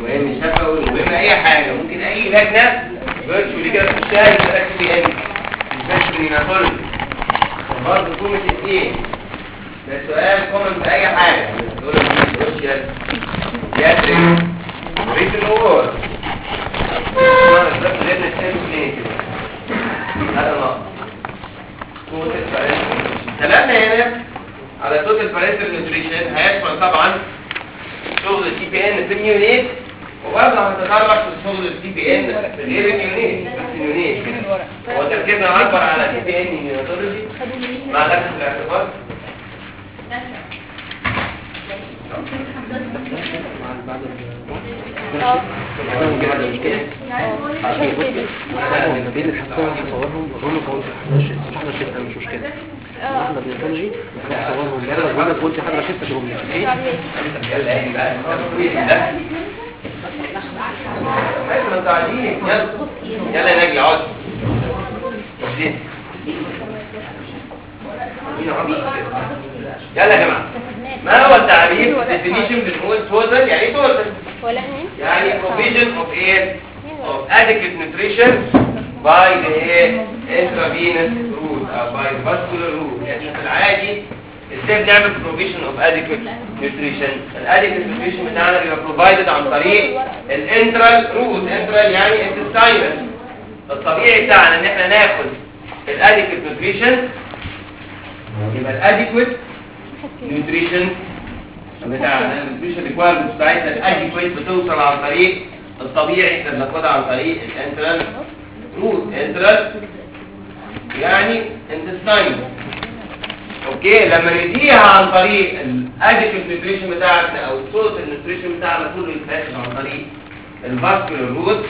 المهم شفوي، المهم اي حاجه ممكن اي لجنه فيرتشوالي كده تخشها يبقى تي بي ان الفيرتشوالي برضه كلمه ايه ده سؤال كومن في اي حاجه تقول السوشيال ياتريك ريتن اور ده غير السيمبل هذا نقص توتال بارنتال. كلامنا هنا على توتال بارنتال نيوتريشن هيشمل طبعا شغل التي بي ان في النيونيت، وبرضه هنتطرق في شغل التي بي ان في غير النيونيت بس النيونيت. هو تركيزنا اكبر على التي بي ان نيوناتولوجي مع نفس الاعتبار. بين الحصان نصورهم ونقول لهم حضرتك شفت مش مشكله احنا بنتولوجي نصورهم يلا قلت حضرتك شفت دول يلا نجي اقعد يلا يا جماعه. ما هو التعريف definition بنقول total يعني ايه total؟ يعني provision of air of adequate nutrition by the intravenous route or by vascular route. يعني في العادي ازاي بنعمل provision of adequate nutrition؟ adequate nutrition بتاعنا بيبقى provided عن طريق الانترال route. انترال يعني intestinal. الطبيعي بتاعنا ان احنا ناخد adequate nutrition، يبقى adequate nutrition بتاعنا النيوتريشن ريكوايرمنتس بتاعتنا الاديكويت بتوصل عن طريق الطبيعي احنا بناخدها عن طريق الانترال روت. انترال يعني انتستاين. اوكي لما نديها عن طريق الاديكويت نيوتريشن بتاعتنا او التوتال نيوتريشن بتاعنا كله يتاخد عن طريق الفاسكولار روت،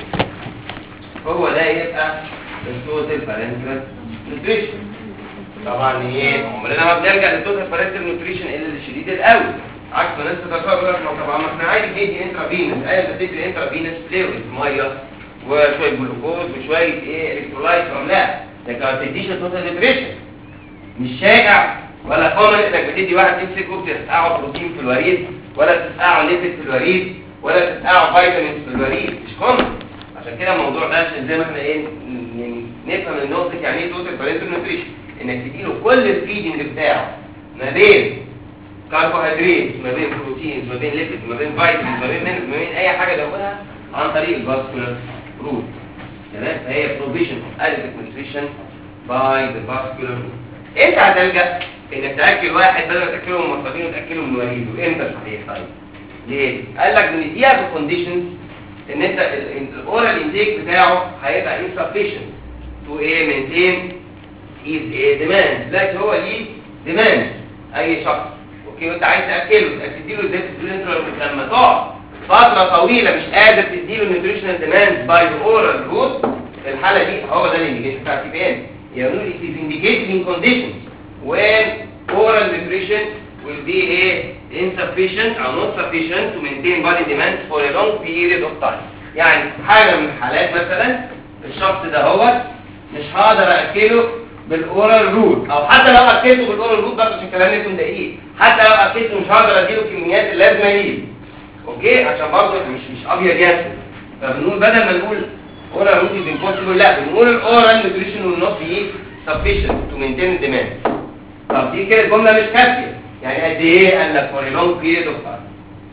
هو ده يبقى التوتال بارنتال نيوتريشن. طبعا ايه عمرنا ما بنرجع للتوتال بارنتال نيوتريشن الا الشديد القوي، عكس ناس تتصور لك طبعا ما احنا عادي بندي انترافينس. ايوه بتدي انترافينس فلويد ميه وشويه جلوكوز وشويه ايه الكترولايت لا، لكن ما بتديش التوتال نيوتريشن. مش شائع ولا كومن انك بتدي واحد تمسكه بتسقعه بروتين في الوريد ولا بتسقعه ليبيد في الوريد ولا بتسقعه فيتامينز في الوريد، مش كومن. عشان كده الموضوع ده عشان زي ما احنا ايه يعني نفهم النقطه يعني ايه توتال بارنتال نيوتريشن، انك تديله كل الفيدنج بتاعه ما بين كربوهيدرات ما بين بروتين ما بين ليبيد ما بين فيتامين ما بين اي حاجه تاخدها عن طريق الفاسكولار روت. تمام. فهي بروفيشن اوف adequate nutrition باي ذا فاسكولار روت. انت هتلجا انك تاكل واحد بدل ما تاكله من مصابين وتاكله من وريده. امتى صحيح؟ طيب ليه؟ قال لك بنديها في كونديشنز ان انت الاورال انتيك بتاعه هيبقى insufficient to maintain his demand. لكن هو ليه demand اي شخص اوكي وانت عايز تاكله تديله ازاي؟ تديله انترال لما تقعد فتره طويله مش قادر تديله النيوتريشنال ديماند باي ذا اورال روت. الحاله دي هو ده الانديكيشن بتاع التي بي ان. يعني it is indicated in conditions when oral nutrition will be insufficient or not sufficient to maintain body demand for a long period of time. يعني حاله من الحالات مثلا الشخص ده هو مش هقدر اكله بالاورال روت، او حتى لو اكلته بالاورال روت برضه عشان كلامنا يكون دقيق، حتى لو اكلته مش هقدر اديله كميات اللازمه ليه. اوكي عشان برضه مش ابيض ياسر. فبنقول بدل ما نقول اورال روت از امبوسيبل لا بنقول الاورال نيوتريشن ويل نوت بي sufficient to maintain demand. طب دي كده الجمله مش كافيه. يعني قد ايه؟ قال لك for a long period of time.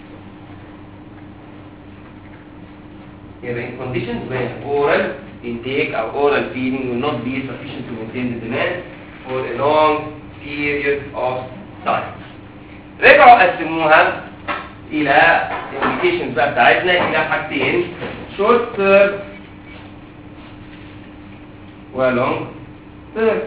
يبقى in conditions when oral intake or oral feeding will not be sufficient to maintain the demand for a long period of time. رجعوا قسموها الى indications بقى بتاعتنا الى حاجتين short term و long term.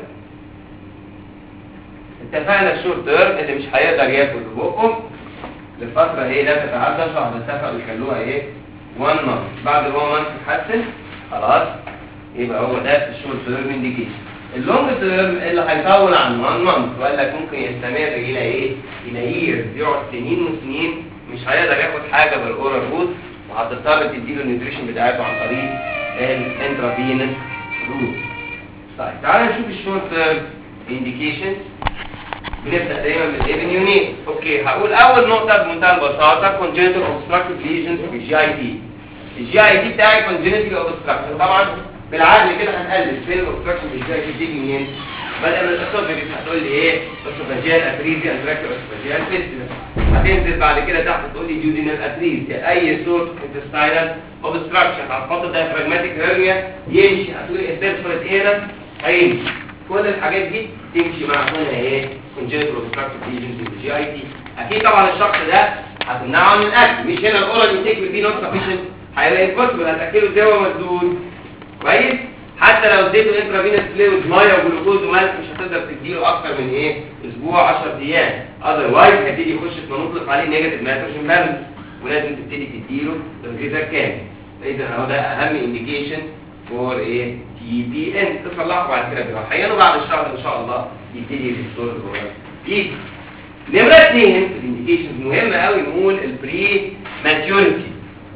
اتفقنا الشورت تيرم اللي مش هيقدر ياكل ببقه لفتره لا تتعدى شهر، اتفقوا يخلوها 1 month. بعد ال 1 month تتحسن خلاص يبقى هو ده الشورت تيرم انديكيشن. اللونج تيرم اللي هيطول عن 1 month وقال لك ممكن يستمر الى الى ييرز، يقعد سنين وسنين مش هيقدر ياخد حاجه بالاورال روت وهتضطر تديله النيوتريشن بتاعته عن طريق الانترافينس روت. طيب تعالى نشوف الشورت تيرم indications. بنبدا دايما من الابن يونيت. اوكي، هقول اول نقطه بمنتهى البساطه congenital obstructive lesions في الجي اي تي. الجي اي تي بتاعي congenital obstructive. طبعا بالعقل كده هنقلب فين الاوبستراكشن في الجي اي تي بتيجي منين؟ بدأ من الاسوفيجس، هتقول لي ايه؟ اسوفاجيال اتريزيا انتراكتور اسوفاجيال فيستيلا. هتنزل بعد كده تحت تقول لي جودينال اتريزيا، اي سورت انتستاينال اوبستراكشن. هتحط دايفراجماتيك هيرنيا يمشي، هتقول لي انترفرت هنا هيمشي. كل الحاجات دي تمشي مع هنا ايه؟ congenital obstructive lesions في الجي اي تي. اكيد طبعا الشخص ده هتمنعه عن الاكل، مش هنا الاورال انتيك بي نوت سفيشنت، هيبقى امبوسيبل، هتاكله ازاي وهو مسدود؟ كويس؟ حتى لو اديته انترافينوس فلويد ميه وجلوكوز وملح مش هتقدر تديله اكتر من ايه؟ اسبوع 10 ايام. اذروايز هيبتدي يخش في منطق عليه نيجاتيف نيتروجين بالانس، ولازم تبتدي تديله الغذاء كامل. اذا اهو ده اهم انديكيشن فور ايه؟ تي بي ان. تصلحه بعد كده جراحيا، وبعد الشهر ان شاء الله يبتدي يريستور الاورال يجي. نمره 2 الانديكيشنز مهمه قوي، نقول البري ماتيوريتي،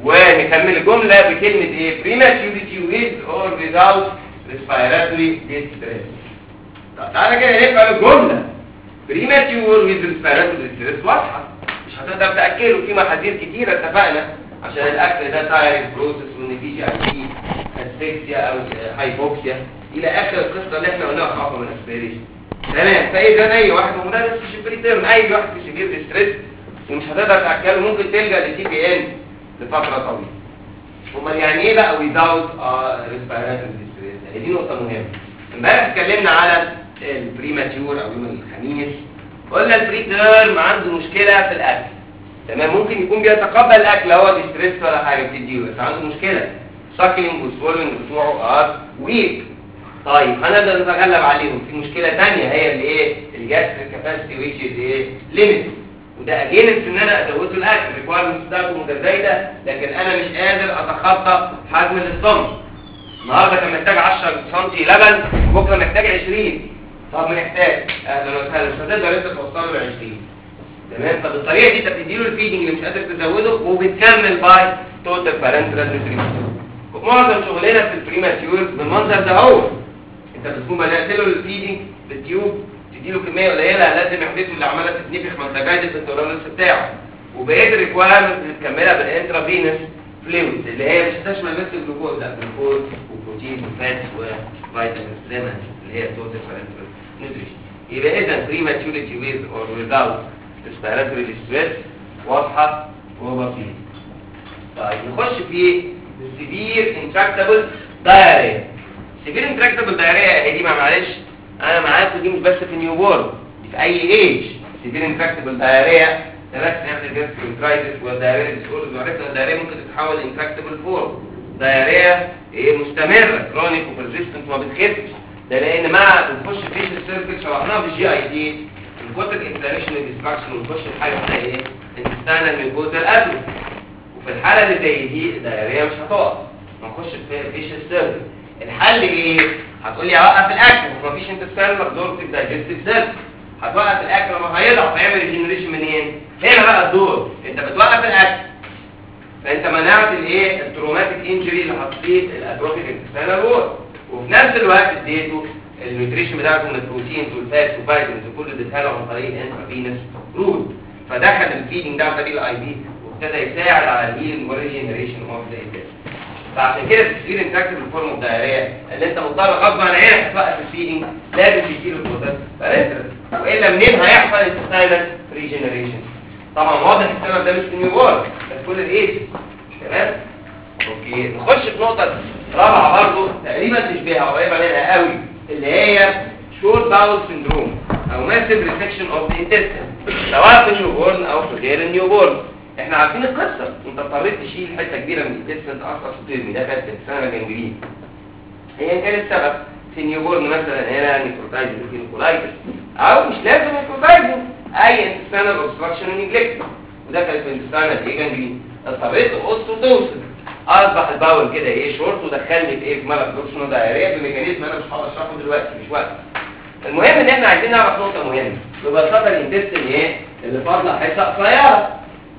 ونكمل الجملة بكلمة ايه؟ prematurity with or without respiratory distress. تعالى كده نفهم الجملة. premature with respiratory distress واضحة، مش هتقدر تأكله، في محاذير كتيرة اتفقنا عشان الأكل ده تايرنج بروسس، وإن في جي أي تي اسفكسيا أو هايبوكسيا إلى آخر القصة اللي احنا قلناها في عقم الاسبيريشن. تمام، فإذا أي واحد وده نفس الشيء تيرم، أي واحد في سيفير ديستريس ومش هتقدر تأكله ممكن تلجأ للتي بي إن لفترة طويلة. امال يعني ايه بقى without respiratory distress؟ دي نقطة مهمة. امبارح اتكلمنا على البريماتيور او يوم الخميس، قلنا البريتيرم عنده مشكلة في الاكل. تمام، ممكن يكون بيتقبل الاكل، هو ديستريس ولا حاجة بتديه، بس عنده مشكلة ساكلينج والسوالينج بتوعه ويك. طيب هنقدر نتغلب عليهم في مشكلة ثانية، هي اللي ايه؟ الجاستريك كاباسيتي ويتش از ايه؟ ليميتد. وده اجينست ان انا ازوده الاكل، الريكوايرمنت بتاعته متزايده، لكن انا مش قادر اتخطى حجم الاستومك. النهارده كان محتاج 10 سم لبن، وبكره محتاج 20. طب محتاج اهلا وسهلا، مش هتقدر انت توصله ل 20. تمام، فبالطريقه دي انت بتديله الفيدنج اللي مش قادر تزوده، وبتكمل باي توتال بارنترال نيوتريشن. معظم شغلنا في البريماتيور بالمنظر ده هو، انت بتكون بدات له الفيدنج بالتيوب، تديله كميه قليله لازم يحدثه اللي عماله تتنفخ، ما انت جايد في التولرنس بتاعه. وبقيه الريكوايرمنت بتكملها بالانترافينوس فلويد اللي هي مش هتشمل بس الجلوكوز، لا جلوكوز وبروتين وفات وفيتامينز اللي هي توتال بارنترال نيوتريشن. يبقى اذا بريماتيوريتي ويز اور ويزاوت ريسبيراتوري ديستريس واضحه وبسيطه. طيب نخش في سيفير انتراكتابل دايريا. سيفير انتراكتابل دايريا هي دي معلش انا معاكم، دي مش بس في نيو بورن، دي في اي ايج. سيفير انتراكتابل دايريا ده بس نعمل جاسترونترايتس والدايريا ديسوردرز، وعرفنا الدايريا ممكن تتحول لانتراكتابل فورم. دايريا ايه؟ مستمره كرونيك وبرزيستنت وما بتخفش. ده لان مع بنخش في السيرفكس شرحناها في الجي اي دي، الكوتر انفلاميشن وديستراكشن، ونخش في حاجه اسمها ايه؟ انتستينال ميوكوزال اتروفي. وفي الحاله اللي زي دي الدايريا مش هتقف، هنخش في فيش السيرفكس. الحل ايه؟ هتقول لي اوقف الاكل، ومفيش انتستينال ابزوربتيف دايجستيف سيرفكس. هتوقف الاكل لما هيضعف هيعمل ريجنريشن منين؟ هنا بقى الدور، انت بتوقف الاكل فانت منعت الايه؟ التروماتيك انجري اللي هتصيب الاتروفيك انتستينال وول، وفي نفس الوقت اديته النيوتريشن بتاعته من البروتينز والفاتس والفيتامينز وكل ده اديتها له عن طريق الانترافينوس روت، فدخل الفيدنج ده عن طريق الاي بي وابتدى يساعد على الهيلينج والريجنريشن اوف ذا انتستين. فعشان كده السيفير انتراكتيف فورم اوف دايريا اللي انت مضطر غصب عن عينك توقف الفيدنج لازم تديله توتال بارنترال، والا منين هيحصل انتستينال ريجنريشن؟ طبعا واضح السبب ده مش في نيو بورن، ده في كل الايجز. تمام؟ اوكي، نخش في نقطه رابعه برضه تقريبا تشبهها قريبه منها قوي، اللي هي شورت باول سيندروم او ماسيف ريسكشن اوف ذا انتستين، سواء في النيو بورن او في غير النيو بورن. احنا عارفين القصه، انت اضطريت تشيل حته كبيره من الانتستين تاثر في الترمي ده، كانت سنه جنجرين. هي كان السبب في نيو بورن مثلا هنا نيكروتايزنج كولايتس، او مش لازم نيكروتايزنج، اي انتستينال اوبستراكشن ونيجلكت، وده كان في انتستينال ايه جنجرين. اضطريت تقص وتوصل، اصبح الباول كده ايه شورت، ودخلني في ايه في مالك دوكشنال دايريا بميكانيزم انا مش هقدر اشرحه دلوقتي مش وقت. المهم ان احنا عايزين نعرف نقطه مهمه، ببساطه الانتستين ايه اللي فاضله حته قصيره.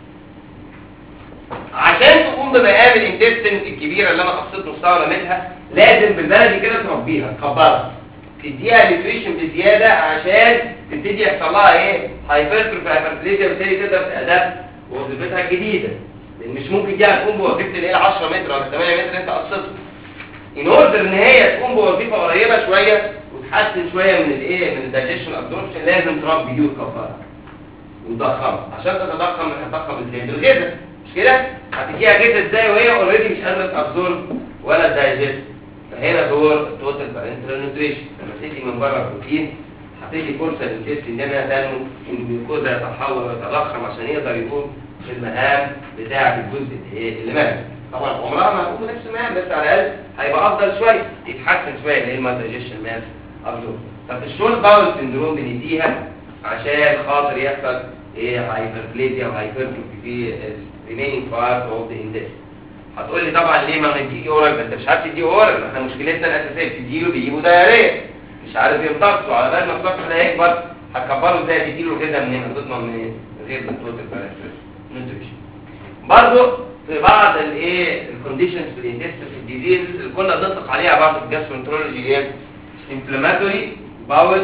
عشان تقوم بمقام الانتستين الكبيره اللي انا قصيت نصها ولميتها، لازم بالبلدي كده تربيها تكبرها. تديها نيوتريشن بزياده عشان تبتدي يحصل لها ايه هايبرتروفي هايبربليزيا، بالتالي تقدر تأدب وظيفتها الجديده. لان مش ممكن دي هتقوم بوظيفه اللي هي 10 متر ولا 8 متر انت قصتها. ان اوردر ان هي تقوم بوظيفه قريبه شويه وتحسن شويه من الايه من الدايجيشن ابزوربشن، لازم تربي دي وتكبرها وتضخمها. عشان تتضخم هتضخم ازاي؟ بالغذاء، مش كده؟ هتديها غذاء ازاي وهي اوريدي مش قادره تابزورب ولا دايجست؟ فهنا دور التوتال بارنتال نيوتريشن. لما تدي من بره بروتين هتدي فرصه للجسم انها تنمو، ان الجلوكوز يتحول ويتضخم عشان يقدر يقوم بالمهام بتاعه الجزء اللي مات. طبعا عمرها ما هتقوم بنفس المهام، بس على الاقل هيبقى افضل شويه، يتحسن شويه اللي هي الدايجيشن ماس ابزورب. طب الشورت باول سندروم بنديها عشان خاطر يحصل ايه هايبربليزيا وهايبرتروفي في الريمينينج بارت اوف ذا انتستين. هتقول لي طبعا ليه ما بنديه اورال؟ ما انت مش عارف تديه اورال، احنا مشكلتنا الاساسيه بتديله بيجيبوا دايريه مش عارف يمتصوا، على بال ما الطفل ده يكبر هتكبره ازاي؟ تديله غذاء منين؟ هتضمن منين؟ غير بالتوتال بارنتال نيوتريشن. برضه في بعض الايه الكونديشنز في الانتستين في الديزيز اللي كنا بنطلق عليها برضه في الجاسترونترولوجي ايه انفلاماتوري باول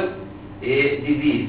ديزيز.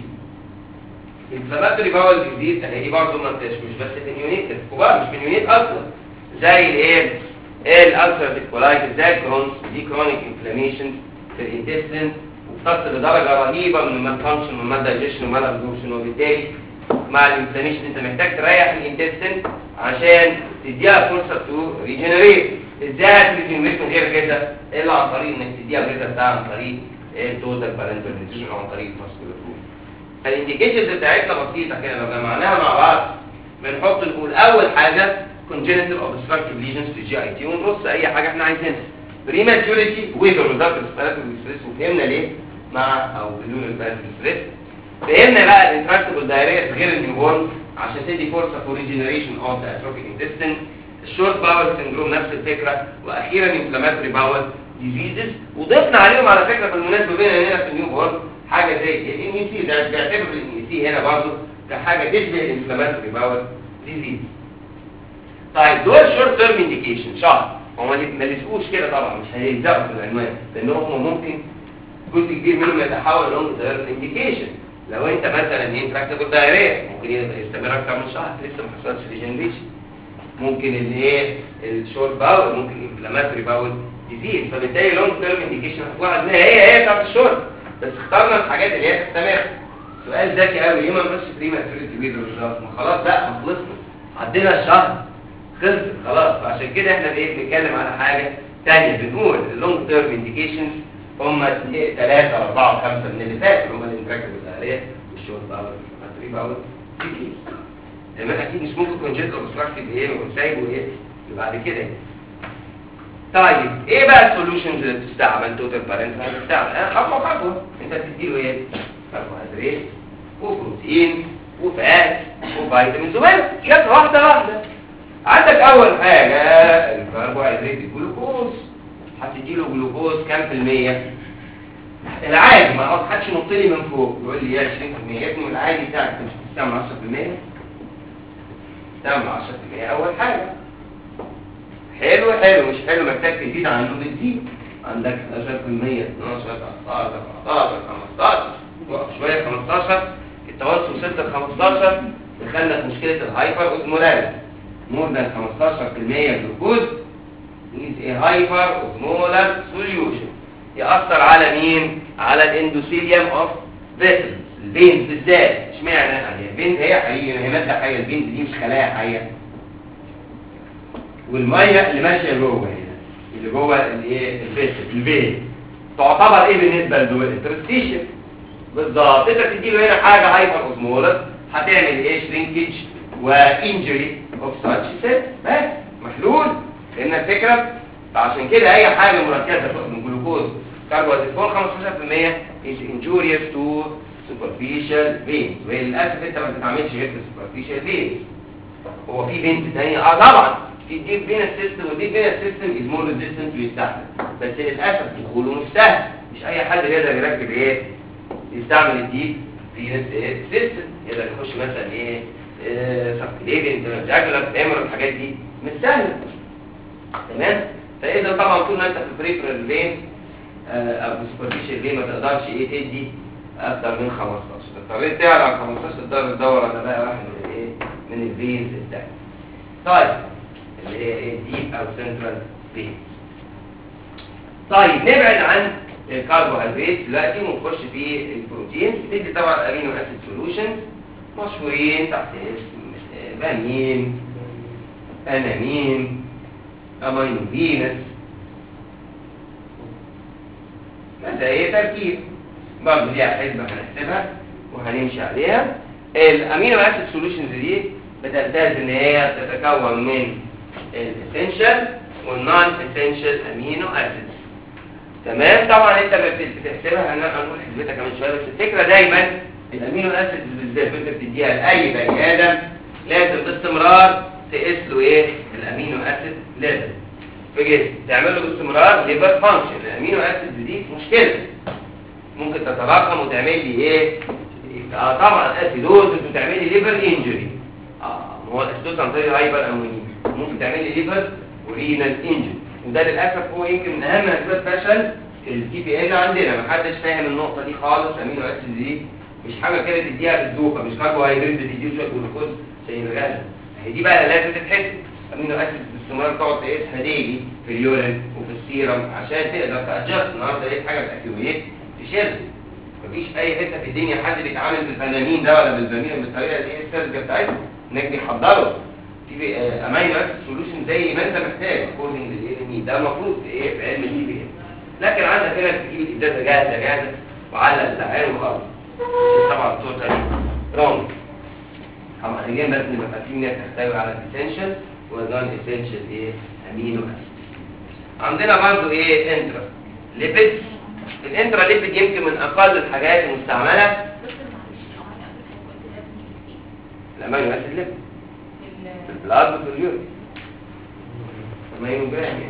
انفلاماتوري باول ديزيز هي برضه ما مش بس في اليونيت الكبار، مش في اليونيت اصلا، زي الايه الالسراتيف كولايتس، زي الكرونز، دي كرونيك انفلاميشن في الانتستين وبتصل لدرجه رهيبه من المال فانكشن والمال دايجيشن والمال ابزوربشن، وبالتالي مع الانفلاميشن انت محتاج تريح الانتستين عشان تديها فرصه تو ريجنريت. ازاي هتريجنريت من غير غذاء؟ الا عن طريق انك تديها الغذاء بتاعها عن طريق التوتال بارنتال نيوتريشن او عن طريق الفاسكولار فود. فالانديكيشنز بتاعتنا بسيطه كده، لو جمعناها مع بعض بنحط نقول اول حاجه congenital obstructive lesions في الجي اي تي، ونرص اي حاجه احنا عايزينها. prematurity waiver without respiratory distress، وفهمنا ليه مع او بدون respiratory distress. فهمنا بقى الانتراكتبل دايريا غير النيوبورن عشان تدي فرصه فور ريجنريشن اوف ذا اتروفيك انتستين. الشورت باول سندروم نفس الفكره، واخيرا انفلاماتوري باول ديزيزز. وضفنا عليهم على فكره بالمناسبه بينا هنا في النيوبورن حاجه زي الان اي سي، ده بيعتبر الان اي سي هنا برضه كحاجه تشبه الانفلاماتوري باول ديزيز. طيب دول شورت تيرم انديكيشن شهر، هم ما لسقوش كده طبعا، مش هيلزقوا في العنوان لانهم ممكن جزء كبير منهم يتحول لونج تيرم انديكيشن. لو انت مثلا انتراكتبل دايريا ممكن يستمر اكتر من شهر لسه ما حصلش ريجنريشن. ممكن اللي هي الشورت باول ممكن انفلاماتوري باول ديزيز، فبالتالي لونج تيرم انديكيشن هتلاحظ ان هي بتاعت الشورت، بس اخترنا الحاجات اللي هي تستمر. سؤال ذكي قوي، ليه ما نقولش بريماتوريتي ويز بالظبط؟ ما خلاص بقى ما خلصنا، عدينا الشهر خلص خلاص. فعشان كده احنا بنتكلم على حاجه ثانيه، بنقول اللونج تيرم انديكيشنز هم 3 4 5 من اللي فاتوا، هم الانتراكتبل دايريا والشورت باول والانفلاماتوري باول ديزيز. تمام، اكيد مش ممكن كونجنتال اوبستراكتيف ايه وسايبه ايه بعد كده. طيب ايه بقى السوليوشنز اللي بتستعمل توتال بارنتال؟ هتستعمل خطوه خطوه، انت بتديله ايه؟ كربوهيدرات وبروتين وفات وفيتامينز وبس، جت واحده واحده. عندك اول حاجه الكربوهيدرات، الجلوكوز. هتديله جلوكوز كام في المية؟ العادي، ما حدش ينط لي من فوق يقول لي يا 20%. يا ابني العادي بتاعك مش بتستعمل 10%؟ تعمل 10% اول حاجه. حلو مش حلو، محتاج تزيد عنه بتزيد. عندك 11%، 12، 13، 14، 15، وقف شويه 15، التوسط وصلت ل 15 دخلنا في مشكله الهايبر اوزمولاريتي. مور ذان 15% جلوكوز is a hyper osmolar solution، يأثر على مين؟ على الاندوثيليوم اوف فيسلز، الفينز بالذات. اشمعنى؟ يعني الفينز هي حقيقيه، هي ماده حيه، الفينز دي مش خلايا حيه. والميه اللي ماشيه جوه هنا، اللي جوه الايه الفيسل الفين، تعتبر ايه بالنسبه لدول؟ انترستيشن بالظبط. انت بتدي له هنا حاجه هايبر اوزمولر هتعمل ايه؟ شرينكج وانجري اوف ساتش سيل، بس محلول. لان الفكره عشان كده اي حاجه مركزه من جلوكوز كربوهيدرات فوق 15% is injurious to superficial veins. وللاسف انت ما بتتعاملش غير في superficial veins. هو في فينز ثانيه طبعا في الديب فينس سيستم، والديب فينس سيستم از مور ريزيستنت ويستحمل، بس للاسف دخوله مش سهل. مش اي حد يقدر يركب ايه يستعمل الديب فينس سيستم، يقدر يخش مثلا ايه سبكليفنت جاكولار تامر، الحاجات دي مش سهله. تمام. فاذا طبعا طول ما انت في البريفرال فين او سوبرفيشال ليه ما تقدرش ايه تدي اكتر من 15. اضطريت تعلى على 15 تقدر تدور على بقى واحد من الايه من الفينز الثاني. طيب اللي هي ايه ديب او سنترال فين. طيب نبعد عن الكربوهيدرات دلوقتي ونخش في البروتين. بتدي طبعا امينو اسيد سولوشنز مشهورين تحت اسم بامين، انامين، امينو فينس، كذا ايه تركيب برضه ليها حسبه هنحسبها وهنمشي عليها. الامينو اسيد سولوشنز دي بتمتاز ان هي بتتكون من الاسينشال والنون اسينشال امينو اسيد. تمام. طبعا انت بتحسبها هنقول حسبتها كمان شويه، بس الفكره دايما الامينو اسيد بالذات انت بتديها لاي بني ادم لازم باستمرار تقيس له ايه الامينو اسيد ليفل في جسمه، تعمل له باستمرار ليفر فانكشن. الامينو اسيد دي مشكله ممكن تتراكم وتعمل لي ايه طبعا اسيدوز وتعمل لي ليفر انجري. هو الاسيدوز عن طريق الهايبر امونيميا ممكن تعمل لي ليفر ورينال انجري، وده للاسف هو يمكن من اهم اسباب فشل التي بي ان عندنا. محدش فاهم النقطه دي خالص. امينو اسيد دي مش حاجه كده تديها بالذوقه، مش كربوهيدرات بتديه شويه جلوكوز زي الغاز. هي دي بقى لازم تتحسب. امينو اسيد باستمرار تقعد تقيسها ديلي في اليورين وفي السيرم عشان تقدر تادجست. النهارده لقيت حاجه باكيوميت تشيلها. مفيش اي حته في الدنيا حد بيتعامل بالفنانين ده ولا بالبامين بالطريقه دي السيرجه بتاعتهم انك بيحضروا في امينو اسيد سولوشن زي ما انت محتاج اكوردنج للانمي. ده المفروض في ايه في علم التي بي ان. لكن عندك هنا تجيب الازازه جاهزه وعلق الزعان وخلاص. طبعا الصوره دي رونج. طبعا الاجابه بس نبقى فاكرين انها تحتوي على اسينشال ونون اسينشال ايه امينو اسيد. عندنا برضه ايه انترا ليبيد. الانترا ليبيد يمكن من اقل الحاجات المستعمله. الامينو اسيد ليبيد في البلاد وفي اليورين امينو جرام يعني.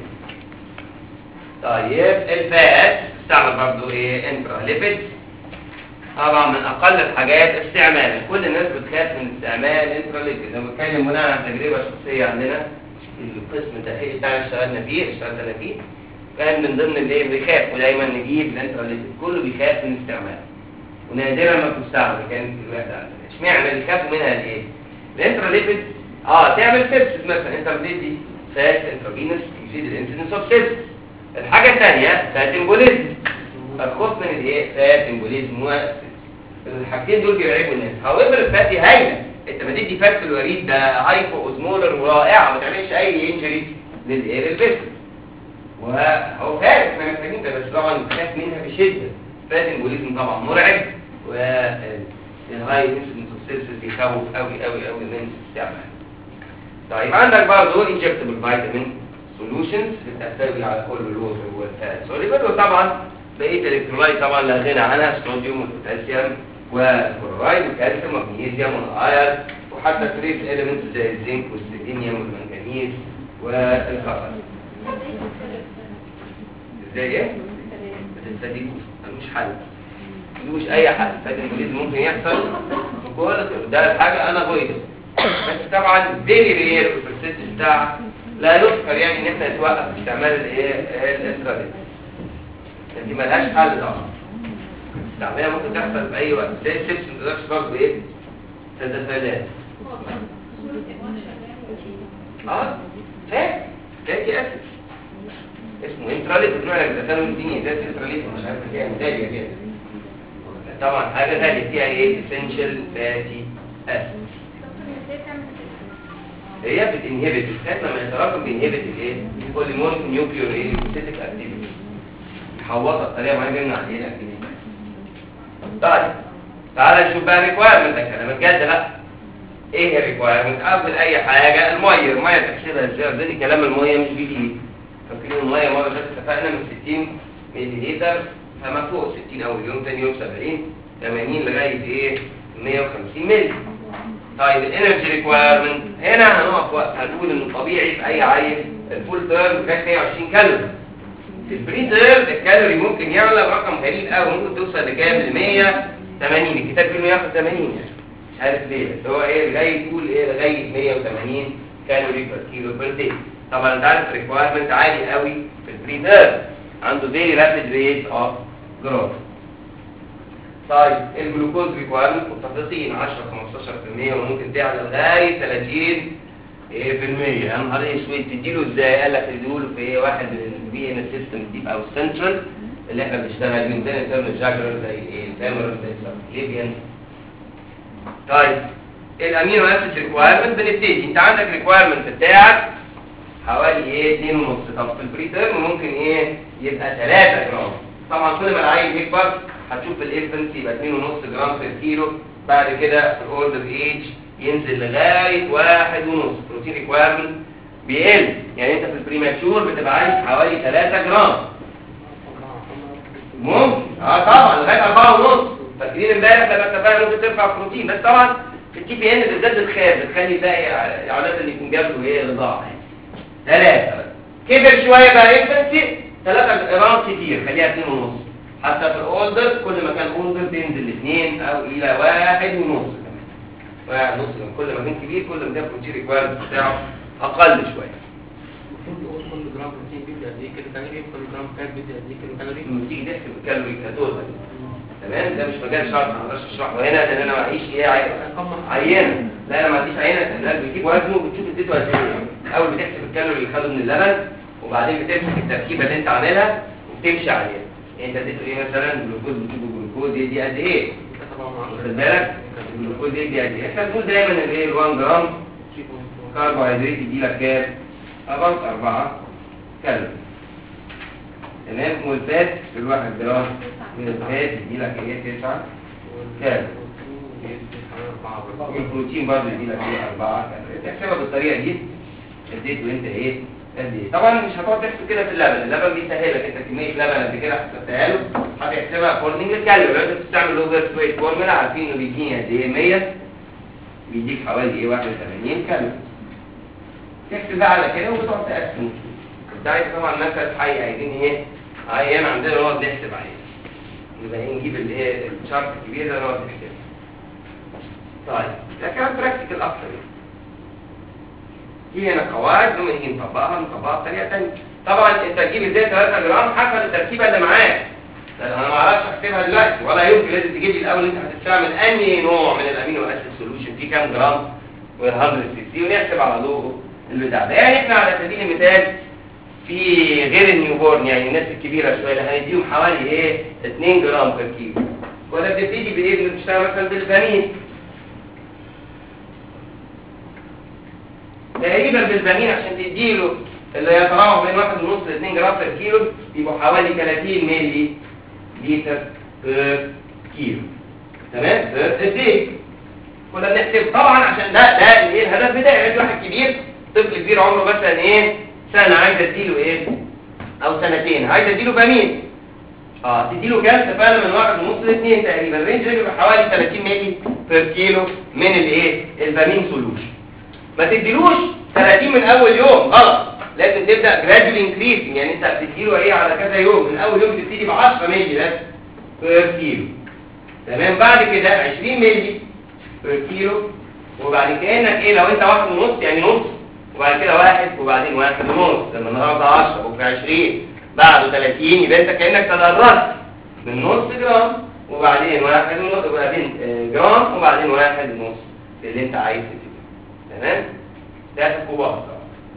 طيب الفات استعمل برضه ايه انترا ليبيد. طبعا من اقل الحاجات استعمالا. كل الناس بتخاف من استعمال انترا ليبيد. انا بتكلم بناء على تجربه شخصيه عندنا في القسم التاهيلي بتاعنا اشتغلت انا فيه كان من ضمن اللي بيخافوا دايما نجيب الانترا ليبيد. كله بيخاف من استعمالها ونادرا ما بتستعمل. كانت الوحده عندنا اشمعنى بيخافوا منها ليه؟ الانترا ليبيد تعمل سيبسس مثلا. انت بتدي فات انترافينوس يزيد الانسيدنس اوف سيبسس. الحاجه الثانيه فات امبوليزم. الخوف من الايه فات امبوليزم وسيبسس. الحاجتين دول بيرعبوا الناس. هاويفر الفاتي هايله. انت ما تدي فات في الوريد ده هايبو اوزمولر ورائعه ما تعملش اي انجري للايه للفيسل. وهو فارق احنا محتاجين ده بس طبعا بنخاف منها بشده. فات امبوليزم طبعا مرعب والهاي انسيدنس اوف سيبسس بيخوف قوي قوي قوي من استعمالها. طيب عندك برضه انجكتبل فيتامين سولوشنز بتحتوي على كل الووتر والفات سوليبل. وطبعا بقيه الالكترولايت طبعا لا غنى عنها الصوديوم والبوتاسيوم والكلورايد والكالسيوم والمغنيسيوم والايرون وحتى تريس اليمنتس زي الزنك والسيلينيوم والمنجنيز والكبر. ازاي ايه؟ ما تستفيدوش ملوش حل. ملوش اي حل. فات امبوليزم ممكن يحصل في كل ده حاجه انا فويدبل. بس طبعا فيري رير والبرسنتج بتاعها لا يذكر يعني ان احنا نتوقف استعمال الايه الانترا دي ملهاش حل طبعا. استعمالها ممكن تحصل في اي وقت زي السبس ما تقدرش برضه ايه تتفاداها. فاتي اسيد اسمه انتراليت بتروح لك ده ثانوي الدنيا ده انتراليت مش عارف فيها مداريه كده. طبعا حاجه ثانيه فيها ايه اسينشال فاتي اسيد. هي بتنهبت الفات لما يتراكم بينهبت الايه البوليمورف نيوكليور ايه سيتيك اكتيفيتي. محوطه بطريقه معينه بيمنع الايه الاكتيفيتي. طيب تعالى نشوف بقى الريكوايرمنت. ده كلام الجد بقى. ايه الريكوايرمنت؟ قبل اي حاجه الميه تحسبها ازاي؟ ده كلام الميه مش جديد. فاكرين الميه مره فاتت اتفقنا من 60 مللي لتر فما فوق 60 اول يوم ثاني يوم 70 80 لغايه ايه 150 مللي. طيب الانرجي ريكوايرمنت هنا هنقف وقت هنقول ان الطبيعي في اي عيل الفول تيرم كان 120 كالوري. في البري تيرم الكالوري ممكن يعلى برقم غريب قوي ممكن توصل لكام ل 180. الكتاب بيقول ياخد 80 يعني مش عارف ليه بس هو ايه لغايه يقول ايه لغايه 180 كالوري بير كيلو بير داي. طبعا انت عارف الريكوايرمنت عالي قوي في البري تيرم عنده فيري رابيد ريت اوف جروث. طيب الجلوكوز ريكوايرمنت متفقين 10 15% وممكن تعلى لغايه 30%. يا نهار اسود تديله ازاي؟ قال لك تديله في ايه؟ واحد من البي ان سيستم ديب او السنترال اللي احنا بنشتغل بيه زي الانترنال جاجر زي ايه الفامر زي السبكليفيان. طيب الامينو اسيد ريكوايرمنت بنبتدي انت عندك ريكوايرمنت بتاعك حوالي ايه 2.5. طب في البري تيرم ممكن ايه يبقى 3 جرام. طبعا كل ما العيل يكبر هتشوف الانفنسي يبقى 2.5 جرام في الكيلو، بعد كده في الاولدر ايج ينزل لغايه 1.5. بروتين ريكوايرمنت بيقل، يعني انت في البريماتشور بتبقى عايز حوالي 3 جرام ممكن طبعا لغايه 4.5. فاكرين امبارح لما اتفقنا ممكن ترفع بروتين، بس طبعا في التي بي ان بالذات بتخلي الباقي عادة اللي يكون جاب له ايه رضاعه يعني 3 كبر شويه بقى انفنسي 3 جرام كتير، خليها 2.5. حتى في الاولدر كل ما كان اولدر تنزل ل2 او الى 1.5 كمان. 1.5 كل ما كان كبير كل ما كان البروتين ريكوايرمنت بتاعه اقل شويه. المفروض كل جرام بروتين بيدي قد ايه كيلو كالوري، كل جرام فات بيدي قد ايه كيلو كالوري. لما تيجي تحسب الكالوري كتوتال تمام، ده مش مجال شرح ما اقدرش اشرحه هنا لان انا معيش ايه عينه. لا انا ما عنديش عينه، الناس بتجيب وزنه وبتشوف اديته قد ايه. الاول بتحسب الكالوري اللي خده من اللبن وبعدين بتمسك التركيبه اللي انت عاملها وبتمشي عليها. انت اديته ايه مثلا جلوكوز، بتشوف الجلوكوز دي قد ايه، واخد بالك الجلوكوز دي قد ايه. احنا بنقول دايما ان ايه 1 جرام كربوهيدرات يدي لك كام؟ 4 كالوري تمام. والفات في الواحد جرام من الفات يدي لك ايه 9 كالوري. والبروتين برضه يدي لك ايه 4 كالوري. تحسبها بالطريقه دي اديته انت ايه قد ايه. طبعا مش هتقعد تحسب كده في اللبن بيسهلك. انت كميه لبن قد كده حسبتها له هتحسبها اكوردنج للكالوري. لو انت بتستعمل اوفر ويت فورمولا عارفين انه بيديني قد ايه 100 بيديك حوالي ايه 81 كالوري. تحسب بقى على كده وبتقعد تقسم. انت عايز طبعا مثلا حي عايزين ايه عيان عندنا نقعد نحسب عليه، يبقى ايه نجيب اللي هي الشارت الكبير ده نقعد نحسبه. طيب ده كان براكتيكال اكتر يعني. في هنا قواعد لما نيجي نطبقها بطريقه ثانيه. طبعا انت تجيب ازاي 3 جرام حسب التركيبه اللي معاك. انا ما اعرفش احسبها دلوقتي ولا يمكن. لازم تجيب لي الاول انت هتستعمل انهي نوع من الامينو اسيد سوليوشن فيه كام جرام و100 سي سي ونحسب على ضوءه البتاع ده. يعني احنا على سبيل المثال في غير النيوبورن يعني الناس الكبيره شويه اللي هنديهم حوالي ايه 2 جرام بر كيلو. ولا بتبتدي بايه؟ بتشتغل مثلا بالفامين تقريبا بالفامين عشان تديله اللي يتراوح بين 1.5 ل 2 جرام بر كيلو يبقوا حوالي 30 مللي لتر بر كيلو تمام قد ايه. كنا بنحسب طبعا عشان ده ايه الهدف بتاعي. واحد كبير طفل كبير عمره مثلا ايه سنه عايز اديله ايه او سنتين عايز اديله فامين تديله كام؟ اتفقنا من 1.5 ل 2 تقريبا. الرينج ده بيبقى حوالي 30 مللي بر كيلو من الايه الفامين سوليوشن. ما تديلوش 30 من اول يوم غلط. لازم تبدا جرادوال انكريز. يعني انت بتديله ايه على كذا يوم. من اول يوم تبتدي ب 10 مللي بس بر كيلو تمام. بعد كده 20 مللي بر كيلو وبعد كانك ايه لو انت 1.5 يعني نص وبعد كده 1 وبعدين 1.5. لما النهارده 10 وفي 20 بعده 30 يبقى انت كانك تدرجت من نص جرام وبعدين 1 وبعدين جرام وبعدين 1.5 اللي انت عايز تديه تمام. ده في الكبار.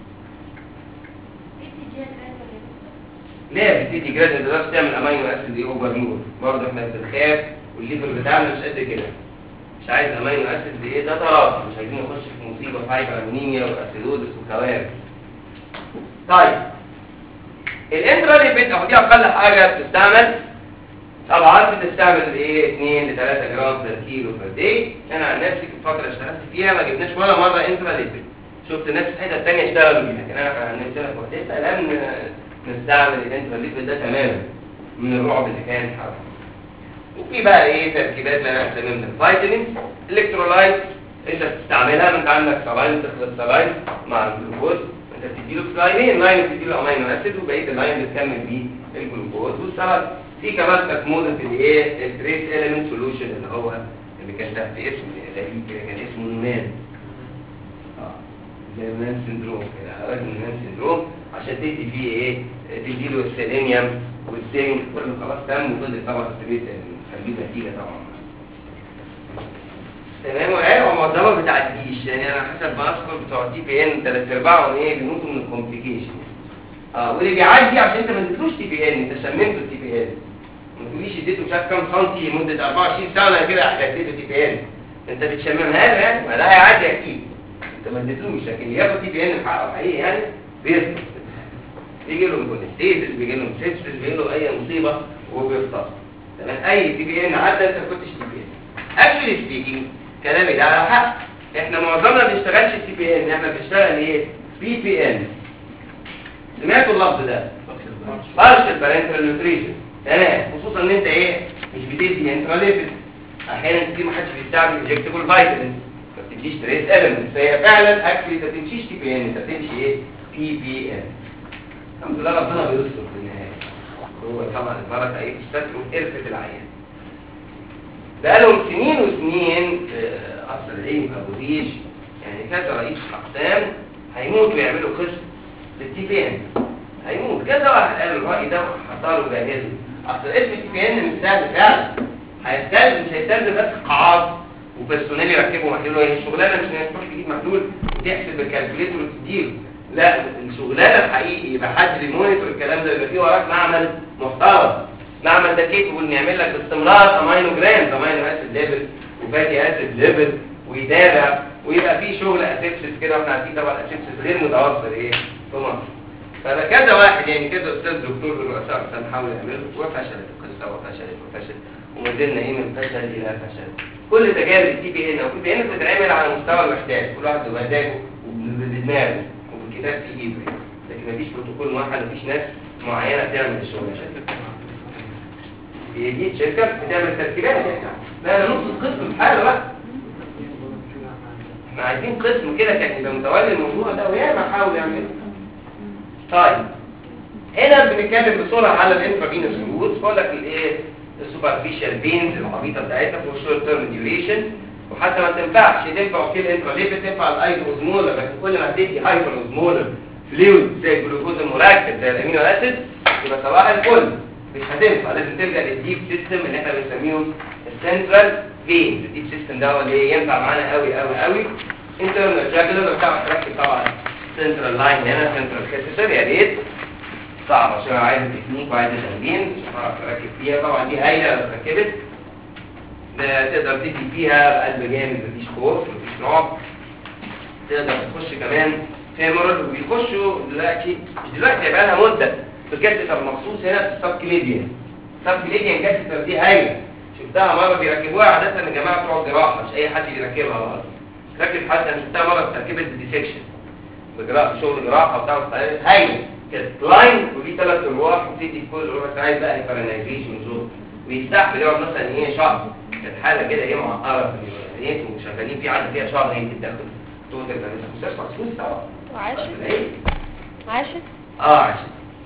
ليه بتدي جراد انت تقدر تعمل امينو اسيد دي اوفر لود. برضه احنا بنخاف والليفر بتاعنا مش قد كده. مش عايز امينو اسيد دي ايه ده تراكم. مش عايزين نخش في مصيبه في هايبرامونيميا واسيدوزس وكوارث. طيب الانتراليبيد اهو دي اقل حاجه بتستعمل. طبعا بتستعمل ايه 2 ل 3 جرام بر كيلو بر داي. انا عن نفسي في الفتره اللي اشتغلت فيها ما جبناش ولا مره انتراليبيد. شفت ناس في حته ثانيه اشتغلوا بيها لكن انا عن نفسي انا كنت لم نستعمل الانتراليبيد ده تماما من الرعب اللي كان حوالي. وفي بقى ايه تركيبات اللي انا بسميها من الفيتامينز الكترولايت انت بتستعملها. انت عندك سلاين تخلط سلاين مع الجلوكوز انت بتديله سلاينين لاين بتديله امينو اسيد وبقيه اللاين بتكمل بيه الجلوكوز والسلاين. في كمان تكمله في الايه التريس اليمنت سوليوشن اللي هو اللي كان تحت اسم كان اسمه نونان ليرمان سندروم كده، علاج ليرمان سندروم عشان تدي فيه ايه؟ تدي له السيلينيوم والزنك كله خلاص تم، وفضل طبعا تبيت خليه نتيجه طبعا. تمام. ومعظمها ما بتعديش، يعني انا حسب ما اذكر بتوع تي بي ان 3/4 ايه بيموتوا من الكومبليكيشن. واللي بيعدي عشان انت ما اديتلوش تي بي ان، انت سممته التي بي ان. ما تقوليش اديته مش عارف كام سنتي لمده 24 سنه كده اديته تي بي ان، انت بتشممها له يعني، ما ده هيعدي اكيد. انت ما اديتلوش، لكن ياخد تي بي ان بحقه حقيقي يعني بيفطس. بيجي له كونستيتس، بيجي له سيبسس، بيجي له اي مصيبه وبيفطس. تمام. اي تي بي ان عدى انت ما كنتش تي بي ان. اكشولي سبيكينج كلامي ده على حق، احنا معظمنا ما بنشتغلش تي بي ان، احنا بنشتغل ايه؟ بي بي ان. سمعتوا اللفظ ده؟ بارشل بارنتال نيوتريشن. تمام. خصوصا ان انت ايه؟ مش بتدي انتراليبيد، احيانا كتير ما حدش بيستعمل انجكتبل فيتامين، ما بتديش تريس اليمنت، فهي فعلا اكشلي انت ما بتمشيش تي بي ان، انت بتمشي ايه؟ بي بي ان. الحمد لله ربنا بيستر في النهايه، هو طبعا البركه ايه؟ بتستر وقرفه العيان. بقالهم سنين وسنين قصر العين ابو ريش يعني كذا رئيس اقسام هيموتوا يعملوا قسم للتي بي ان، هيموت كذا واحد قال الراي ده وحصلوا جاهزوا. اصل اسم التي بي ان مش سهل فعلا، مش هيستلزم بس قاعات وبيرسونيل يركبوا محلول، هي الشغلانه مش انك تروح تجيب محلول وتحسب بالكالكوليتر وتديله، لا الشغلانه الحقيقي يبقى حد بيمونيتور الكلام ده، يبقى فيه وراك معمل محترم. المعمل ده كيفبل ان يعمل لك باستمرار امينو جرام، امينو اسيد ليفل وفاتي اسيد ليفل، ويتابع ويبقى فيه شغل اسيبسس كده، واحنا عارفين طبعا الاسيبسس غير متوفر ايه في مصر. فده كذا واحد يعني كذا استاذ دكتور بالرؤساء اقسام حاولوا يعملوا وفشلت القصه وفشلت وما زلنا ايه من فشل الى فشل. كل تجارب التي بي ان او التي بي ان بتتعمل على مستوى الوحدات، كل واحد بمزاجه وبدماغه وبالكتاب في ايده، لكن مفيش بروتوكول واحد، مفيش ناس معينه تعمل الشغل. بيجي شركه بتعمل تركيبات يعني، لا انا نص القسم بحاله بقى، احنا عايزين قسم كده كان يبقى متولي الموضوع ده وياما حاول يعمله. طيب هنا بنتكلم بسرعه على الانترافينوس روتس، بقول لك الايه السوبرفيشال بينز العبيطه بتاعتها فور شورت تيرم ديوريشن، وحتى ما تنفعش تنفع كل انتراليبيد، تنفع الايزوزمولر، بس كل ما تدي هايبروزمولر فلويد زي الجلوكوز المركب زي الامينو اسيد يبقى صباح الفل، مش هتنفع. لازم تلجا للديب سيستم اللي احنا بنسميهم السنترال فينز. الديب سيستم ده هو اللي ينفع معانا قوي قوي قوي. انترنال جاكلر بتاع تركب طبعا سنترال لاين هنا، سنترال كاتيتر، يا ريت صعب عشان عايز تكنيك وعايز تمرين مش هتعرف تركب فيها. طبعا دي هايله لو اتركبت تقدر تدي فيها بقلب جامد، مفيش خوف مفيش رعب. تقدر تخش كمان فيمورال، وبيخشوا دلوقتي مش دلوقتي، هيبقى لها مده في كاتيتر مخصوص هنا في السب كليديان. السب كليديان كاتيتر دي هايله، شفتها مره بيركبوها عاده الجماعه بتوع الجراحه، مش اي حد بيركبها على ركب حتى. انا شفتها مره اتركبت بديسكشن بجراحه، شغل جراحه بتاع هايله كده لاين، وليه 3 ارواح وبتدي كل روح عايز بقى هيبرنايزيشن وزور، ويستحمل يقعد مثلا ايه شهر. كانت حاله كده ايه معقره في الولادات وشغالين فيه، عدد فيها شهر يمكن تاخد توتال كان مستشفى فلوس طبعا. وعاشت عاشت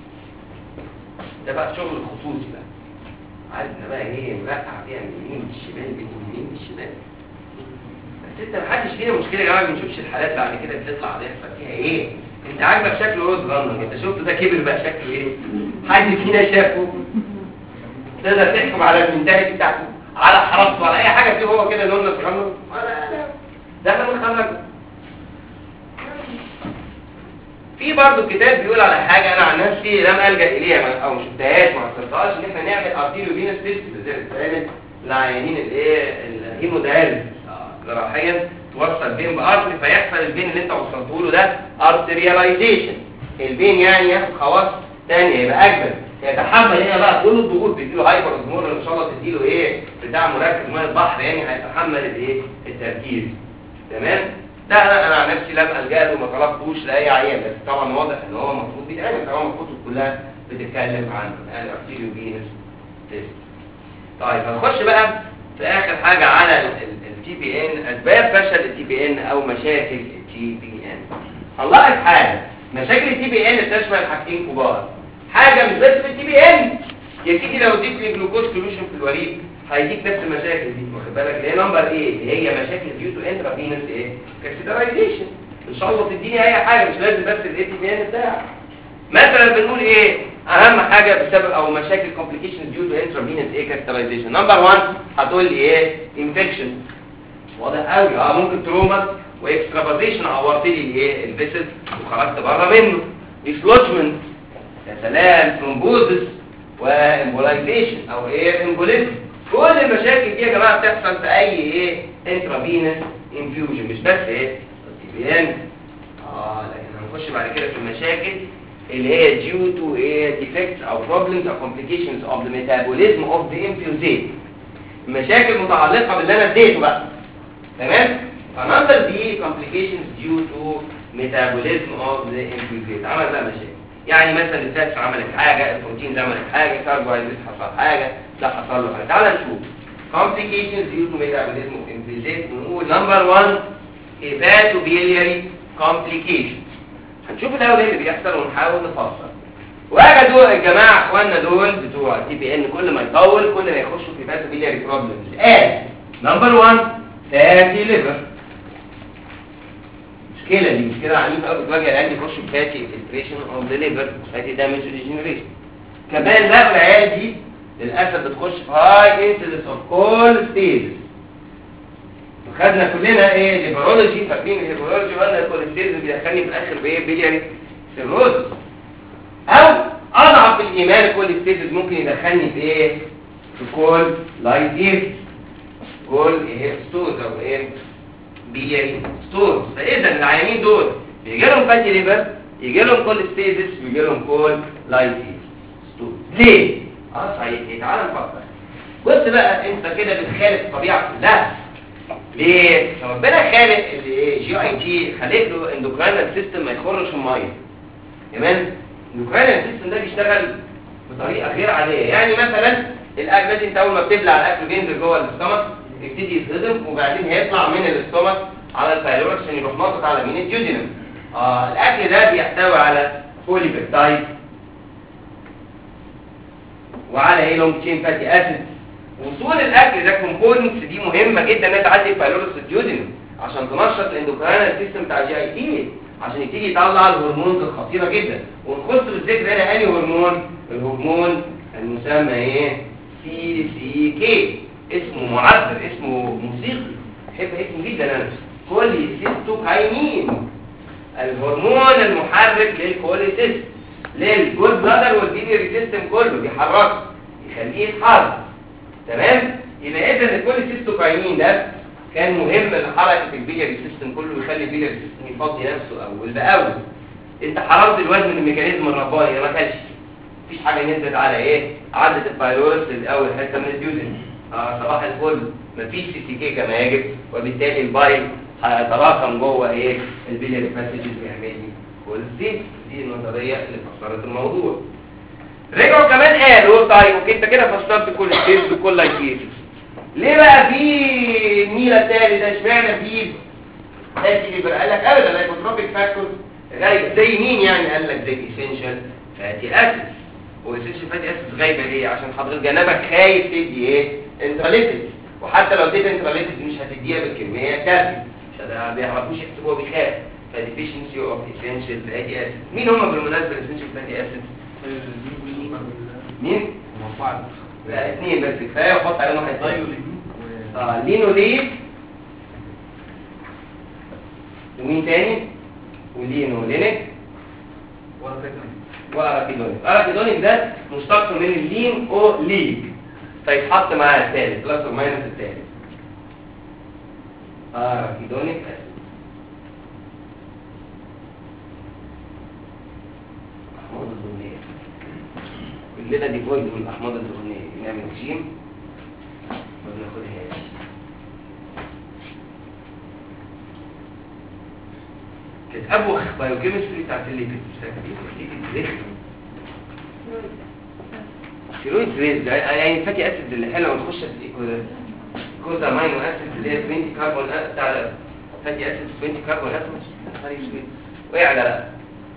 ده بقى الشغل الخصوصي بقى، عايزنا بقى ايه مرقع فيها من اليمين للشمال، من اليمين للشمال. بس انت محدش فينا مشكله يا جماعه، ما بنشوفش الحالات بعد كده بتطلع بيحصل فيها ايه. انت عاجبك شكله رز غنم، انت شفته ده كبر بقى شكله ايه؟ حد فينا شافه؟ تقدر تحكم على المنتاليتي بتاعته، على حراسته، على اي حاجه فيه هو كده لونه صغنن؟ ده احنا بنخرجه. في برضه الكتاب بيقول على حاجه انا عن نفسي لم الجا اليها او ما شفتهاش ما عصرتهاش، ان احنا نعمل ارتيريو فينس تيست زي اللي بتتعمل لعيانين الايه الهيموداياليز جراحيا، توصل بين بارتري فيحصل البين اللي انت وصلته له ده ارترياليزيشن. البين يعني ياخد خواص ثانيه يبقى اجمل، يتحمل هنا بقى كل الضغوط، بيديله هايبر ازمور ان شاء الله تديله ايه بتاع مركز ميه البحر يعني هيتحمل الايه التركيز. تمام. ده انا عن نفسي لم الجا له وما طلبتوش لاي عيان، بس طبعا واضح ان هو المفروض بيتعمل، طبعا الكتب كلها بتتكلم عن الارتيريو فينس تيست. طيب هنخش بقى في اخر حاجه على التي بي ان، اسباب فشل التي بي ان او مشاكل التي بي ان. هنلاحظ حاجه، مشاكل التي بي ان بتشمل حاجتين كبار. حاجه مش بس في التي بي ان، يا سيدي لو اديت لي جلوكوز سوليوشن في الوريد هيديك نفس المشاكل دي، واخد بالك؟ اللي هي نمبر ايه اللي هي مشاكل ديو تو انترافينس ايه كالسيدرايزيشن، ان شاء الله تديني اي حاجه، مش لازم بس الاي تي بي ان بتاعك. مثلا بنقول ايه اهم حاجه بسبب او مشاكل complications due to intravenous ايه catheterization. نمبر 1 هتقول لي ايه؟ infection. واضح قوي. ممكن تروما واكسترافازيشن، عورت لي الايه الفيسل وخرجت بره منه. ديسلوجمنت، يا سلام، ثرومبوزس وامبولايزيشن او ايه امبوليزم. كل المشاكل دي يا جماعه بتحصل في اي ايه انترافينس انفيوجن، مش بس ايه التي. لكن هنخش بعد كده في المشاكل اللي هي due to ايه defects او problems or complications of the metabolism of the infusate. المشاكل متعلقه باللي انا اديته بقى، تمام؟ فنظر دي complications due to metabolism of the infusate. عمل بقى مشاكل، يعني مثلا الفاتس عملت حاجه، البروتين عملت حاجه، الكربوهيدرات حصل حاجه، ده حصل له حاجه. تعال نشوف complications due to metabolism of infusate. نقول نمبر 1 hepatobiliary complications. هنشوف الاول ايه اللي بيحصل ونحاول نفسر. وجدوا الجماعه اخواننا دول بتوع تي بي ان كل ما يطول كل ما يخشوا في hepatobiliary problems. نمبر 1 fatty liver. مشكله دي مشكله عنيفه قوي بتواجه العيال يخشوا في fatty infiltration of the liver، fatty damage degeneration. كمان لا العيال دي للاسف بتخش في high incidence of cholestasis. خدنا كلنا ايه الهيبرولوجي، فاكرين الهيبرولوجي وقلنا الكوليستيرول بيدخلني في الاخر بايه بيلياري سيروز. او اضعف الايمان الكوليستيرول ممكن يدخلني في ايه في كول لايتيز، كول ايه ستوز او ايه بيلياري ستوز. فاذا العيانين دول بيجي لهم فاتي ليفر، يجي لهم كوليستيرول، ويجي لهم كول لايتيز ستوز. ليه؟ صحيح. تعال نفكر. بص بقى انت كده بتخالف الطبيعه كلها. ليه؟ ربنا خالق الجي اي تي، خالق له اندوكراينال سيستم ما يخرش الميه. كمان الاندوكراينال سيستم ده بيشتغل بطريقه غير عاديه. يعني مثلا الاكل انت اول ما بتبلع الاكل بينزل جوه الاستومك يبتدي يتهضم، وبعدين هيطلع من الاستومك على البايلوركس عشان يروح ناطط على مين الجيوجينم. الاكل ده بيحتوي على بوليبيبتايد وعلى ايه لونج تشين فاتي اسيد. وصول الاكل ده كومبوننتس دي مهمه جدا انها تعدي البايلوركس الجيوجينم عشان تنشط الاندوكراينال سيستم بتاع الجي اي تي، عشان يبتدي يطلع الهرمونز الخطيره جدا. ونخص بالذكر هنا انهي هرمون؟ الهرمون المسمى ايه سي سي كي. اسمه معبر، اسمه موسيقي، بحب اسمه جدا انا، كوليسيستوكاينين. الهرمون المحرك للكوليسيست للجول بلادر والبيلياري سيستم كله، بيحركه يخليه يتحرك. تمام؟ يبقى اذا الكوليسيستوكاينين ده كان مهم لحركه البيلياري سيستم كله، ويخلي البيلياري سيستم يفضي نفسه اول باول. انت حرمت الوزن من الميكانيزم الرباني، ما كانش مفيش حاجه نزلت على ايه عدت البايلورس الاول حته من الديوزن. صباح الفل، مفيش سي سي كي كما يجب، وبالتالي البايل هيتراكم جوه ايه البيلياري باسجز ويعمل لي كوليستيز. دي النظريه اللي فسرت الموضوع. رجعوا كمان قالوا طيب انت كده فسرت كوليستيز وكل لايكيز، ليه بقى في ميلا تاني ده؟ اشمعنى في فاتي ليفر؟ قال لك ابدا اللايكوتروبيك فاكتورز غايبه. زي مين يعني؟ قال لك زي اسينشال فاتي اسيد. واسينشال فاتي اسيد غايبه ليه؟ عشان حضرتك جنبك خايف تدي ايه انتراليتد، وحتى لو اديت انتراليتد مش هتديها بالكميه الكافيه، مش بيعرفوش يحسبوها بخاف. فديفيشنسي اوف اسينشال فاتي اسيد. مين هم بالمناسبه الاسينشال فاتي اسيد؟ مين؟ لا اثنين بس كفايه، وحط عليهم واحد ثاني. لينوليك ومين تاني؟ ولينولينيك واراكيدونيك. اراكيدونيك ده مشتق من اللين او ليك، فيتحط معاه الثالث بلس اور ماينس الثالث. اراكيدونيك اسيد. احماض الدهنيه كلنا ديفويد من الاحماض الدهنيه. نعمل جيم ما بناخدهاش. كانت ابوخ بايوكيمستري بتاعت الليبيد، ستيرويد ريز يعني فاتي اسيد اللي حلوه وتخش في كوزا ماينو اسيد اللي هي 20 كربون بتاع فاتي اسيد 20 كربون اسيد وقع على لا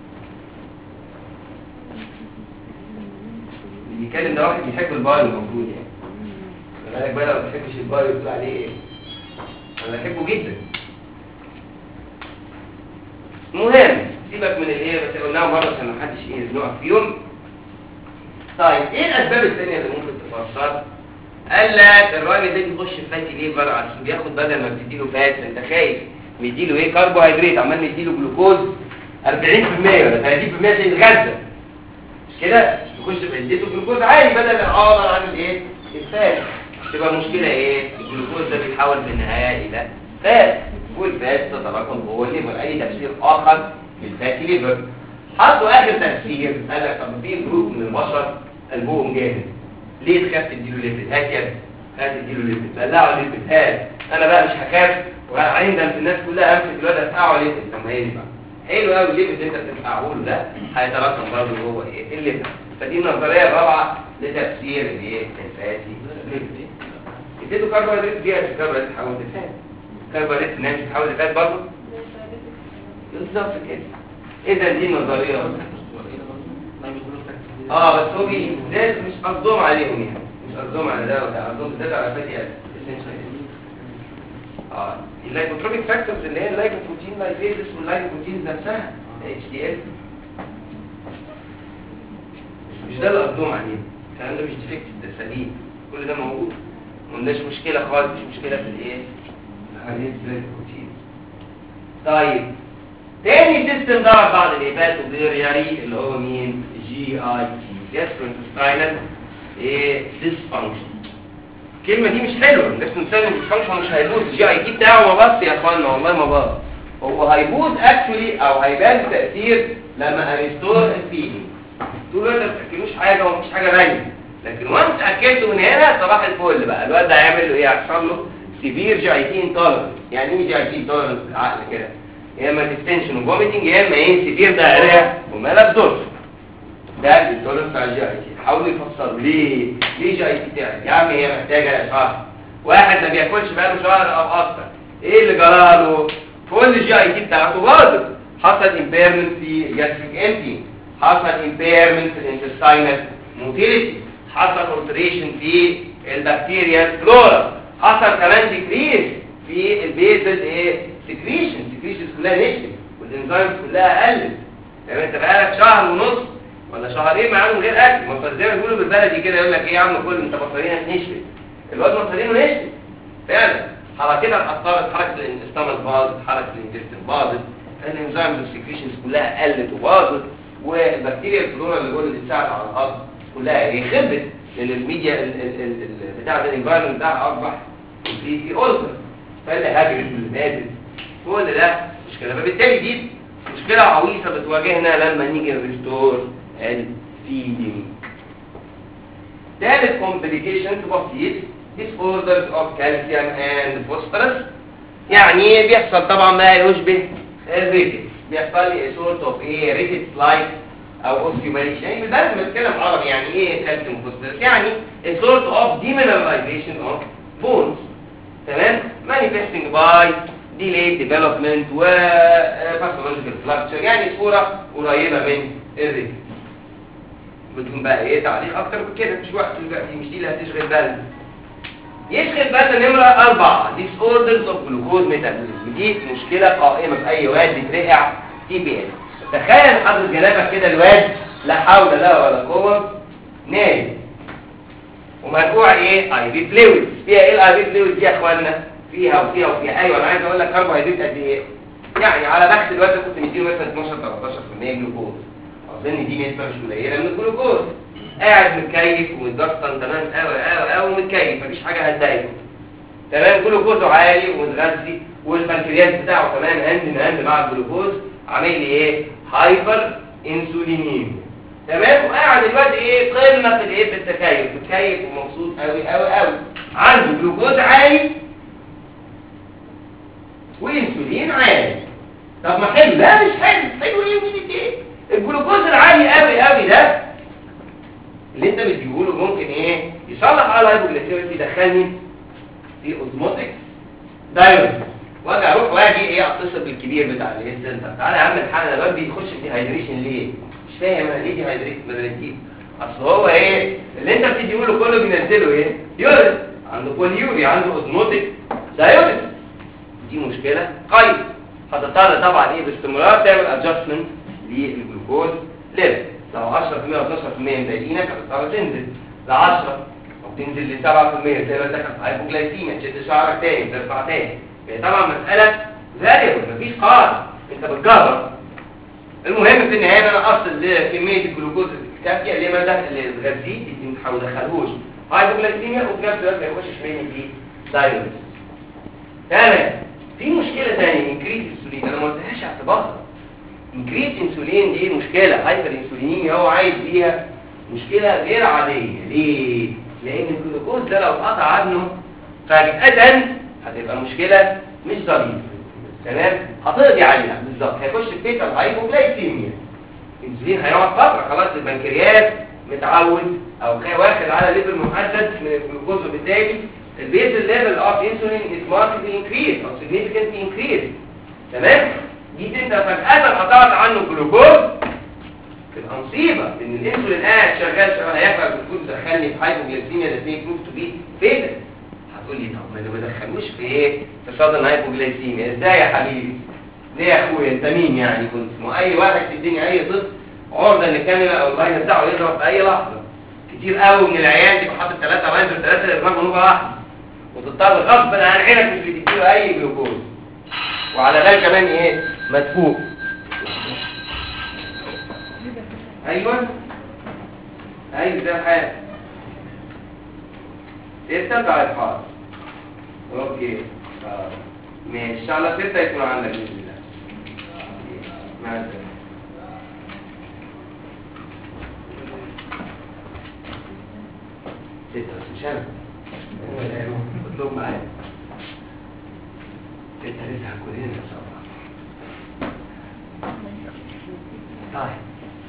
بيتكلم ده واحد بيحب البايو المفروض يعني. بالك بقى لو ما بتحبش البايو بتقول عليه ايه؟ انا بحبه جدا. المهم سيبك من الايه بس قلناهم مره عشان ما حدش يزنقك فيهم. طيب ايه الاسباب الثانيه اللي ممكن تفسر؟ قال لك الراجل ده بيخش في فاتي ليفر عشان بياخد بدل ما بتديله فات انت خايف بيديله ايه كربوهيدرات، عمال نديله جلوكوز 40% ولا 30% عشان يتغذى مش كده، يخش في اديته جلوكوز عالي بدل انا عامل ايه الفات، تبقى مشكله ايه الجلوكوز ده بيتحول في النهايه الى فات والفات تتراكم جوه الليفر. اي تفسير اخر للفاتي ليفر؟ حطوا اخر تفسير قال لك طب في جروب من البشر قلبهم جامد ليه تخاف تديله ليفت؟ هات يا ابني هات اديله ليفت بلعه ليفت هات انا بقى مش هخاف وعندنا في الناس كلها امسك الواد ادفعه ليفت. طب ما ينفع حلو قوي الليفت اللي انت بتدفعه له ده هيتراكم برضه هو ايه الليفت. فدي النظريه الرابعه لتفسير الايه الفاتي ليفت. اديته كربوهيدرات دي الكربوهيدرات تحول لفات الكربوهيدرات الناس تتحول لفات برضه بالظبط كده. اذا دي نظريه بس هو ده مش قصدهم عليهم يعني مش قصدهم على ده ولا قصدهم بالذات على فاتي اللايكوتروبيك فاكتورز اللي هي اللايكوبروتين لايبيزس واللايكوبروتينز نفسها HDL مش ده اللي قصدهم عليه. الكلام ده مش ديفكت ده سليم كل ده موجود ما عندناش مشكله خالص مش مشكله في الايه اللايكوبروتين. طيب تاني سيستم ضرب بعض الهيباتوبيلياري اللي هو مين GIT gastrointestinal dysfunction. الكلمه دي مش حلوه الجاستروintestinal dysfunction مش هيبوظ GIT بتاعه ما بص يا اخوانا والله ما باظ هو هيبوظ اكشولي او هيبان تاثير لما اريستور الفيدنج طول الوقت ما بتاكلوش حاجه ومفيش حاجه باينه لكن وانس اكلته من هنا صباح الفل بقى الواد ده هيعمل له ايه هيحصل له سيفير GIT انتولرنس. يعني ايه GIT انتولرنس بالعقل كده؟ يا اما ديستنشن وفوميتنج يا اما ايه سيفير دايريا ومال ابزوربشن. ده الانتولرنس بتاع الجي اي تي. حاولوا يفسروا ليه جي اي تي تعمل يا عم هي محتاجه شهر واحد ما بياكلش بقاله شهر او اكتر ايه اللي جرى له؟ كل الجي اي تي بتاعته باظت حصل امبيرمنت في الجاستريك امتي حصل امبيرمنت في الانتستينال موتيليتي حصل اولتريشن في البكتيريا فلورا حصل كمان ديكريس في البيزل سكريشنز كلها نشفت والانزيمز كلها قلت. يعني انت بقالك شهر ونص ولا شهرين معاهم غير اكل ما زي ما بيقولوا بالبلدي كده يقول لك ايه يا عم كل انت بطارينك نشفت الواد بطارينه نشفت فعلا حركتها اتاثرت حركه الاستامك باظت حركه الانتستين باظت الانزيمز والسكريشنز كلها قلت وباظت والبكتيريا الفلورا اللي جوه اللي بتساعد على الهضم كلها ايه خربت لان الميديا بتاع الانفايرمنت بتاعها اصبح في اولتر فاللي هاجرت واللي ماتت كل ده مشكله. فبالتالي دي مشكله عويصه بتواجهنا لما نيجي نريستور الفيدنج. ثالث كومبليكيشن بسيط disorders of calcium and phosphorus يعني بيحصل طبعا ما يشبه الريكت بيحصل لي sort of ايه ريكت لايك او اوستيوماليشن يعني بدل ما نتكلم عربي يعني ايه كالسيوم فوسفورس يعني sort of demineralization of bones تمام manifesting by delayed development و pathological fracture يعني صورة قريبة من الريكت. بدون بقى ايه تعليق اكتر من كده مش وقت دلوقتي مش دي اللي هتشغل بالنا. يشغل بالنا نمرة 4 disorders of glucose metabolism دي مشكلة قائمة في اي واد بيترقع TBS. تخيل حضرتك جنابك كده الواد لا حول له ولا قوة نايم ومرجوع ايه اي بي فلويد فيها ايه الاي بي فلويد دي يا اخوانا فيها وفيها وفيها ايوه انا عايز اقول لك كربوهيدرات قد ايه يعني على بخت الواد كنت مديله مثلا 12-13% جلوكوز اظن دي نسبه مش قليله من الجلوكوز قاعد متكيف ومتدستن تمام قوي متكيف مفيش حاجه هتضايقه تمام جلوكوزه عالي ومتغذي والبنكرياس بتاعه كمان هند مع الجلوكوز عامل لي ايه هايبر انسولينيم تمام وقاعد الواد ايه قمه في الايه في التكيف متكيف ومبسوط قوي عنده جلوكوز عالي وانسولين عالي. طب ما حلو لا مش حلو ايه ودي ايه الجلوكوز العالي قوي ده اللي انت بتجيبه ممكن ايه يصلح على الهايبوجلايسيميا يدخلني في اوزموتيك دايوريز واجي اروح واجي ايه اتصل بالكبير بتاع الايه سنتر تعالى يا عم الحاله الواد بيخش في ديهايدريشن ليه مش فاهم انا ليه ديهايدريشن مدريتين اصل هو ايه اللي انت بتديه له كله بينزله ايه يورين عنده بوليوري عنده اوزموتيك دايوريز دي مشكله قويه هتضطر طبعا ايه باستمرار تعمل ادجستمنت للجلوكوز ليفل. لو 10% او 12% مضايقينك هتضطر تنزل ل 10 او تنزل ل 7% زي ما انت كنت هايبوجلايسيميا، تشد شعرك تاني ترفع تاني. هي طبعا مساله فاريبل مفيش قاعده، انت بتجرب. المهم في النهايه ان انا اصل لكميه الجلوكوز الكافيه اللي ما ده اللي الغازي ما تدخلهوش هايبوجلايسيميا وفي نفس الوقت ما يخشش مني في دايوريز. تمام. في مشكله ثانيه انكريز انسولين، انا ما قلتهاش اعتبارها. انكريز انسولين دي مشكله، هايبر انسولينيميا هو عايز بيها مشكله غير عاديه. ليه؟ لان الجلوكوز ده لو اتقطع عنه فجاه هتبقى مشكله مش ظريفه. تمام؟ هتقضي عليها بالظبط، هيخش في بيتا الهايبوجلايسيميا. الانسولين هيقعد فتره، خلاص البنكرياس متعود او واخد على ليفل محدد من الجلوكوز، وبالتالي البيزل ليفل اوف انسولين از ماركتلي انكريز او سيجنيفيكانتلي انكريز. تمام؟ دي انت فجاه قطعت عنه الجلوكوز تبقى مصيبه، لان الانسولين قاعد شغال هيحرق الجلوكوز دخلني في هايبوجلايسيميا ده ميك بروف تو بي فيتال. هتقول لي طب ما انا ما دخلوش في ايه؟ في صدر هايبوجلايسيميا. ازاي يا حبيبي؟ ليه يا اخويا انت مين يعني؟ كنت ما اي واحد في الدنيا اي طفل عرضه ان الكاميرا او اللاين بتاعه يضرب في اي لحظه. كتير قوي من العيال تبقى حاطط 3 لاينز و3 ارمام ونوبه واحده، وتضطر غصب عن عينك مش بتديله اي جلوكوز، وعلى ذلك كمان ايه؟ مدفوق. ايوه ده حاجه استمتع الحال. اوكي ماشي، ان شاء الله 6 يكون عندك باذن الله. مع السلامه. مش انا اطلب معايا 6 لسه هنكون هنا ان شاء الله. طيب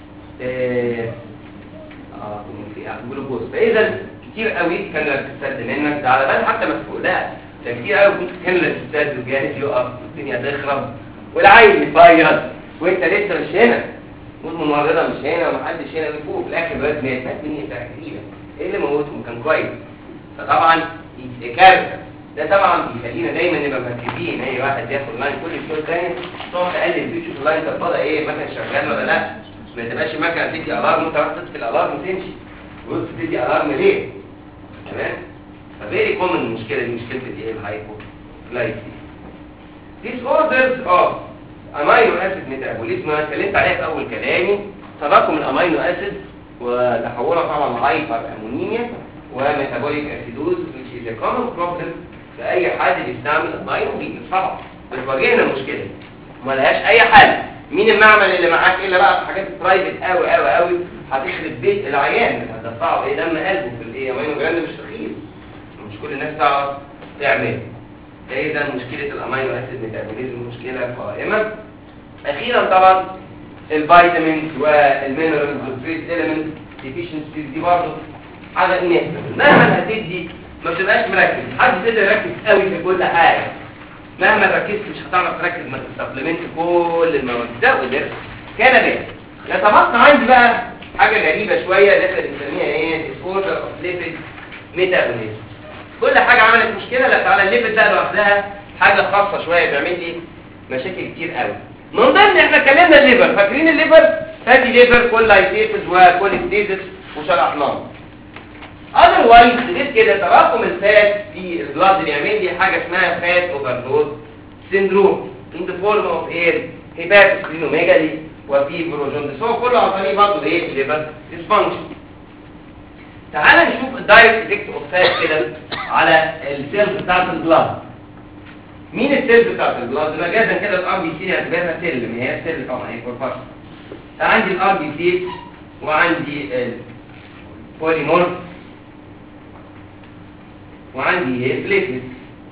في جلوكوز. فاذا كتير قوي كان بتستد منك ده على بال حتى مسؤول، ده كتير قوي كنت كان بتستد وجانب يقف والدنيا تخرب والعيل يفيض وانت لسه مش هنا والممرضه مش هنا ومحدش هنا من فوق. في الاخر الواد مات من تقريبا ايه اللي موته كان كويس. فطبعا كارثه. ده طبعا بيخلينا دايما نبقى مركزين. اي واحد ياخد لاين كل شويه تاني تقعد تقلب فيه تشوف اللاين ده فاضي ايه، مكنه شغال ولا لا. ما تبقاش المكنه تدي الارم وانت راح تطفي الالارم وتمشي وتبص تدي الارم ليه. تمام؟ ففيري كومن المشكله دي، مشكله الايه؟ الهايبوجلايسيميا. These orders of amino acid metabolism انا اتكلمت عليها في اول كلامي. تراكم الامينو اسيد وتحولها طبعا لهايبر امونيميا وميتابوليك اسيدوز which is a common problem في اي حد بيستعمل الامينو. طبعا بتواجهنا المشكله دي وما لهاش اي حل. مين المعمل اللي معاك الا بقى في حاجات برايفت قوي قوي قوي هتخرب بيت العيان، هتدفعه ايه دم قلبه في الايه امينو جراند مش رخيص، مش كل الناس تعرف تعمل. اذا مشكله الامينو اسيد ميتابوليزم مشكله قائمه. اخيرا طبعا الفيتامينز والمينرالز والتريس اليمنت ديفيشنسيز دي برضه حاجه انيفيتابل. مهما هتدي ما بتبقاش مركز، حد يقدر يركز قوي في كل حاجه. مهما ركزت مش هتعرف تركز ما تسبلمنت كل المواد ده وده كان بيه. يتبقى عندي بقى حاجه غريبه شويه اللي احنا بنسميها ايه؟ ديسوردر اوف ليبيد ميتابوليزم. كل حاجه عملت مشكله، لا تعالى الليبيد ده لوحدها حاجه خاصه شويه بيعمل لي مشاكل كتير قوي. من ضمن احنا اتكلمنا الليبر، فاكرين الليبر؟ فاتي ليبر كولايتيسز وكوليستيزس وشرحناه. اذروايز غير كده تراكم الفات في البلاد بيعمل لي حاجه اسمها فات اوفرلود سيندروم in the form of هيباتوسبلينوميجالي وفيبروجوندس. هو كله عن طريق برضه ايه؟ ليبر ديسفانكشن. تعال نشوف الدايركت افكت اوف فات كده على السيلز بتاعت البلاد. مين السيلز بتاعت البلاد؟ مجازا كده الار بي سي هتبقى سيل، هي سيل طبعا هي كورباس. عندي الار بي سي وعندي البوليمورف وعندي البليتلت.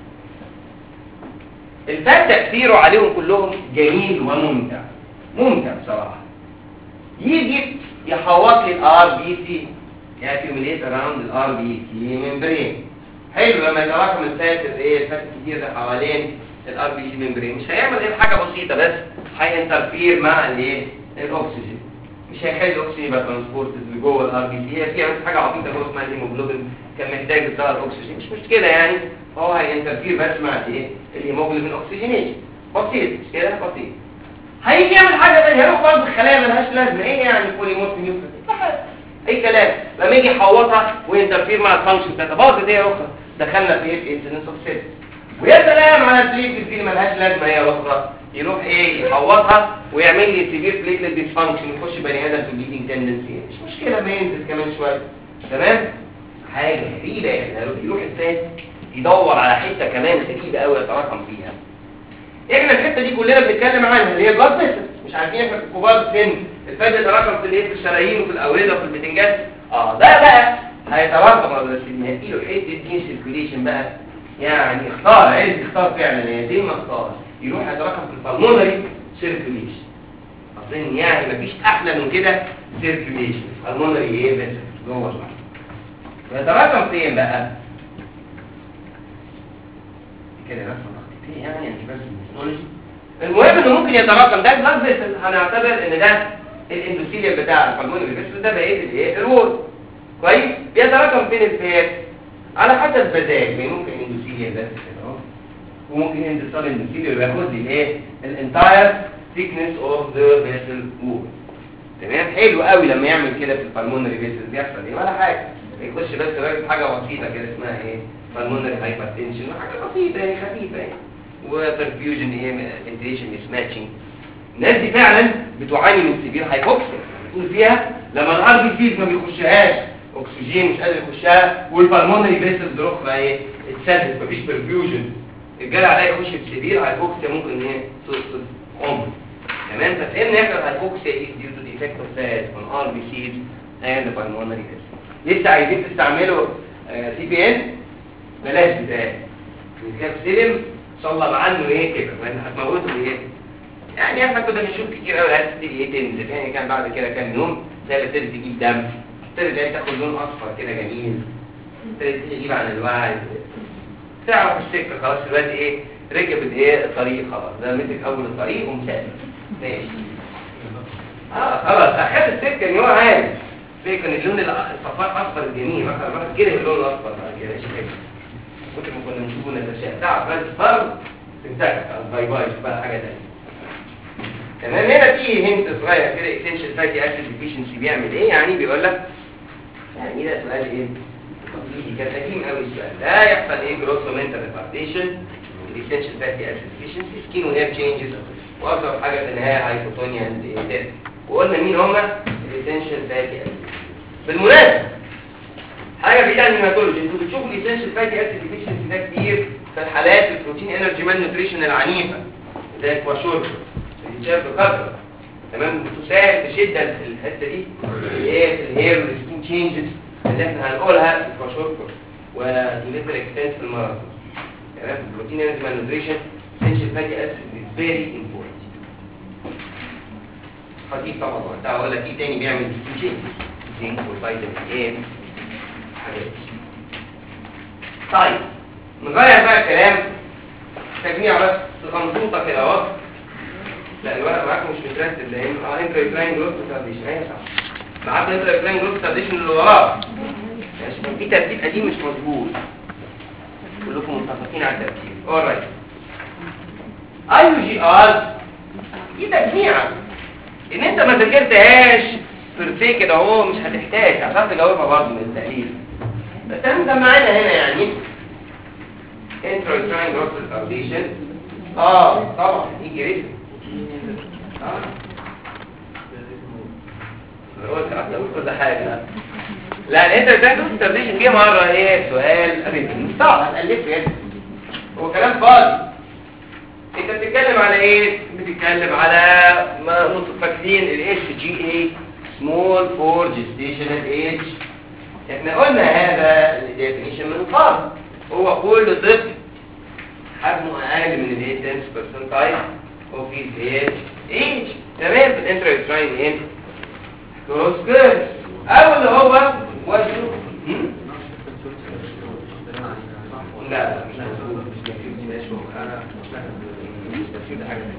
الفات تأثيره عليهم كلهم جميل وممتع، ممتع بصراحة. يجي يحوط لي الار بي سي يأكيوميليت اراوند الار بي سي ممبرين. حلو لما يتراكم الفات الفات الكتير ده حوالين الار بي سي ممبرين، مش هيعمل غير حاجة بسيطة بس، هينترفير مع الاكسجين، مش هيخلي الاكسجين يبقى ترانسبورت لجوه الار بي سي. هي فيها بس حاجة عبيطة جوه اسمها الهيموجلوبين كان محتاج يظهر اكسجين، مش مشكلة يعني، فهو هينترفير بس مع الهيموجلوبين اوكسجينيشن. بسيط مش كده بسيط. هيجي يعمل حاجه ثانيه، هيروح برضه الخلايا مالهاش لازمه، ايه يعني بوليمورف نيوكليس اي كلام. لما يجي يحوطها وينترفير مع الفانكشن بتاعتها باظت ايه يا اخرى، دخلنا في ايه في انسيدنس اوف سيل. ويا سلام على البليتلت اللي مالهاش لازمه هي الاخرى، يروح ايه يحوطها ويعمل لي سيفير بليتلت ديسفانكشن، يخش بني ادم في البليدنج تندنسي، مش مشكله ما ينزل كمان شويه. تمام، حاجه غريبه يعني. يروح ازاي يدور على حته كمان غريبه قوي يتراكم فيها. احنا الحته دي كلنا بنتكلم عنها اللي هي البلاد فيسل، مش عارفين احنا في الكبار فين الفات يتراكم في الايه، في الشرايين وفي الاورده وفي البتنجان. ده بقى هيتراكم على السيلين، له حته دي سيركيوليشن بقى، يعني اختار عايز يختار فعلا هي دي ما اختار، يروح يتراكم في البلمونري سيركيوليشن. اظن يعني مفيش احلى من كده سيركيوليشن البلمونري ايه بس جوه الجسم. يتراكم فين بقى كده رسمه تخطيطيه يعني مش بس الهيستولوجي. المهم انه ممكن يتراكم ده بلاد فيسل، هنعتبر ان ده الاندوثيليوم بتاع البلمونري فيسل، ده بقيه الايه الوول كويس. بيتراكم فين الفات على حسب مزاج، يعني ممكن اندوثيليوم بس كده اهو، وممكن اندوثيليوم اندوثيليوم ياخد لي الايه الانتاير thickness اوف ذا فيسل وول. تمام، حلو قوي لما يعمل كده في البلمونري فيسل بيحصل ايه ولا حاجه، يخش بس راجل حاجه بسيطه كده اسمها ايه بالمونري هايبرتنشن، حاجه بسيطه يعني خفيفه يعني، وبرفيوجن ايه فنتيليشن مش ماتشنج. الناس دي فعلا بتعاني من سيفير هايبوكسيا، بتقول فيها لما الار بي سيز ما بيخشهاش اكسجين مش قادر يخشها، والبالمونري فيسلز الاخرى ايه اتسدت مفيش برفيوجن، الجرح عليها يخش في سيفير هايبوكسيا ممكن ايه تفقد عمر. تمام، ففهمنا احنا الهايبوكسيا is due to the effect of fat on RBCs and the pulmonary vessels. لسه عايزين تستعملوا سي بي ان بلاش بتاعي نسيب سلم ان شاء الله عنه ايه كده، لان هتموتوا بايه يعني. احنا كنا بنشوف كتير قوي هتبتدي ايه تنزل يعني، كان بعد كده كام يوم تلاقي ابتدت تجيب دم، ابتدت تاخد لون اصفر كده جميل، ابتدت تجيب عن الوعي، تعرف السكه خلاص دلوقتي ايه ركبت ايه الطريق خلاص، ده مسك اول الطريق ومسافر ماشي. خلاص اخذت السكه ان هو عارف فيه كان اللون الصفار اصفر الجميل مثلا الواحد كده اللون الاصفر بعد كده ايش كده كنت كنا بنشوفه نتشاء تعرف بس فرد تنتهي باي باي بقى حاجه ثانيه. تمام، هنا في هنت صغير كده اسينشال فاتي اسيد ديفيشنسي بيعمل ايه يعني، بيقول لك يعني ده سؤال ايه تقليدي كان قديم قوي السؤال ده، يحصل ايه جروسومنتال ريبارتيشن الاسينشال فاتي اسيد ديفيشنسي سكين وهير تشينجز، واكثر حاجه في النهايه هايبوتونيا اند ديث. وقلنا مين هم الاسينشال فاتي اسيد. بالمناسبه حاجه بعيده عن الهيماتولوجي، انتوا بتشوفوا الاسينشال فاتي اسيد ديفيشنسي ده كتير في الحالات البروتين انرجي مان نيوتريشن العنيفه زي الكواشورب بتتشاف بكثره. تمام، بتساعد بشده الحته دي ايه في الهير والسكين تشينجز اللي احنا هنقولها في الكواشورب ودوليتر اكستنس في المرض. تمام، البروتين انرجي مان نيوتريشن اسينشال فاتي اسيد از فيري امبورتنت. خطير طبعا وقتها اقول لك ايه تاني بيعمل سكين تشينجز، زنك وفيتامين ايه حاجات. طيب نغير بقى الكلام، تجميع بس خمسوطه كده اهو. لا الورق معاكم مش مترتب لان انترايكلاين جروث ستابليشن اهي صح، معاك انترايكلاين جروث ستابليشن اللي وراه ماشي، في ترتيب قديم مش مظبوط، كلكم متفقين على الترتيب. اورايت اي يو جي ار دي تجميعه ان انت ما ذاكرتهاش في كده اهو مش هتحتاج عشان تجاوبها برضه من التأليف، بس انت معانا هنا يعني intrauterine growth retardation. طبعا يجي ريسم كل حاجه. لا الانترايتراين جروث retardation جه مره ايه سؤال ريسم صعب هتألفه يعني، هو كلام فاضي. انت بتتكلم على ايه؟ بتتكلم على ما فاكرين الاس جي اي small for gestational age. احنا قلنا هذا الديفينيشن من قبل، هو كل طفل حجمه اقل من ال 10 percentile of his age. تمام، في الانترايتراين ايه كروس كيرف او اللي هو وزنه لا مش مظبوط، مش مكتوب انا مش مكتوب حاجه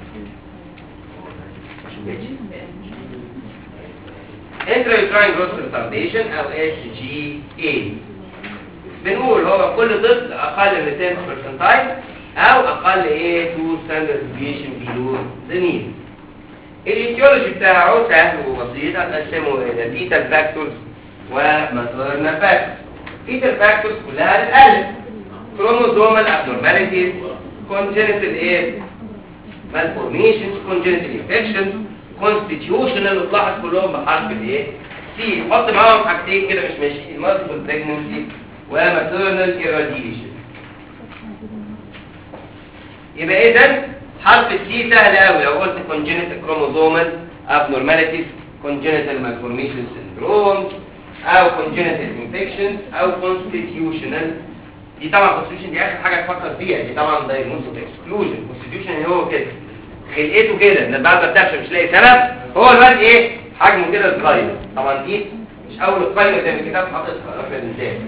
intrauterine growth retardation او SGA. بنقول هو كل طفل اقل من 10 percentile او اقل ايه 2 ستاندرد ديفيشن بيلو ذا مين. الايتيولوجي بتاعه سهل وبسيط، هنقسمه الى فيتال فاكتورز وماتيرنال فاكتورز. فيتال فاكتورز كلها هتتقلب كروموزومال ابنورماليتيز، كونجنتال ايه malformations، congenital infections، constitutional، وتلاحظ كلهم بحرف الايه سي. حط معاهم حاجتين كده مش ماشيين، multiple pregnancy وmaternal irradiation. يبقى اذا حرف السي سهل قوي لو قلت congenital chromosomal abnormalities، congenital malformation syndromes، او congenital infections، او constitutional. دي طبعا constitution دي اخر حاجه تفكر فيها، دي طبعا diagnosis of exclusion. constitution هو كده خلقته كده ان بعد ما بتاعش مش لاقي سبب، هو الواد ايه حجمه كده صغير. طبعا دي مش اول قائمه زي ما الكتاب حاططها في الانسان.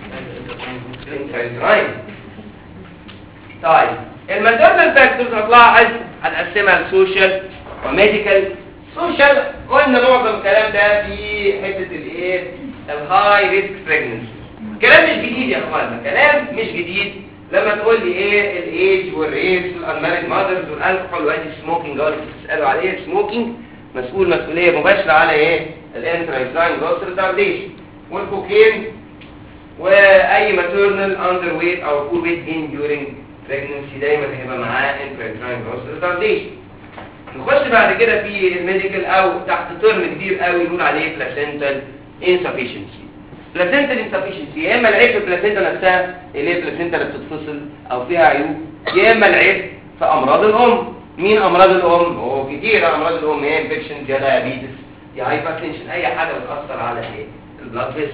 طيب الماتيرنال فاكتورز هتلاحظ هنقسمها لسوشيال وميديكال. سوشيال قلنا معظم الكلام ده في حته الايه الهاي ريسك بريجنسي. كلام مش جديد يا اخوانا، كلام مش جديد. لما تقول لي ايه الايج والريس والانماريد ماذرز والالكحول وادي السموكينج، قالوا تسالوا على ايه السموكينج، مسؤوليه مباشره على ايه الانترايزاين جروث ريتارديشن، والكوكين، واي ماتيرنال اندر ويت او فول ويت جين ديورنج بريجنسي دايما هيبقى معاه انترايزاين جروث ريتارديشن. نخش بعد كده في الميديكال او تحت ترم كبير قوي نقول عليه بلاسنتال انسفيشنسي. بلاسنتال انسفيشنسي يا اما العيب في البلاسنتا نفسها اللي هي البلاسنتا اللي بتتفصل او فيها عيوب، يا اما العيب في امراض الام. مين امراض الام؟ هو كتير امراض الام، هي انفكشن، يا دايابيتس، يا هايبرتنشن، اي حاجه بتاثر على ايه البلاد فيسلز.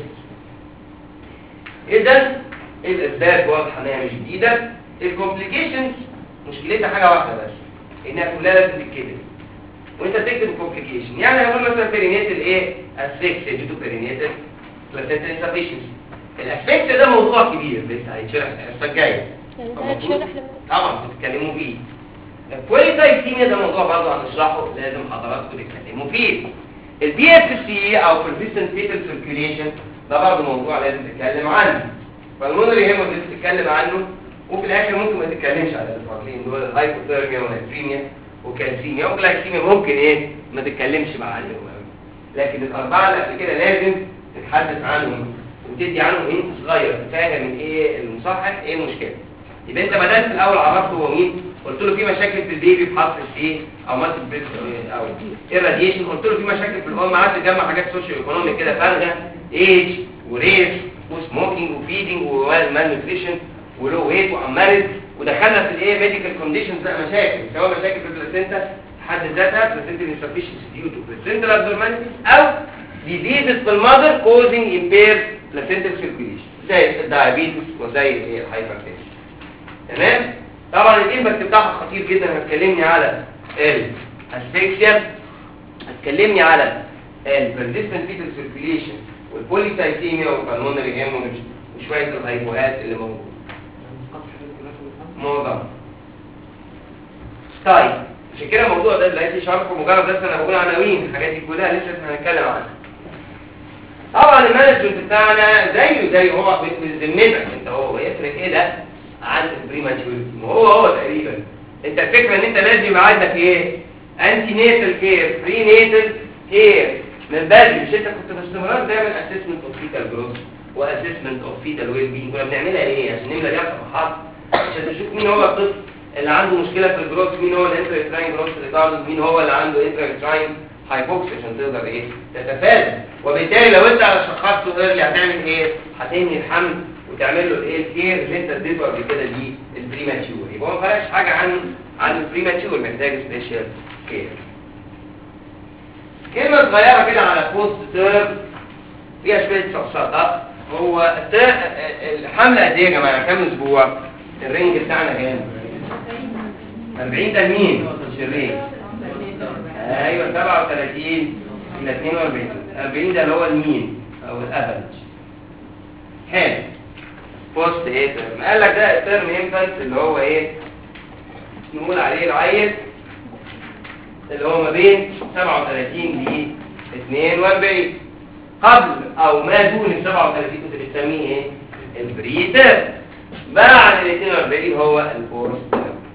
اذا الاسباب واضحه ان هي مش جديده. الكومبليكيشنز مشكلتها حاجه واحده بس، انها كلها لازم تتكتب وانت تكتب كومبليكيشن. يعني هنقول مثلا بيرينيتال ايه اسفكسيا دي تو بيرينيتال بلاسنتال انسفيشنسي. الاسفكسيا ده موضوع كبير لسه هيتشرح الحصه الجايه، طبعا بتتكلموا فيه. البوليسايثيميا ده موضوع برضه هنشرحه، لازم حضراتكم تتكلموا فيه. البي اف سي او persistent fetal circulation ده برضه موضوع لازم تتكلم عنه. فالمونري هيموريدج تتكلم عنه، وفي الاخر ممكن ما تتكلمش على الفرقين دول، الهايبوثيرميا والهيبريميا وكالسيميا وجلايكيميا، ممكن ايه ما تتكلمش عليهم قوي. لكن الاربعه اللي قبل كده لازم تتحدث عنهم وتدي عنهم انت صغير تفهم ايه المصحح ايه المشكله. يبقى انت بدات في الاول عرفته هو مين، قلت له في مشاكل في البيبي بحرف السي او مالتيبل او irradiation، قلت له في مشاكل في الام، قعدت تجمع حاجات سوشيو ايكونوميك كده فارغه، ايج وريس وسموكينج وفيدنج ومال نيوتريشن ولو ويت وامارد، ودخلنا في الايه ميديكال كونديشنز بقى مشاكل، سواء مشاكل في البلاسنتا حد ذاتها بلاسنتا انسفيشنسي ديو تو بلاسنتال ابنورماليتيز او ديزيزز في المذر كوزنج امبير بلاسنتال سيركيوليشن زي الدايابيتس وزي الهايبرتنشن. تمام. طبعا الامباكت بتاعها خطير جدا. هتكلمني على الاسفكسيا، هتكلمني على البرزيستنت فيتال سيركيوليشن والبوليسايثيميا والبالمونري هيموريدج وشويه الهايبوهات اللي موجوده. طيب عشان كده الموضوع ده دلوقتي شرحه مجرد بس انا بقول عناوين، الحاجات دي كلها لسه هنتكلم عنها. طبعا المانجمنت بتاعنا زي هو بذمتك انت، هو يفرق ايه ده عن البريماتشوريتي؟ ما هو تقريبا انت الفكره ان انت لازم يبقى عندك ايه انتي ناتال كير، بري ناتال كير من بدري. مش انت كنت باستمرار تعمل اسسمنت اوف فيتال جروث واسسمنت اوف فيتال ويل بينج؟ كنا بنعملها ايه؟ عشان نملى بيها صفحات عشان تشوف مين هو الطفل اللي عنده مشكله في الجروث، مين هو الانترايتراين جروث ريتارد، مين هو اللي عنده انترايتراين هايبوكسيا، عشان تقدر ايه تتفادى. وبالتالي لو انت شخصته ايرلي هتعمل ايه؟ هتنهي الحمل وتعمل له الايه الكير اللي انت اديته قبل كده دي البريماتشور. يبقى ما فرقش حاجه عن البريماتشور، محتاج سبيشال كير. كلمه صغيره كده على بوست تيرم فيها شويه شخصيات. هو الحمل قد ايه يا جماعه؟ كام اسبوع؟ الرينج بتاعنا كام؟ 40 ده مين؟ الرينج ايوه 37 الى 42. 40 ده اللي هو المين او الافرج. حلو. بوست ايه ترم؟ قال لك ده الترم انفانت اللي هو ايه نقول عليه العيل اللي هو ما بين 37 ل 42. قبل او ما دون ال 37 كنت بتسميه ايه؟ البريتر. بعد ال 42 هو البوست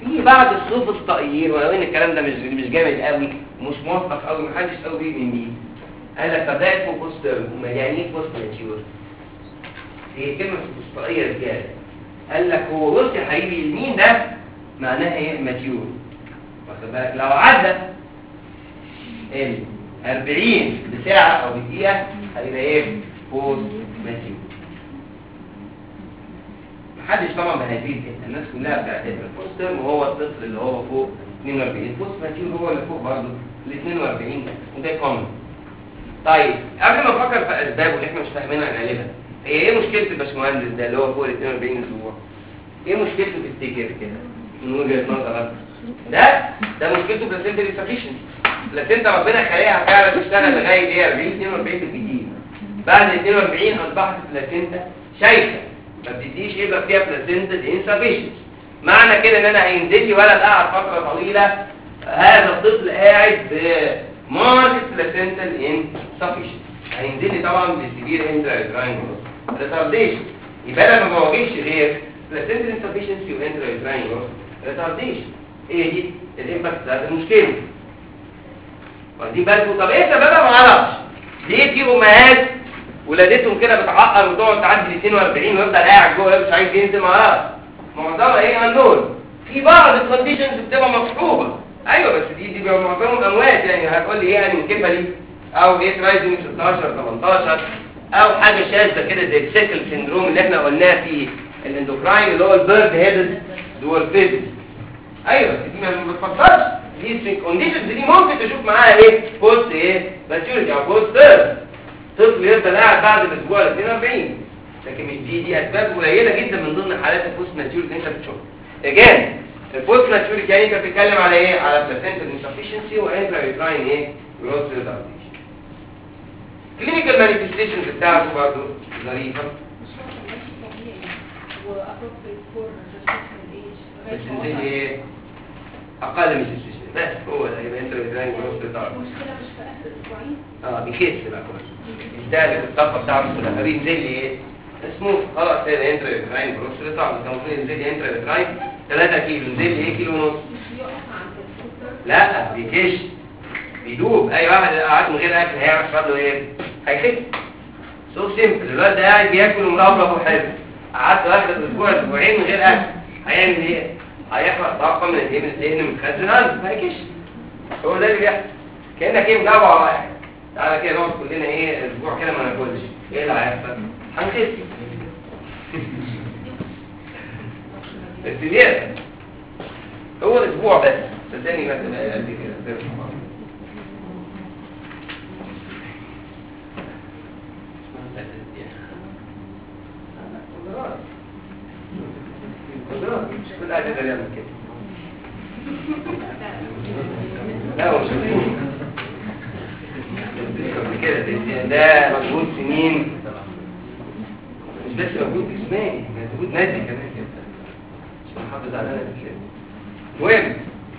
في بعض الصوف الطائيين، ولو ان الكلام ده مش جامد قوي ومش موثق قوي، محدش قوي بيؤمن بيه. قال لك طب ده اسمه بوست، يعني ايه بوست ماتيور؟ هي كلمه اسطائيه رجاله. قال لك هو بص يا حبيبي المين ده معناها ايه؟ ماتيور. واخد بالك؟ لو عدى ال 40 بساعه او بدقيقه هيبقى ايه؟ بوست ماتيور. محدش طبعا بهذه الحته، الناس كلها بتعتبر البوست وهو الطفل اللي هو فوق 42. البوست ماتيور هو اللي فوق برضه ال 42 ده، وده كومن. طيب قبل ما نفكر في اسبابه اللي احنا مش فاهمينها غالبا، هي ايه مشكله الباشمهندس ده اللي هو فوق ال 42 اسبوع؟ ايه مشكلته تفتكر كده من وجهه نظرك؟ ده مشكلته بلاسنتا انسفيشنسي. بلاسنتا ربنا خليها فعلا تشتغل لغايه ايه 40 42 بالكتير. بعد 42 اصبحت بلاسنتا شايفه ما بتديش يبقى فيها بلاسنتا انسفيشنسي. معنى كده ان انا هينزل لي ولد قاعد فتره طويله، هذا الطفل قاعد بماركت بلاسنتا انسفيشنسي، هينزل لي طبعا بسيفير انترايتراين ريتارديشن. يبقى انا ما بواجهش غير بلاسنتا انسفيشنسي وانترايتراين ريتارديشن. ايه دي الامباكت بتاعت المشكله. واخدين بالكم؟ طب ايه سببها؟ ما اعرفش. ليه في امهات ولادتهم كده بتعقر وتقعد تعدي 42 ويفضل قاعد جوه مش عايز ينزل؟ ما اعرفش. معظمها ايه؟ انون. في بعض الكونديشنز بتبقى مصحوبه، ايوه بس دي بيبقى معظمهم اموات. يعني هتقول لي ايه انكفالي او ايه رايزنج 16 18 او حاجه شاذه كده زي السيكل سيندروم اللي احنا قلناه في الاندوكراين اللي هو البيرد هيدد دورفيزم. ايوه دي ما بتفكرش. دي الكونديشنز دي ممكن تشوف معاها ايه؟ بوست ايه؟ ماتيوريتي او بوست طفل يفضل قاعد بعد الاسبوع ال 42. لكن مش دي اسباب قليله جدا من ضمن حالات البوست ماتيوريتي اللي انت بتشوفها. اجان البوست ماتيوريتي يعني انت بتتكلم على ايه؟ على بلاسنتا انسفيشنسي وانترايتراين ايه؟ جروث ريتارديشن. كلينيكال مانيفستيشنز بتاعته برضه ظريفه. بس تنزل ايه؟ اقل من 6 شهور بس هو ده يبقى انترايتراين جروث ريتارديشن. المشكله مش في اخر اسبوعين. بيخس بقى كويس. يستهلك الطاقه بتاعته في الاخر، ينزل لي ايه؟ اسمه خلاص كده انترايتراين جروث ريتارديشن. كان المفروض ينزل لي انترايتراين 3 كيلو، ينزل لي ايه؟ كيلو ونص. مش يقف عند السكر. لا بيكش بيدوب. اي واحد قاعد من غير اكل هيعرف له ايه؟ هيخس. سو سيمبل. الواد ده قاعد بياكل ومربرب وحلو، قعدت واخد اسبوع اسبوعين من غير اكل، هيعمل ايه؟ هيحرق طاقه من الايه؟ من الدهن متخزن عنده، ما هيكش. هو ده اللي بيحصل. كانك ايه؟ مدوع واحد. تعالى كده نقعد كلنا ايه اسبوع كده ما ناكلش، ايه اللي هيحصل؟ هنخس. السيديات هو الاسبوع بس، صدقني ما تبقى قد كده. كل حاجه غير من كده. لا هو مش كده ده مجهود سنين، مش بس مجهود جسماني، مجهود نادي كمان كده عشان نحافظ على نفسنا. المهم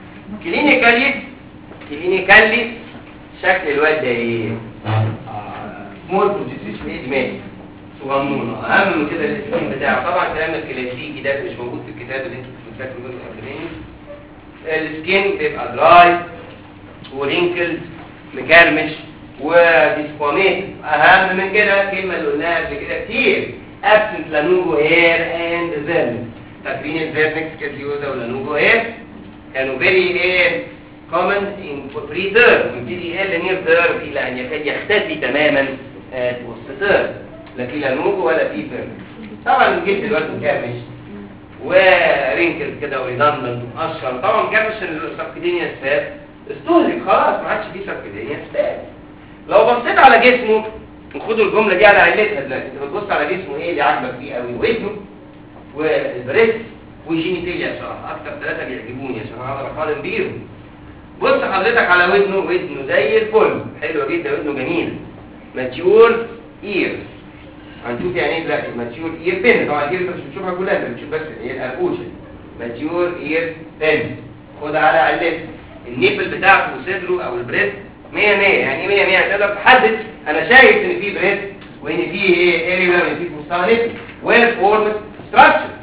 كلينيكالي شكل الواد ده ايه؟ سمول بروجيسيشن ايه دماغي صغنونه. اهم من كده الاسم بتاعه طبعا كلام الكلاسيكي ده مش موجود في الكتاب اللي انتوا بتذاكروا منه الاكاديمي. السكين بيبقى دراي ورينكلز مكرمش وديسبونيت. اهم من كده الكلمه اللي قلناها قبل كده كتير، ابسنت لانوجو هير اند فيرنكس. فاكرين الفيرنكس كازيوزا ولانوجو هير كانوا فيري ايه كومن ان بري تيرم، يبتدي يقل نير تيرم الى ان يكاد يختفي تماما وسط تيرم. لا في لانوجو ولا في فيرنكس. طبعا الجلد دلوقتي مكرمش ورينكلز كده وريدندنت واشهر. طبعا مكرمش السبكدينيا سباب استهلك خلاص، ما عادش فيه سبكدينيا سباب. لو بصيت على جسمه، خدوا الجمله دي على علتها دلوقتي، انت بتبص على جسمه ايه اللي عاجبك فيه قوي؟ ودنه والبريست والجينيتاليا. بصراحه اكتر 3 بيعجبوني عشان اقدر اقارن بيهم. بص حضرتك على ودنه زي الفل، حلوه جدا، ودنه جميله. ماتيور اير، هنشوف يعني ايه دلوقتي ماتيور اير بين. طبعا الاير انت مش بتشوفها كلها، انت بتشوف بس ايه الارقوشه. ماتيور اير بين، خد على علتها. النيبل بتاعته وصدره او البريست 100 100، يعني 100 100 تقدر تحدد. انا شايف ان في بريست وان في ايه اريا وان في مستوى نيبل ويل فورمد ستراكشر.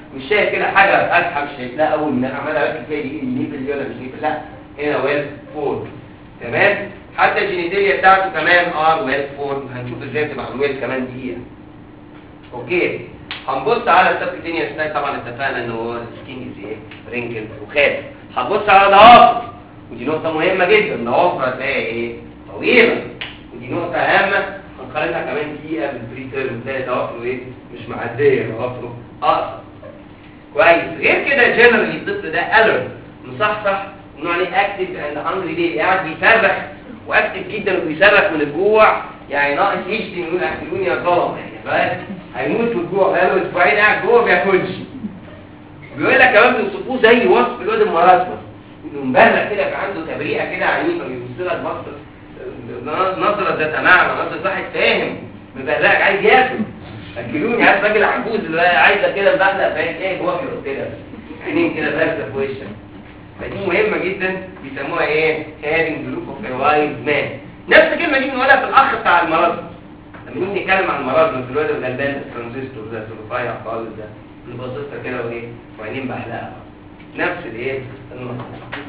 مش شايف كده حاجه فاتحه مش شايف لها اول ما عمال اركز فيها دي الليفل دي ولا مش ليفل، لا هنا ويل فورد. تمام. حتى الجينيتاليا بتاعته كمان ويل فورد، هنشوف ازاي تبقى ويل كمان دقيقه. اوكي. هنبص على السبكتينيوس سناك، طبعا اتفقنا ان هو السكين از ايه رينكل وخاف. هنبص على ضوافر، ودي نقطه مهمه جدا، ضوافر هتلاقي ايه طويله، ودي نقطه هامه هنقارنها كمان دقيقه بالبري تيرم، تلاقي ضوافره ايه مش معديه، ضوافره اقصر. كويس. غير كده جنرالي الطفل ده الرت مصحصح، بنقول عليه اكتف اند هانجري، ليه؟ قاعد بيصرخ واكتف جدا وبيصرخ من الجوع، يعني ناقص يشتي يقول اكلوني يا ظلم، يعني بس هيموت من الجوع، بقاله اسبوعين قاعد جوه ما بياكلش. بيقول لك كمان بيوصفوه زي وصف الواد المراسمس، انه مبرق كده، يبقى عنده تبريئه كده عنيفه، بيبص لك نظره ذات معنى، نظره واحد فاهم مبرقك عايز ياكل. اكلوني، عارف راجل عجوز اللي عايزه كده مبهدل فاهم ايه جوه بيقول كده عينين كده بارزه في وشك. فدي مهمه جدا، بيسموها ايه؟ هادنج جروب اوف وايز مان. نفس الكلمه دي بنقولها في الاخ بتاع المرض، لما نيجي نتكلم عن المرض في الواد الغلبان الترانزستور ده الرفيع خالص ده اللي باصص كده وايه وعينين بحلقه، نفس الايه النقطه.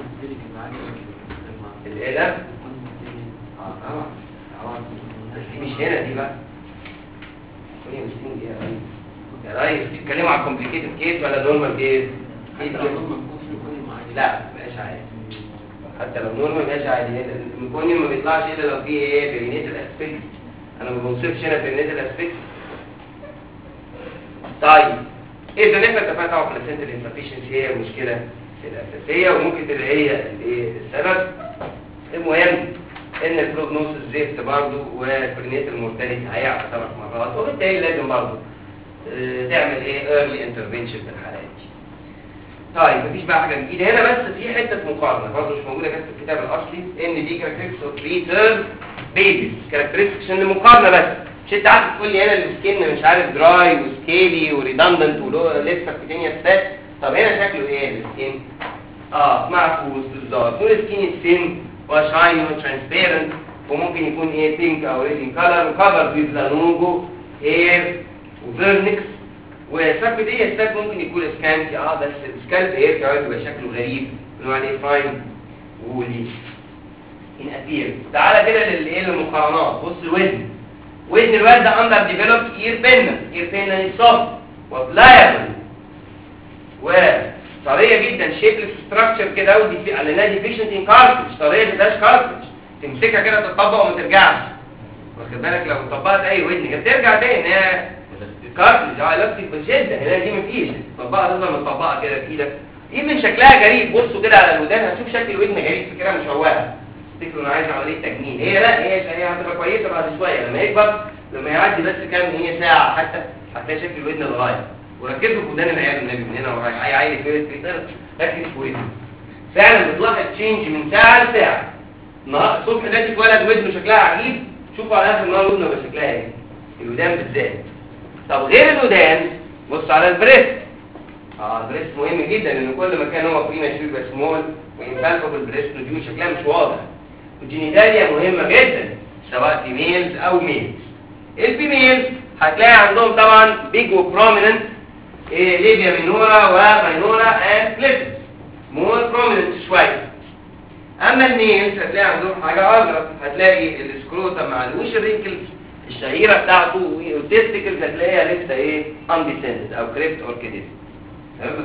الايه ده؟ طبعا بس دي مش هنا دي بقى. كوني مسكين دي يا ريس بتتكلموا على كومبليكيتد كيس ولا نورمال كيس؟ لا مبقاش عادي، حتى لو نورمال مبقاش عادي. الميكونيوم ما بيطلعش الا لو في ايه بيرينيتال اسبيكت، انا ما بوصفش هنا بيرينيتال اسبيكت. طيب اذا احنا اتفقنا طبعا البلاسنتال انسفيشنسي هي المشكله الاساسيه، وممكن تبقى هي الايه السبب. المهم ان البروجنوسيس زفت برضه، والبرينيتال مورتاليتي هيعلى 3 مرات، وبالتالي لازم برضه تعمل ايه ايرلي انترفنشن في الحالات دي. طيب مفيش بقى حاجه جديده هنا، بس في حته مقارنه برضه مش موجوده كانت في الكتاب الاصلي، ان دي كاركترستكس اوف ريتيرن بيبيز، كاركترستكس ان مقارنه بس، مش انت عارف تقول لي هنا السكين مش عارف دراي وسكيلي وريدندنت ولسه كوتينيوس فات، طب هنا شكله ايه السكين؟ معكوس بالظبط، دول سكين سين وشاين وترانسبيرنت، وممكن يكون ايه بينك او ريد ان كلر، وكفر بيزلانوجو هير وفيرنكس، وساكوديه الساك ممكن يكون سكانتي بس السكالب هير كمان بيبقى شكله غريب، بنقول عليه فاين وولي ان ابير. تعالى كده للمقارنات، بص الوزن، وزن الواد ده اندر ديفلوبد اير بينا يصاب وبلايبل وطريه جدا، شيبلس ستراكشر كده، ودي لانها ديفيشنت ان كارتج، طريه ما فيهاش كارتج، تمسكها كده تطبق وما ترجعش، واخد بالك؟ لو طبقت اي ودن هي بترجع تاني، هي كارتج الاستيك بشده، هنا دي مفيش، تطبقها تفضل مطبقه كده في ايدك، دي من شكلها غريب. بصوا كده على الودان هتشوف شكل الودن غريب كده مشوهه، تفتكروا انا عايز عمليه تجميل، هي لا هي هتبقى كويسه بعد شويه لما يكبر، لما يعدي بس كام هي ساعه حتى هتلاقي شكل الودن اتغير. وركزوا في ودان العيال النبي من هنا ورايح، اي عيل كده ركز في ودنه، فعلا بتلاحظ تشينج من ساعه لساعه. النهار الصبح ده اتولد ودنه شكلها عجيب، شوفوا على اخر النهار ودنه بقى شكلها ايه، الودان بالذات. طب غير الودان بص على البريست، البريست مهم جدا، لان كل ما كان هو بريماتشور يبقى سمول، وينفالفوا بالبريست وديو شكلها مش واضح. والجينيتاليا مهمه جدا سواء فيميلز او ميلز. الفيميلز هتلاقي عندهم طبعا بيج وبروميننت ليبيا مينورا وماينورا اند كليفس، مور بروميننت شويه. اما الميلز هتلاقي عندهم حاجه اغرب، هتلاقي السكروتم مع الوش الرينكلز الشهيره بتاعته، والتستيكلز هتلاقيها لسه ايه انديسندد او كريبت اوركيديز. تمام؟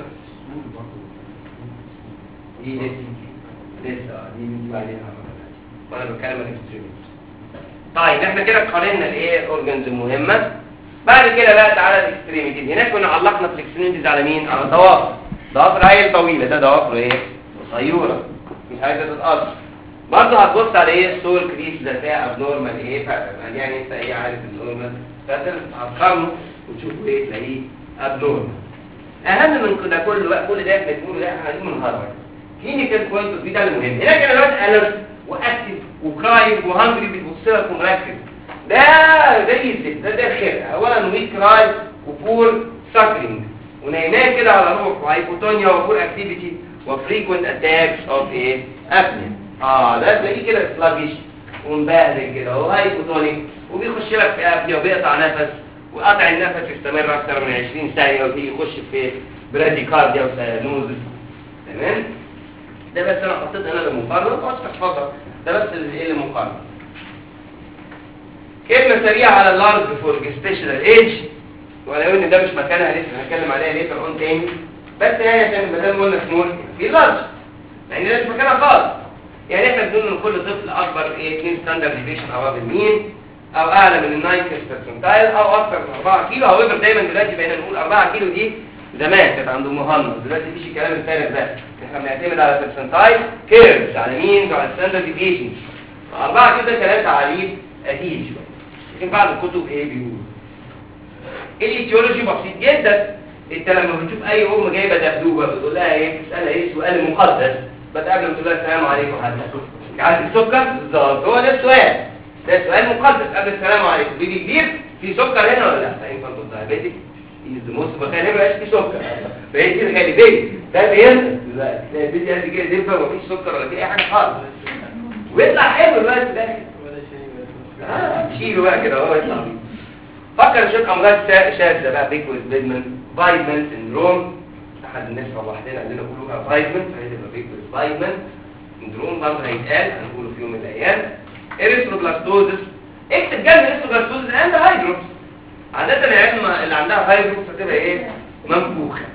دي لسه دي بعدين وانا بتكلم عن الاكستريميتي. طيب احنا كده قارنا الايه اورجانز المهمه. بعد كده بقى تعالى الاكستريميتي. هناك كنا علقنا في الاكستريميتيز على مين؟ على ضوافر. ضوافر عيل طويله، ده ضوافره ايه قصيره مش عايزه تتقص. برضه هتبص على ايه السول كريس ده فيها ابنورمال ايه، يعني انت ايه عارف النورمال، هتقارنه وتشوفوا ايه تلاقيه ابنورمال. اهم من كده كل ده احنا بنقوله ده هنجيبه من هارفارد. كلينيكال بوينت اوف فيو ده المهم. هناك انا الواد الرت واكتف وكرايم وهانجري بتبص لك ومركز، ده زي الزفت، ده خير. اولا ويك كراي وبور ساكرينج ونايمان كده على روح، وهايبوتونيا وبور اكتيفيتي وفريكوينت اتاكس اوف ايه ابنيا. ده تلاقيه كده سلاجش ومبهدل كده وهايبوتونيك، وبيخش لك في ابنيا وبيقطع نفس، وقطع النفس يستمر اكثر من 20 ثانيه، وبيجي يخش في براديكارديا وسيانوزس. تمام؟ ده بس انا حطيت هنا للمقارنه ومش تحفظها، ده بس ايه للمقارنه. كلمه سريعه على اللارج فور جستيشنال ايج، ولو ان ده مش مكانها لسه هنتكلم عليها ليتر اون تاني، بس يعني عشان ما دام قلنا سمول في لارج يعني ده مش مكانها خالص. يعني احنا بنقول ان كل طفل اكبر 2 ستاندرد ديفيشن او المين او اعلى من ال 9 برسنتايل او اكثر من 4 كيلو. هاويفر دايما دلوقتي بقينا نقول 4 كيلو دي زمان كانت عند مهند، دلوقتي مفيش الكلام الفارغ ده، احنا بنعتمد على برسنتايل كيرفز، على مين وعلى ستاندرد ديفيشن. 4 كيلو ده كلام تعريف قديم شويه، لكن بعض الكتب ايه بيقول الايتيولوجي بسيط جدا. انت لما بتشوف اي ام جايبه دبدوبه بتقول لها ايه؟ بتسالها ايه؟ سؤال مقدس، بس قبل ما تقول لها السلام عليكم حضرتك عندك سكر؟ بالظبط هو ده السؤال، ده سؤال مقدس قبل السلام عليكم. بيبي كبير في سكر هنا ولا لا؟ فينفع تقول دايابيتك يدموس بخير ما بقاش في سكر، فهي كده غالبيه ده بينزل دلوقتي تلاقي البيبي قد كده دبه ومفيش سكر ولا في اي حاجه خالص، ويطلع حلو دلوقتي ده شيله بقى كده هو يطلع بيه. فكر شوف امراض شاذه بقى، بيكوز بيدمن فايدمان سندروم، احد الناس صلح لنا قال لنا قولوها فايدمان فهتبقى بيكوز فايدمان سندروم، برضه هيتقال هنقوله في يوم من الايام. اريثروبلاستوزس، اكتب جنب اريثروبلاستوزس اند هايدروبس. عاده العيال اللي عندها هايدروبس هتبقى ايه؟ منفوخه.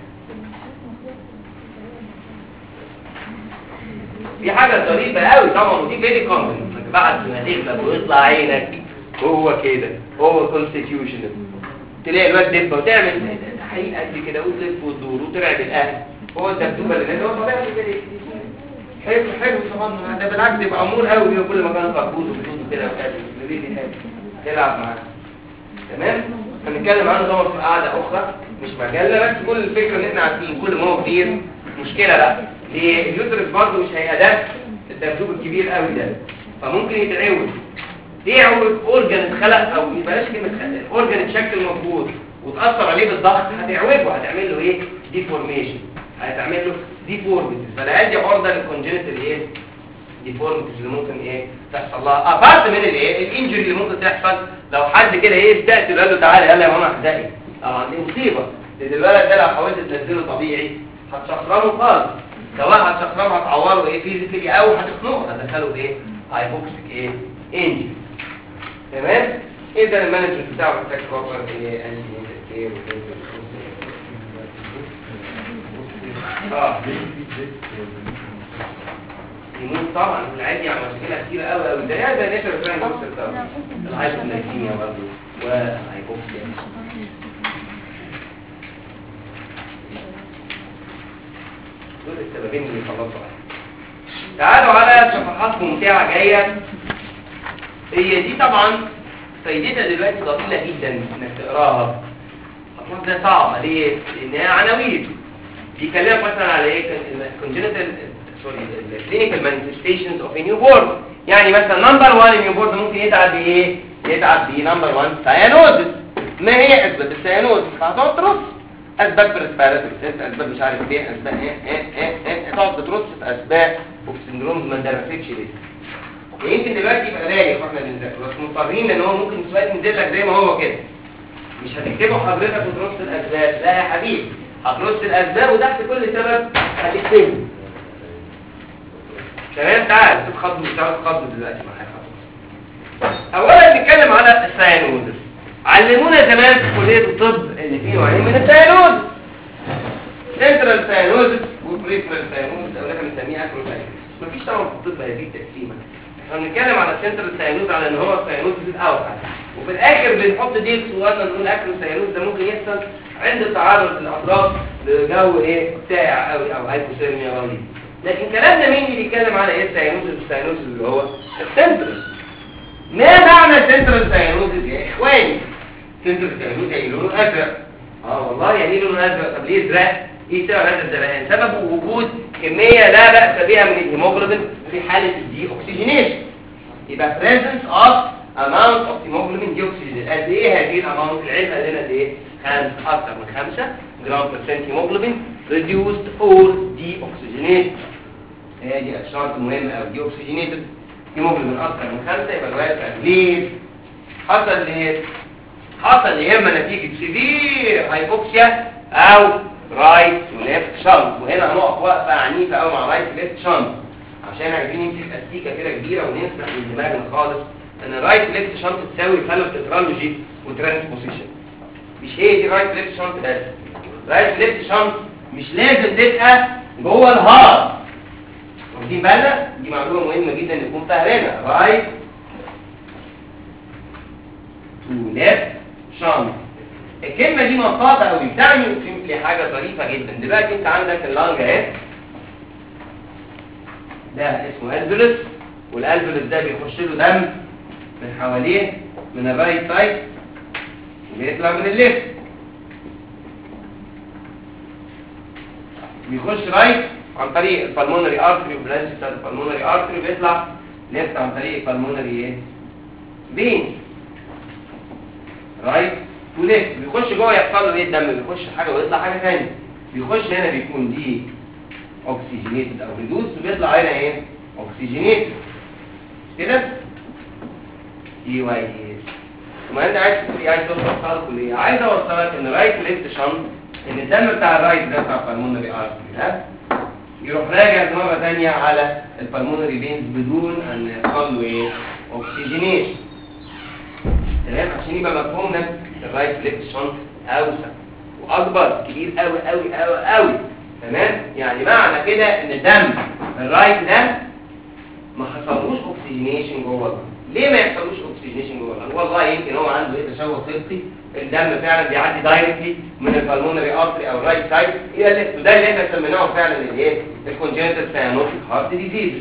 دي حاجه ظريفه قوي طبعا، ودي فيري كومن، بعد ما تغلب ويطلع عينك هو كده، هو كونستيتيوشنال، تلاقي الواد دبه وتعمل تحقيق قد كده وتلف وتدور وترعب الاهل، هو الدبدوبه اللي نازله هو طبيعي كده. حلو طبعا، ده بالعكس يبقى امور قوي كل ما كان خربوط وبيطوط كده وكده البيبي حلو تلعب معاه. تمام؟ هنتكلم عنه طبعا في قعده اخرى مش مجله، بس كل الفكره ان احنا عارفين كل ما هو كبير مشكله بقى. ليه؟ اليوترس برضه مش هيأدب الدبدوب الكبير قوي ده، فممكن يتعوج. يعوج اورجن اتخلق، او بلاش كلمه اورجن اتشكل مظبوط وتاثر عليه بالضغط، هتعوجه، هتعمل له ايه؟ ديفورميشن، هتعمل له ديفورميتيز. فالعيال دي عرضه للكونجنتال ايه؟ ديفورميتيز اللي ممكن ايه تحصل لها، ابارت من الايه؟ الانجري اللي ممكن تحصل لو حد كده ايه استقتل قال له تعالى يلا يا ماما احزقي، طبعا دي مصيبه، لان الولد ده لو حاولت تنزله طبيعي هتشخرمه خالص، سواء هتشخرمه هتعوره ايه فيزيكالي او هتخنقه، هتدخله بايه؟ هايبوكسيك ايه؟ انجري. تمام؟ اذا المانجمنت بتاعه محتاج بروبر ايه؟ انتي يموت طبعا العادي على مشكله كتير قوي ده زي نشر فرانك بوستر الهايبوكسيميا برضه والهايبوكسيا. دول السببين اللي خلصوا عليهم. تعالوا على صفحات ممتعه جايه، هي دي طبعا فايدتها دلوقتي ضئيله جدا انك تقراها، الخط ده صعب ليه؟ لانها عناوين بيكلمك مثلا على ايه؟ congenital clinical manifestations of a newborn. يعني مثلا نمبر 1 النيوبورن ممكن يتعب بايه؟ يتعب بنمبر 1 سيانوزس. ما هي اسباب السيانوزس؟ هتقعد ترص اسباب بريسبيراتوري، اسباب مش عارف ايه، اسباب ايه تقعد ترص في اسباب وفي سندرومز ما درستش لسه. يمكن دلوقتي يبقى رايق واحنا بنذاكر، بس مضطرين لان هو ممكن سؤال ينزل لك زي ما هو كده، مش هتكتبه حضرتك وترص الاسباب، لا يا حبيبي هترص الاسباب وتحت كل سبب هتكتبه. تمام؟ تعال شوف خط دلوقتي معايا. اولا نتكلم على السيانوزس. علمونا زمان في كليه الطب ان في نوعين من السيانوزس، سنترال سيانوزس وبريفرال سيانوزس، او احنا بنسميه اكرو سيانوزس. مفيش طبعا في الطب هذه التقسيمه، احنا بنتكلم على السنترال سيانوزس على ان هو السيانوزس الاوسع، وفي الاخر بنحط دي صغيره نقول اكرو سيانوزس. ده ممكن يحصل عند تعرض الاطراف لجو ايه ساقع قوي او هايبوثيرميا رهيبه. لكن كلامنا مين اللي بيتكلم على ايه السيانوزس اللي هو السنترال. ما معنى سنترال سيانوزس يا اخواني؟ سنترال سيانوزس يعني لونه ازرق. والله يعني لونه ازرق. طب ليه ازرق؟ ايه سبب هذا الزرقان؟ سببه وجود كميه لا باس بها من الهيموجلوبين في حاله الدي اوكسجينيشن. يبقى presence of amount of hemoglobin deoxygenated. قد ايه هذه الاماونت؟ العلم قال لنا قد ايه؟ اكثر من 5 جرام برسنت هيموجلوبين reduced or deoxygenated. دي شرط مهم قوي، deoxygenated هيموجلوبين اكثر من 5 يبقى الواد ليه؟ حصل ليه؟ حصل يا اما نتيجه سيفير هايبوكسيا او رايت وليفت شنط. وهنا هنقف وقفه عنيفه قوي مع رايت وليفت شنط عشان عايزين نمسك استيكه كده كبيره ونمسح من دماغنا خالص ان الرايت وليفت شنط تساوي خلل تترالوجي وترانسبوزيشن. مش هي دي رايت وليفت شنط بس، رايت وليفت شنط مش لازم تبقى جوه الهارت. واخدين بالنا؟ دي معلومه مهمه جدا نكون فاهمينها. رايت وليفت شنط، الكلمه دي مطاطه قوي بتعني سيمبلي حاجه ظريفه جدا. دلوقتي انت عندك اللانج اهي، ده اسمه الفيولس، والالفيولس ده بيخش له دم من حواليه من الرايت سايد وبيطلع من الليفت. بيخش رايت عن طريق البلمونري ارتري وبرانش بتاع البلمونري ارتري، وبيطلع ليفت عن طريق البلمونري ايه؟ فين. رايت تو ليفت. بيخش جوه يحصل له ايه؟ الدم بيخش حاجه ويطلع حاجه ثانيه. بيخش هنا بيكون دي اوكسجينيتد او ريدوس، وبيطلع هنا ايه؟ اوكسجينيتد كده. دي واي اس. وما انت عايز تقول ايه؟ عايز توصل ليه؟ عايز اوصلك ان رايت ليفت شنط، ان الدم بتاع الرايت ده بتاع البلمونري ارتري ده يروح راجع مره ثانيه على البلمونري فينز بدون ان يحصل له ايه؟ اوكسجينيشن. تمام؟ عشان يبقى مفهومنا الرايت ليفت شنط اوسع واكبر، كبير قوي قوي قوي قوي. تمام؟ يعني معنى كده ان الدم الرايت ده ما حصلوش اوكسجينيشن جوه الدم. ليه ما يحصلوش اوكسجينيشن جوه الدم؟ والله يمكن هو عنده ايه؟ تشوه خلقي، الدم فعلا بيعدي دايركتلي من البلمونري ارتري او الرايت سايد الى الليفت، وده اللي احنا سميناه فعلا الايه؟ الكونجنتال سيانوتيك هارت ديزيز.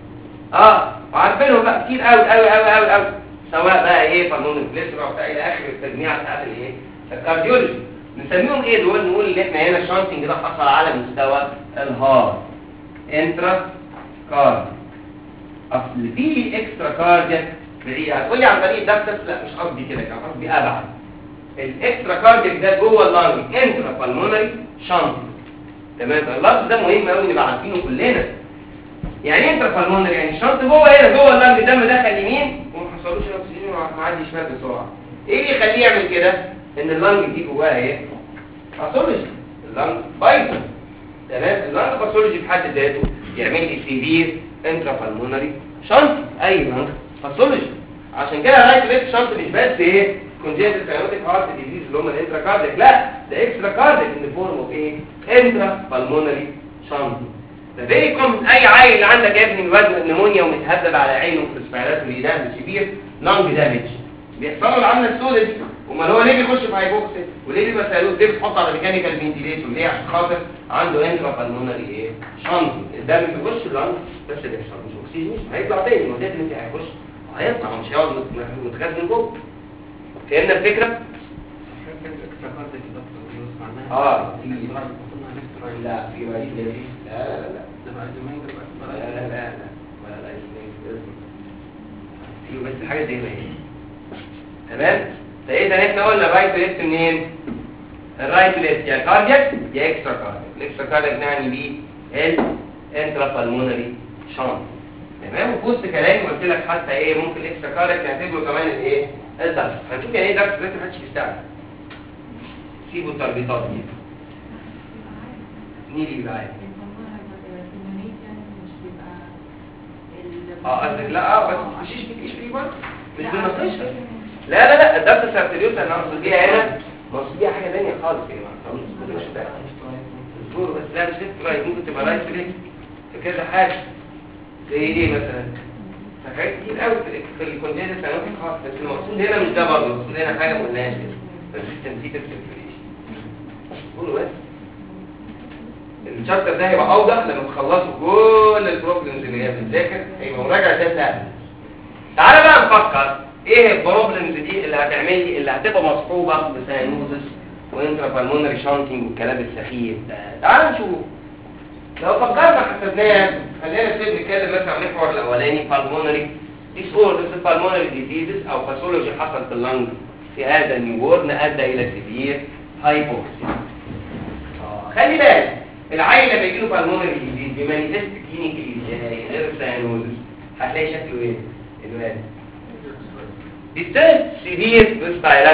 وعارفينهم بقى كتير قوي قوي قوي قوي قوي، سواء بقى ايه بالمونري بليسرا وبتاع الى اخر التجميع بتاعت الايه؟ الكارديولوجي. نسميهم ايه دول؟ نقول ان احنا هنا الشانتنج ده حصل على مستوى الهارت انترا كارد. اصل في اكسترا كاردياك بعيد. هتقولي عن طريق الدكتس، لا مش قصدي كده، كان قصدي ابعد. الاكسترا كاردياك ده جوه اللانج انترا بالمونري شانت. تمام؟ اللفظ ده مهم قوي نبقى عارفينه كلنا. يعني ايه انترا بالمونري؟ يعني الشنط جوه هنا جوه اللانج، الدم دخل يمين وما حصلوش اكسجين ومعدي شمال بسرعه. ايه اللي يخليه يعمل كده؟ ان اللانج دي جواها ايه؟ باثولوجي. اللانج بايظه. تمام؟ اللانج باثولوجي في حد ذاته يعمل لي سيفير انترا بالمونري شنط. اي لانج باثولوجي. عشان كده الرايت ليفت شنط مش بس ايه؟ كونجنتال سيانوتيك هارت ديزيز اللي هم الانترا كارديك، لا ده اكسترا كارديك ان فورم اوف ايه؟ انترا بالمونري شنط. ده فيري كومن. اي عيل اللي عندك يا ابني وزن نمونيا ومتهدد على عينه في اسبيرات وليدان سيفير لانج دامج، بيحصل له العمله السوداء دي. امال هو ليه بيخش في هايبوكسيا؟ وليه بيبقى سالوت؟ ليه بتحط على ميكانيكال فنتيليتور؟ ليه؟ عشان خاطر عنده انترا بالمونري ايه؟ شنط. الدم بيخش اللانج بس اللي بيحصل مش اكسجين، هيطلع تاني. ما ده اللي هيخش هيطلع، مش هيقعد متخزن جوه. فهمنا الفكره؟ لا في رئيس جديد. لا في بس حاجه زي ما هي. تمام؟ فاذا احنا قلنا رايت ليفت منين؟ الرايت ليفت يا كاردياك يا اكسترا كاردياك. الاكسترا كاردياك نعني بيه الانترا بالمونري شنط. تمام؟ وفي وسط كلامي قلت لك حتى ايه ممكن الاكسترا كاردياك نعتبره كمان الايه؟ الدكس. هنشوف يعني ايه دكس دلوقتي، محدش بيستعمل. سيبوا التربيطات دي. نيجي بالعادي. قصدك لا بس مش فيه برضه مش بنناقشها. لا الدكتور سارتريوس انا اقصد بيها هنا، مقصود بيها حاجه ثانيه خالص يا جماعه. مش ده اصبروا بس. لا مش رايت، ممكن تبقى رايت في كذا حاجه. زي ايه مثلا؟ حاجات كتير قوي في الكونجنتال سيانوتيك هارت، بس المقصود هنا مش ده برضه، المقصود هنا حاجه ما قلناهاش كده. ريزيستنت سيركيوليشن. قولوا بس. الشابتر ده هيبقى اوضح لما تخلصوا كل البروبلمز اللي هي بتذاكر، هيبقى مراجعه ده سهل. تعالى بقى نفكر ايه البروبلمز دي اللي هتعمل لي، اللي هتبقى مصحوبه بساينوزس وانترا بالمونري شانتنج والكلام السخيف ده. تعالى نشوف. لو فكرنا حسبناها، خلينا نتكلم مثلا عن المحور الاولاني بالمونري ديس اوردرز، بالمونري ديزيزز او باثولوجي حصل في اللنج في هذا النيوورن ادى الى سيفير هايبوكسيا. خلي بالك العيل لما يجي له بالمونري ديزيز بمانيفست كلينيكالي ازاي غير ساينوزس، هتلاقي شكله ايه الواد؟ ديستنس سيفير ريسبيراتوري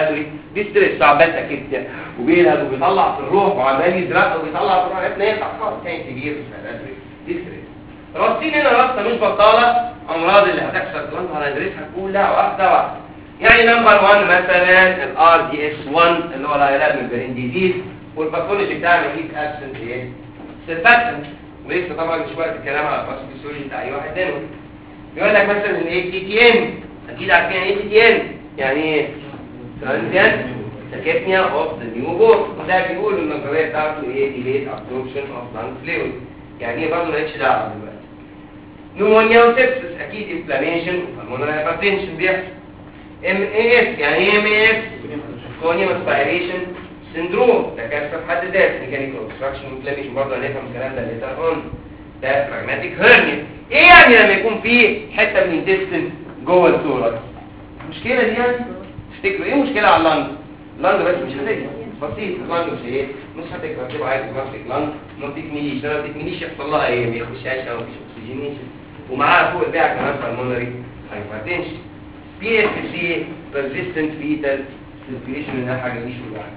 بيستريس عبال تكتيا وبيلهج وبيطلع في الروح وعمال يزرق وبيطلع في الروح لغايه ما يقطع خالص تاني كبير بيستريس. رصين هنا رصه مش بطاله امراض اللي هتحصل كمان هندرسها كلها واحده واحده. يعني نمبر 1 مثلا الار دي اس 1 اللي هو الهيلاب ممبرين ديزيز والباثولوجي بتاعنا هيت ابسنت ايه سيرفاكتنت ولسه طبعا مش وقت الكلام على الباثولوجي بتاع اي واحد منهم. يقول لك مثلا الاي تي تي ان اكيد عارفين ايه تي تي ان يعني ايه ترانزيانت تاكيبنيا اوف ذا نيو بورن وده بيقول النظريه بتاعته ايه ديليت ابسوربشن اوف لانج فلويد يعني ايه برضه مالكش دعوه دلوقتي. نمونيا وسبسس اكيد انفلاميشن وهرمونال هايبرتنشن بيحصل. ام اي اس يعني ايه ام اي اس كونيوم اسبيريشن سندروم ده كارثه في حد ذاته ميكانيكال اوبستراكشن انفلاميشن برضه هنفهم الكلام ده ليتر اون. ده براجماتيك هيرنيا ايه يعني لما يكون في حته من الانتستين جوه الثوركس المشكله دي يعني تفتكروا ايه مشكله على اللنج بس مش هتكبر بسيط اللنج مش ايه مش هتكبر تبقى عايز تمسك لنج ما بتكمليش لما بتكمليش يحصل لها ايه ما يخشهاش او مفيش اكسجينيشن ومعاها فوق البيع كمان بالمونري هايبرتنشن بي اف سي بيرسيستنت فيتال سيركيليشن انها حاجه مش وجعها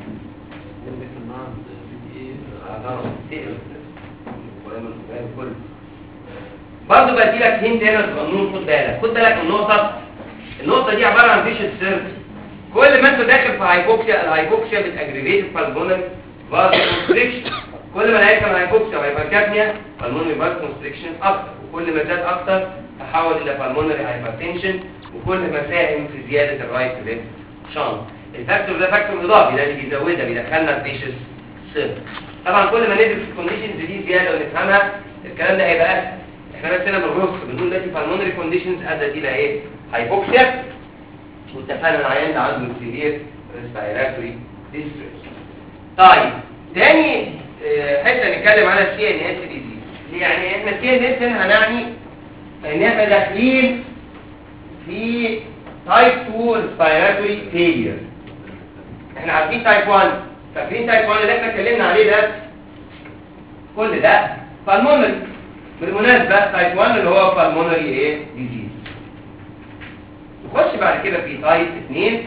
برضه بدي لك هنت هنا صغنون خد بالك من النقطه دي عباره عن فيشن سيركل. كل ما انت داخل في هايبوكسيا الهايبوكسيا بتاجريفيت بالمونري فاز كونستريكشن كل ما لقيت هايبوكسيا وهايبركابنيا بالمونري فاز كونستريكشن اكتر وكل ما زاد اكتر تحول الى بالمونري هايبرتنشن وكل ما ساهم في زياده الرايت ليفت شانت. الفاكتور ده فاكتور اضافي ده اللي بيزودها بيدخلنا في فيشن سيركل. طبعا كل ما ندرس الكونديشنز دي زياده ونفهمها الكلام ده هيبقى اسهل. احنا بس هنا بنرص بنقول دلوقتي بالمونري كونديشنز ادت الى ايه هايبوكسيا واتفقنا العيان ده عنده سيفير ريسبيراتوري ديستريس. طيب تاني حته نتكلم على السي ان اس ديزيز. يعني احنا السي ان اس هنعني ان احنا داخلين في تايب 2 ريسبيراتوري فيلير. احنا عارفين تايب 1 فاكرين تايب 1 اللي احنا اتكلمنا عليه ده كل ده بالمونري. بالمناسبه تايب 1 اللي هو بالمونري ايه ديزيز. نخش بعد كده في تايب 2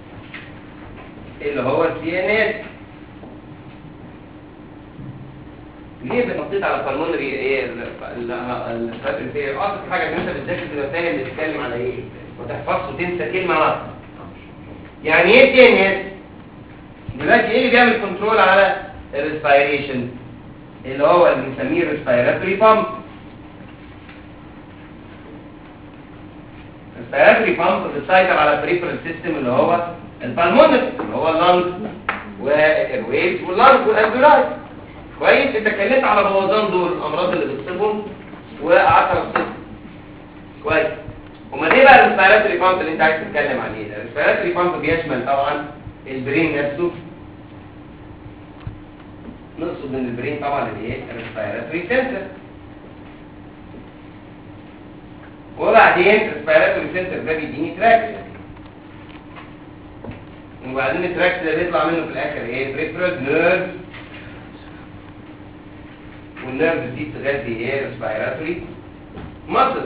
اللي هو السي ان اس. ليه بنطيت على بالمونري ايه الفيلير اصل حاجه انت بتذاكر تبقى فاهم بتتكلم على ايه وتحفظ وتنسى كلمه واحده. يعني ايه سي ان اس دلوقتي؟ ايه اللي بيعمل كنترول على الريسبيريشن اللي هو اللي بنسميه ريسبيراتوري بامب. الريسبيراتوري بامب بتسيطر على البريفرال سيستم اللي هو البالمونري اللي هو اللنج والايرويز واللنج والالفيولاي. كويس انت اتكلمت على بوظان دول الامراض اللي بتصيبهم وقعدت افصل كويس. امال ايه بقى الريسبيراتوري بامب اللي انت عايز تتكلم عليه؟ الريسبيراتوري بامب بيشمل طبعا البرين نفسه. نقصد من البرين طبعا اللي هي الريسبيراتوري سنتر وبعدين الريسبيراتوري سنتر ده بيديني تراكت وبعدين التراكت ده بيطلع منه في الاخر ايه بريفرال نيرف والنيرف دي تغذي ايه ريسبيراتوري ماسلز.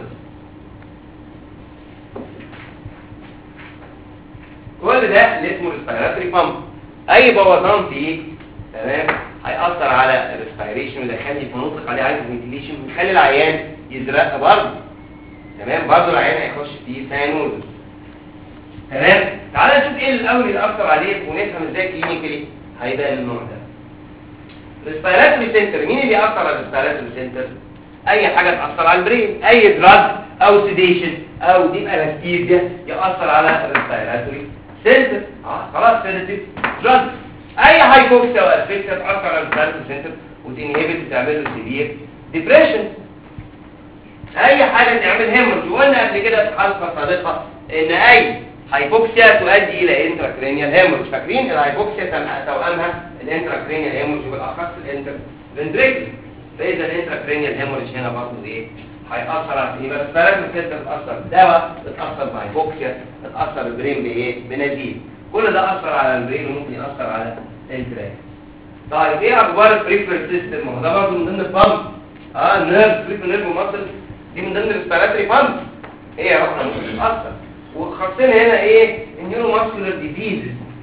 كل ده اللي اسمه ريسبيراتوري بامب. اي بوظان فيه تمام هيأثر على الريسبيريشن ويدخلني في منطقه عليه عايز فنتيليشن ويخلي العيان يزرق برضه تمام. برضه العيان هيخش فيه ساينوز تمام. تعالى نشوف ايه الاول اللي اثر عليه ونفهم ازاي كلينيكالي هيبان النوع ده. الريسبيراتوري سنتر مين اللي يأثر على الريسبيراتوري سنتر؟ اي حاجه تأثر على البرين اي دراج او سيديشن او ديب انستيزيا يأثر على الريسبيراتوري سنتر. خلاص سيديتيف دراج. اي هايبوكسيا واسفكسيا تاثر على الريسبيراتوري سنتر وتنهبت تعمل له سيفير ديبريشن. اي حاجه تعمل هيمورج. وقلنا قبل كده في حلقه سابقه ان اي هايبوكسيا تؤدي الى انتراكرينيال هيمورج. فاكرين الهايبوكسيا توأمها الانتراكرينيال هيمورج بالاخص الانترفنتريكل. فاذا الانتراكرينيال هيمورج هنا برضه ايه هيأثر على يبقى الريسبيراتوري سنتر بتأثر بدواء بتأثر بهايبوكسيا بتأثر البرين بايه بنزيف. كل ده اثر على البرين وممكن ياثر على الكراك. طيب ايه اخبار البريفرال سيستم؟ ما هو ده برضه من ضمن البامب. النيرف بريفرال نيرف وماسل دي من ضمن الريسبيراتوري بامب. ايه يا رب ممكن تاثر وخاصين هنا ايه النيورو ماسكولار ديزيز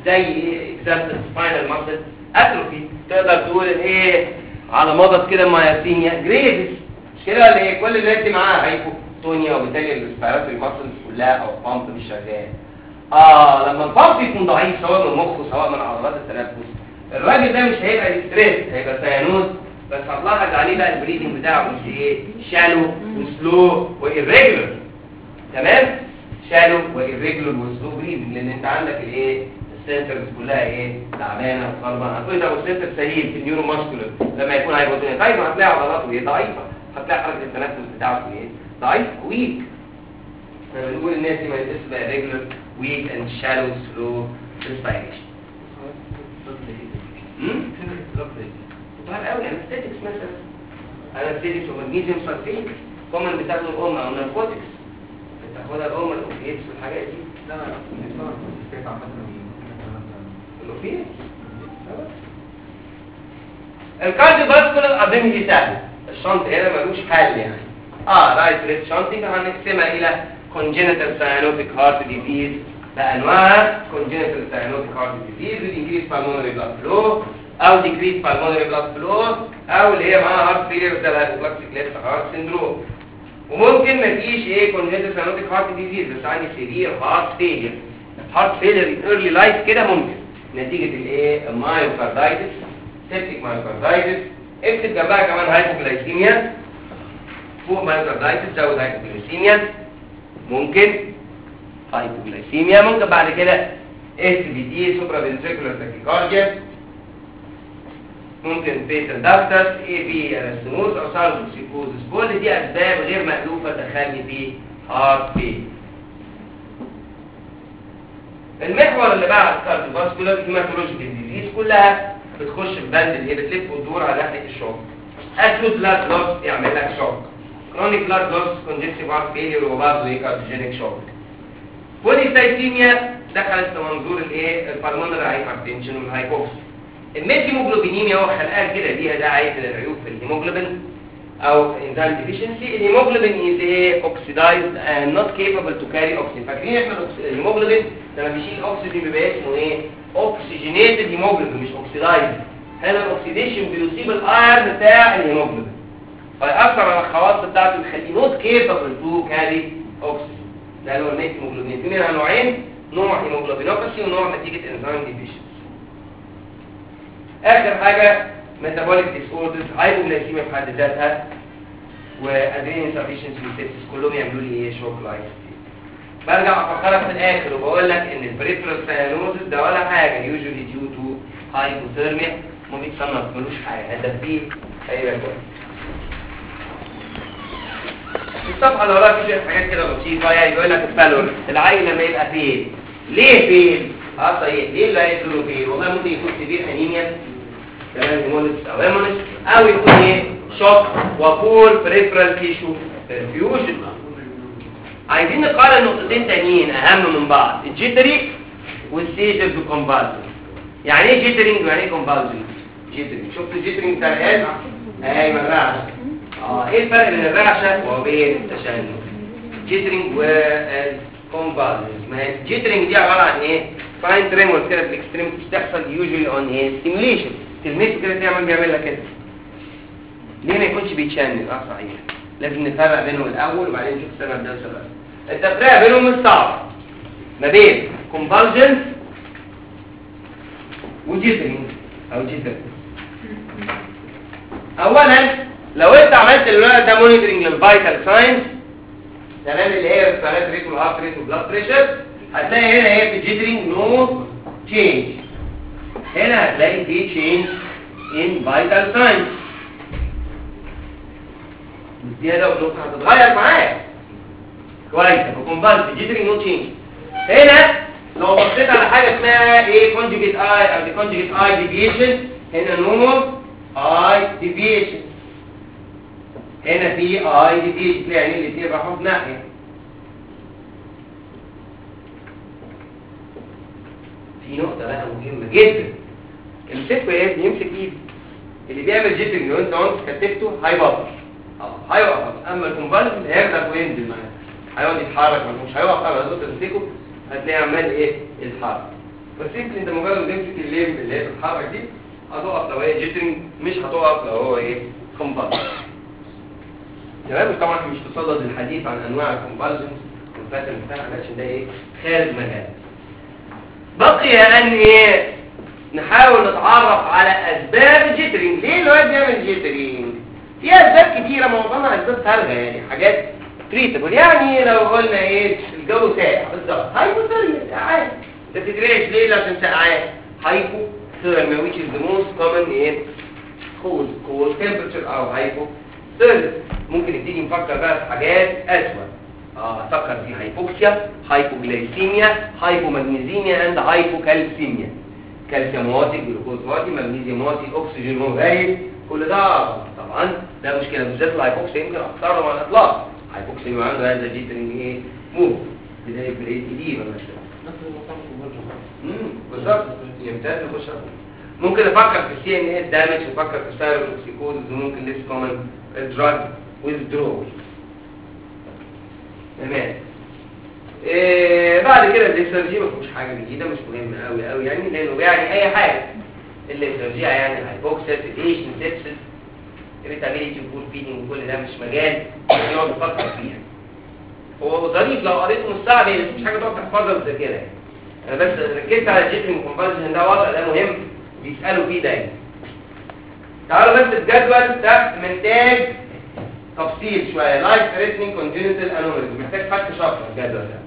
زي ايه اكزامبل سباينال ماسل اتروفي. تقدر تقول ان ايه على مضض كده مايوسينيا جريفز، مش كده ولا ايه؟ كل الناس دي معاها هايبوتونيا وبالتالي الريسبيراتوري ماسلز كلها او البامب مش شغال. لما البامب يكون ضعيف سواء من مخه سواء من عضلات التنفس، الراجل ده مش هيبقى ستريس، هيبقى سيانوز. بس هتلاحظ عليه بقى البريدنج بتاعه مش ايه شالو وسلو وإيريجولر. تمام؟ شالو وإيريجولر وسلو بريدنج، لان انت عندك الايه السنترز كلها ايه تعبانه وخربانه. هتقول ده السنتر سليم في النيورو ماسكولر لما يكون هايبوتونيا، طيب هتلاقي عضلاته ايه ضعيفه، هتلاقي حركه التنفس بتاعته ايه ضعيف ويك. احنا بنقول الناس دي ما تبقى ريجولر ويك اند شالو سلو ريسبيريشن. ظهر قوي انستيتكس مثلا، انستيتكس ومغنيسيوم سلفيت كومن بتاخده الام او ناركوتكس بتاخدها الام الاوبياتس والحاجات دي. لا الستيت عامة الاوبياتس. الكارديو فاسكولار اظن دي سهل، الشنط هنا ملوش حل يعني. رايت ليفت شنطنج هنقسمها الى congenital cyanotic heart disease بانواعها، congenital cyanotic heart disease with increased pulmonary blood flow او decreased pulmonary blood flow او اللي هي معاها heart failure زي الهايبوبلاستيك ليفت هارت سيندروم. وممكن مفيش ايه congenital cyanotic heart disease بس عندي severe heart failure. heart failure in early life كده ممكن نتيجة الايه المايوكاردايتس سيبتيك مايوكاردايتس. اكتب جنبها كمان هايبوغلايسيميا فوق مايوكاردايتس زود هايبوغلايسيميا، ممكن هايبوغلايسيميا، ممكن بعد كده اس بي تي سوبرا فنتريكولار تاكيكارديا، ممكن بيتال داكتس اي بي ارستموز او سالفوسيكوزس. كل دي اسباب غير مألوفة تخلي في هارت فيل. المحور اللي بعد كارديوفاسكولار هيماتولوجيكال ديزيز كلها بتخش في بند اللي بتلف وتدور على ناحيه الشوك. اكيوت بلاد لوس يعمل لك شوك، كرونيك بلاد لوس كونجستيف هارت فيلير وبرضه ايه كارديوجينيك شوك. بوليسايثيميا دخلت في منظور الايه البلمونري هايبرتنشن والهايبوكسيا. الميثيموجلوبينيميا هو خلقها كده ليها ده عيب من العيوب في الهيموجلوبين او انزيم ديفيشنسي. الهيموجلوبين از ايه اوكسيدايزد اند نوت كيبل تو كاري اوكسجين. فاكرين احنا الهيموجلوبين لما بيشيل اكسجين بيبقى اسمه ايه اوكسجينيتد هيموجلوبين مش اوكسيدايزد. هنا الاكسيديشن بيصيب الايرن بتاع الهيموجلوبين فيأثر على الخواص بتاعته يخليه نوت كيبل تو كاري اوكسجين. ده اللي هو الميثيموجلوبين. في منها نوعين، نوع هيموجلوبينوباثي ونوع نتيجه انزيم ديفيشنسي. اخر حاجه ميتابوليك ديسوردرز هايبوغلايسيميا في حد ذاتها وادرينال انسفيشنسي وسيبسيس كلهم يعملوا لي ايه شوك لايك. برجع افكرك في الاخر وبقول لك ان البريفرال ساينوزس ده ولا حاجه يوجوالي ديو تو هايبوثيرميا ما بيتصنف ملوش حاجه هدفيه هيبقى كويس. الصفحه اللي وراها في حاجات كده بسيطه يعني بيقول لك الفالور العيل لما يبقى فين ليه فين صحيح ليه اللي هيدخلوا فين. والله ممكن يكون سيفير انيميا تمام هيموليس او هيمونيس او يكون ايه شوك وبول بريفرال تيشو برفيوجن. عايزين نقارن نقطتين تانيين اهم من بعض، الجيتري والسيجر كومبالسن. يعني ايه جيترينج ويعني ايه كومبالسن؟ جيترينج شفتوا الجيترينج بتاع العيال؟ ايوه الرعشه. ايه الفرق بين الرعشه وبين التشنج؟ جيترينج والكومبالسن. ما هي الجيترينج دي عباره عن ايه؟ فاين تريمورز كده في الاكستريمتي بتحصل يوجوالي اون ايه ستيميوليشن، تلمسه كده بيعمل لك كده. ليه ما يكونش بيتشنج؟ صحيح لازم نفرق بينهم الاول وبعدين نشوف السبب ده والسبب. التفريق بينهم مش صعب ما بين كومبالجنس وجيترينج او جيتر. اولا لو انت عملت الولد ده مونيتورنج للفيتال ساينز تمام اللي هي الريسبيراتوري ريت والهارت ريت والبلاد بريشر هتلاقي هنا هي في الجيترينج نو تشينج، هنا هتلاقي في تشينج ان فيتال ساينز والزياده والنقطه هتتغير معاك كويس. فكومبالس جيترينج نو تشينج. هنا لو بصيت على حاجه اسمها ايه كونجوجيت اي او دي كونجوجيت اي ديفيشن، هنا نو اي ديفيشن، هنا في اي ديفيشن يعني الاثنين راحوا في ناحيه. في نقطه بقى مهمه جدا، الست ايه بيمسك ايد اللي بيعمل جيترينج لو انت عنص كتفته هيبطل هيوقف، اما الكومبالس هياخدك وينزل معاك هيقعد يتحرك مش هيوقف ابدا. تمسكه هتلاقيه عمال ايه يتحرك. فسيمبلي انت مجرد ما تمسك الليمب اللي هي بتتحرك دي هتقف لو هي جيترنج، مش هتقف لو هو ايه كومبالجن. تمام. طبعا مش بصدد الحديث عن انواع الكومبالجنز والباترن بتاعها عشان ده ايه خارج مجال. بقي ان ايه نحاول نتعرف على اسباب الجيترنج. ليه الواد بيعمل جيترنج؟ في اسباب كتيره، معظمها اسباب فارغه يعني حاجات تريتبل. يعني لو قلنا ايه الجو ساقع بالظبط هايبوثيرميا سقعان، ده تدريش ليه؟ عشان سقعان. هايبوثيرميا which is the most common ايه cold temperature او هايبوثيرميا. ممكن نبتدي نفكر بقى في حاجات اسوأ. افكر في هايبوكسيا، هايبوغلايسيميا، هايبومagnesemia اند هايبوكالسيميا. كالسيوم واطي، جلوكوز واطي، مغنيسيوم واطي، اكسجين غايب، كل ده طبعا ده مشكله بالذات الهايبوكسيا يمكن اخطرهم على الاطلاق. هايبوكسيا يبقى عنده هذا جيترنج ايه موف بدايه بالاي تي دي مثلا. بالظبط يمتاز يخش. ممكن افكر في السي ان اس دامج، افكر في ستايروتوكسيكوز، وممكن ليس كومن دراج ويزدرول. تمام. بعد كده الليسرجي ما فيهوش حاجه جديده، مش مهم قوي يعني، لانه يعني اي حاجه الليسرجي يعني هايبوكسيا، سيديشن، سيبسس، irritability وبول فيدنج، وكل ده مش مجال نقعد نفكر فيها. هو ظريف لو قريته نص ساعه بس مش حاجه تقعد تحفظها وتذاكرها يعني. انا بس ركزت على الجيترنج كومبالجن، ده وضع ده مهم بيسالوا فيه دايما. تعالوا بس الجدول ده محتاج تفصيل شويه. لايف ثريتنينج كونجنتال انوماليز محتاج فك شفره الجدول ده.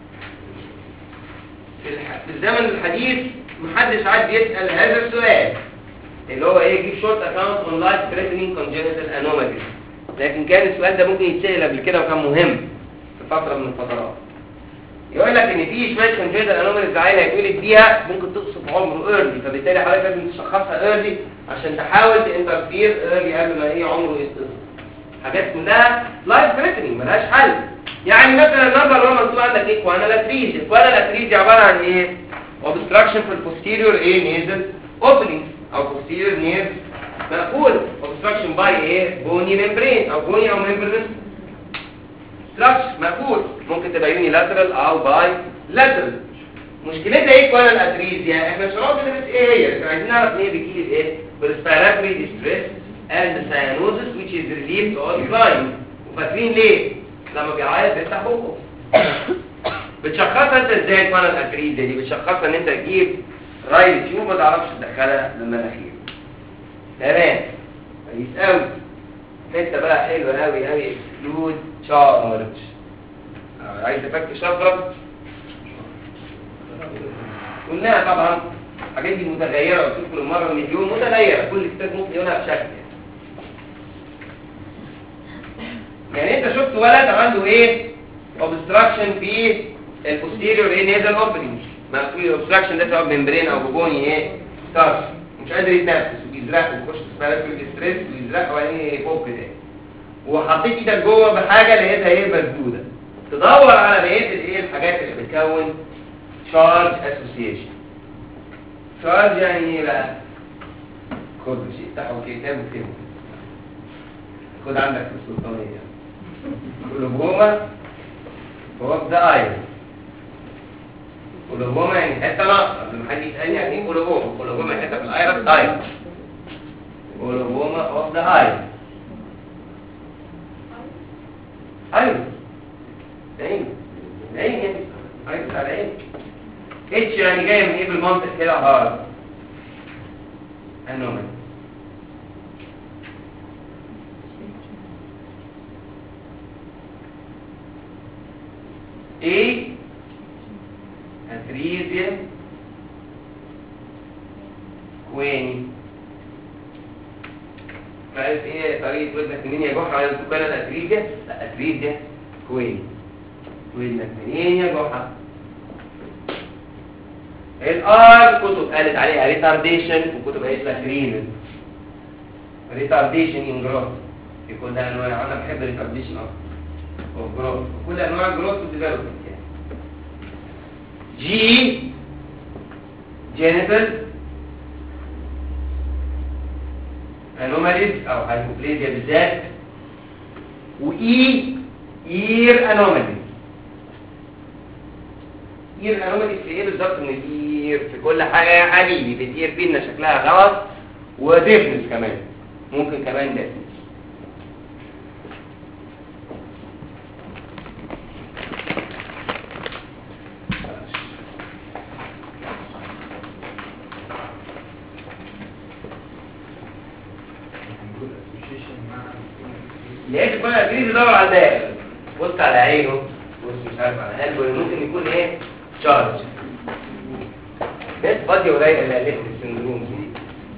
في الزمن الحديث محدش عاد يسال هذا السؤال اللي هو ايه جيب شورت اكاونت اون لايف ثريتنينج كونجنتال انوماليز، لكن كان السؤال ده ممكن يتسال قبل كده وكان مهم في فتره من الفترات. يقول لك ان في شويه كونجنتال انوماليز عيل هيتولد بيها ممكن تقصف عمره ايرلي، فبالتالي حضرتك لازم تشخصها ايرلي عشان تحاول تانترفير ايرلي قبل ما ايه عمره يتقصف. حاجات كلها لايف ثريتنينج ملهاش حل. يعني مثلا النمبر 1 مكتوب عندك ايه كوانا لاتريزيا. كوانا لاتريزيا عباره عن ايه؟ اوبستراكشن في البوستيريور ايه نيزل اوبننج او posterior nerve مقفول، obstruction by ايه بوني ممبرين او بوني او ممبرين structure مقفول، ممكن تبقى unilateral او bilateral. مشكلتها ايه كوانا الاتريزيا؟ احنا مش هنقعد ندرس ايه هي، احنا عايزين نعرف ان هي بتيجي بايه؟ بالريسبيراتوري ديستريس and cyanosis which is relieved or declined. وفاكرين ليه؟ لما بيعيط بيفتح بقه. بتشخصها انت ازاي كوانا الاتريزيا دي؟ بتشخصها ان انت تجيب رايل تيوب ما تعرفش تدخلها للمناخير. تمام كويس قوي. حته بقى حلوه قوي اكسكلود تشارج. عايز افك شفره قلناها طبعا. الحاجات دي متغيره، قلت لكم المره مليون متغيره، كل كتاب ممكن يقولها بشكل يعني انت شفت ولد عنده ايه اوبستراكشن في البوستيريور ايه نيزل اوبننج، مقفول الاوبستراكشن ده سواء ممبرين او بوني ايه ستارش، مش قادر يتنفس وبيزرق ويخش في سبيراتوري ستريس ويزرق وبعدين يفك ده، وحطيت ايدك جوه بحاجه لقيتها ايه مسدوده، تدور على بقيه الايه الحاجات اللي بتكون شارج اسوسيشن. شارج يعني ايه بقى؟ خد شيء افتحوا كتاب وكتاب، خد عندك في السلطانيه كلوبوما فوق ده ايرون. كلوبوما يعني حته ناقصه، لما حد يسالني يعني ايه كلوبوما؟ كلوبوما حته في الايرون ايرون. كلوبوما فوق ده ايرون. ايرون عين يعني عين على عين. اتش يعني جايه من ايه بالمنطق كده هارد انومال. ايه اتريزيا كويني. فعرفت ايه طريقه ودنك منين يا جحا؟ على الدكان الاتريزيا؟ لا اتريزيا كويني. ودنك منين يا جحا؟ الار كتب قالت عليها ريتارديشن وكتب قالت لك رينال. ريتارديشن ان جروث في كل انواع، انا بحب ريتارديشن اكتر وجروث، كل انواع جروث وديفلوبمنت يعني. جي جينيتال انوماليز او هايبوبليزيا بالذات، واي اير انوماليز. اير انومالي في ايه بالظبط؟ من الاير في كل حاجه يا حبيبي، في الاير في ان شكلها غلط وديفنس كمان، ممكن كمان ديفنس. لقيت كل ادريس يدور على الباقي، بص على عينه، بص مش عارف على قلبه، ممكن يكون ايه؟ تشارج. ناس فاضيه قليله اللي قالت السندروم دي.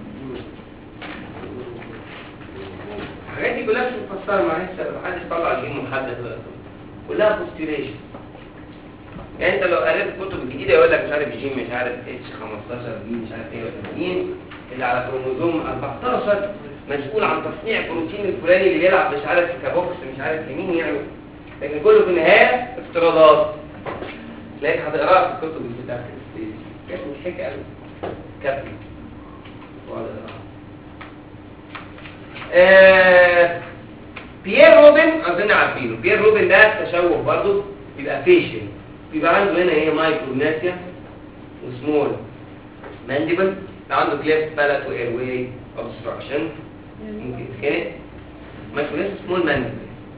الحاجات دي كلها مش متفسره، معلش محدش طلع جين محدد دلوقتي، كلها بوستيليشن. يعني انت لو قريت الكتب الجديده يقول لك مش عارف جين مش عارف اتش 15 بي مش عارف ايه ولا مين اللي على كروموزوم 14 مسؤول عن تصنيع البروتين الفلاني اللي بيلعب مش عارف في كابوكس مش عارف لمين يعني، لكن كله في النهايه افتراضات. تلاقيك هتقراها في الكتب بتاعت كانت مضحكه قوي كابي بيير روبن اظن عارفينه. بيير روبن ده تشوه برضه، بيبقى فيشل، بيبقى عنده هنا ايه مايكروناسيا وسمول مانديبل، عنده كليفت بالات واير واي اوبستراكشن ممكن يتخنق. مايكروناسيا سمول مانديبل.